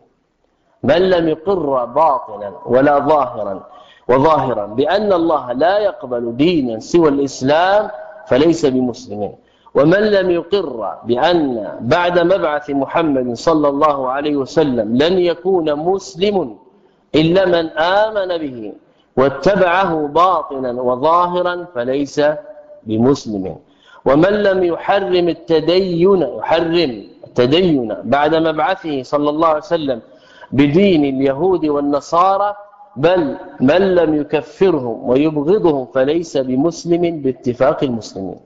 من لم يقر باطنا ولا ظاهرا وظاهرا بأن الله لا يقبل دينا سوى الإسلام فليس بمسلم. ومن لم يقر بأن بعد مبعث محمد صلى الله عليه وسلم لن يكون مسلم إلا من آمن به واتبعه باطنا وظاهرا فليس بمسلم. ومن لم يحرم التدين يحرم التدين بعد مبعثه صلى الله عليه وسلم بدين اليهود والنصارى، بل من لم يكفرهم ويبغضهم فليس بمسلم باتفاق المسلمين،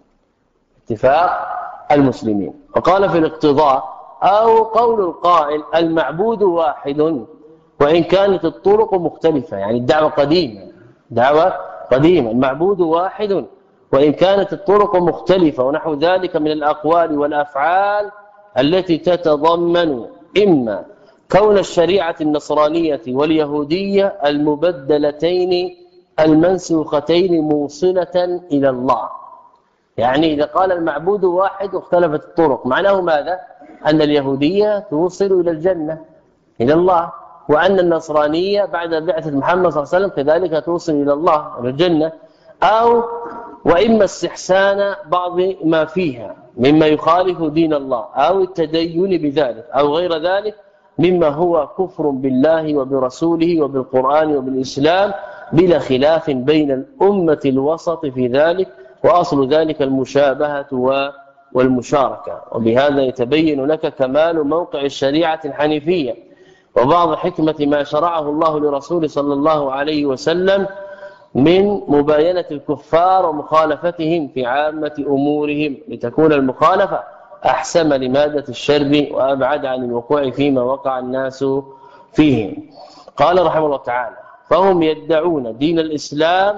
اتفاق المسلمين. وقال في الاقتضاء: أو قول القائل المعبود واحد وإن كانت الطرق مختلفة، يعني الدعوة قديمة، دعوة قديمة، المعبود واحد وإن كانت الطرق مختلفة، ونحو ذلك من الأقوال والأفعال التي تتضمن إما كون الشريعة النصرانية واليهودية المبدلتين المنسوختين موصلة إلى الله. يعني إذا قال المعبود واحد واختلفت الطرق، معناه ماذا؟ أن اليهودية توصل إلى الجنة إلى الله، وأن النصرانية بعد بعثة محمد صلى الله عليه وسلم كذلك توصل إلى الله إلى الجنة. أو وإما استحسان بعض ما فيها مما يخالف دين الله أو التدين بذلك أو غير ذلك مما هو كفر بالله وبرسوله وبالقرآن وبالإسلام، بلا خلاف بين الأمة الوسط في ذلك، وأصل ذلك المشابهة والمشاركة. وبهذا يتبين لك كمال موقع الشريعة الحنيفية وبعض حكمة ما شرعه الله لرسوله صلى الله عليه وسلم من مباينة الكفار ومخالفتهم في عامة أمورهم، لتكون المخالفة أحسم لمادة الشر وأبعد عن الوقوع فيما وقع الناس فيه. قال رحمه الله تعالى: فهم يدعون دين الإسلام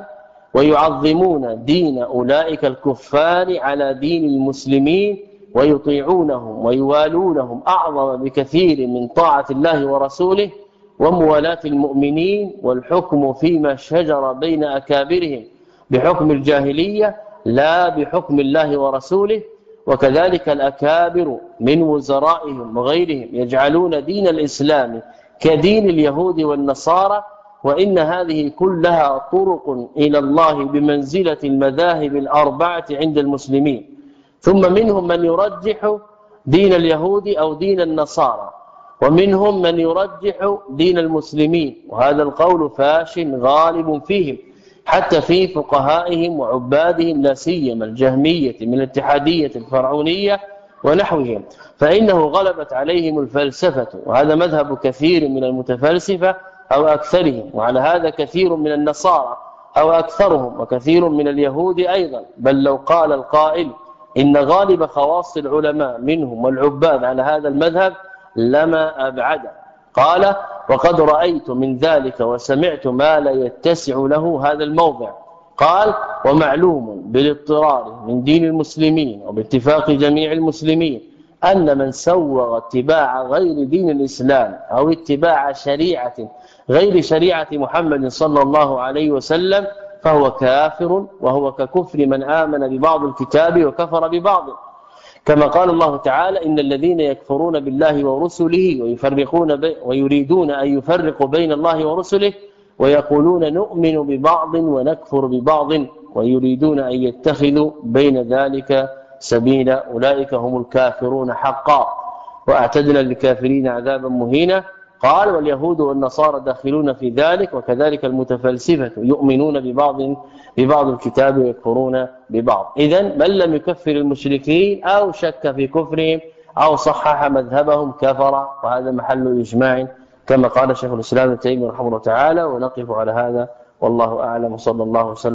ويعظمون دين أولئك الكفار على دين المسلمين، ويطيعونهم ويوالونهم أعظم بكثير من طاعة الله ورسوله وموالاة المؤمنين، والحكم فيما شجر بين أكابرهم بحكم الجاهلية لا بحكم الله ورسوله. وكذلك الأكابر من وزرائهم وغيرهم يجعلون دين الإسلام كدين اليهود والنصارى، وإن هذه كلها طرق إلى الله بمنزلة المذاهب الأربعة عند المسلمين. ثم منهم من يرجح دين اليهود أو دين النصارى، ومنهم من يرجح دين المسلمين، وهذا القول فاش غالب فيهم حتى في فقهائهم وعبادهم، لا سيما الجهمية من الاتحادية الفرعونية ونحوهم، فإنه غلبت عليهم الفلسفة، وهذا مذهب كثير من المتفلسفة أو أكثرهم، وعلى هذا كثير من النصارى أو أكثرهم، وكثير من اليهود أيضا. بل لو قال القائل إن غالب خواص العلماء منهم والعباد على هذا المذهب لما أبعد. قال: وقد رأيت من ذلك وسمعت ما لا يتسع له هذا الموضع. قال: ومعلوم بالاضطرار من دين المسلمين وباتفاق جميع المسلمين أن من سوغ اتباع غير دين الإسلام أو اتباع شريعة غير شريعة محمد صلى الله عليه وسلم فهو كافر، وهو ككفر من آمن ببعض الكتاب وكفر ببعض، كما قال الله تعالى: إن الذين يكفرون بالله ورسله ويفرقون بي ويريدون أن يفرقوا بين الله ورسله ويقولون نؤمن ببعض ونكفر ببعض ويريدون أن يتخذوا بين ذلك سبيلا أولئك هم الكافرون حقا وأعتدنا للكافرين عذابا مهينا. قال واليهود والنصارى داخلون في ذلك وكذلك المتفلسفة يؤمنون ببعض ببعض الكتاب ويكفرون ببعض. إذن من لم يكفر المشركين أو شك في كفرهم أو صحح مذهبهم كفر، وهذا محل إجماع كما قال شيخ الإسلام ابن تيمية رحمه الله تعالى. ونقف على هذا والله أعلم، صلى الله وسلم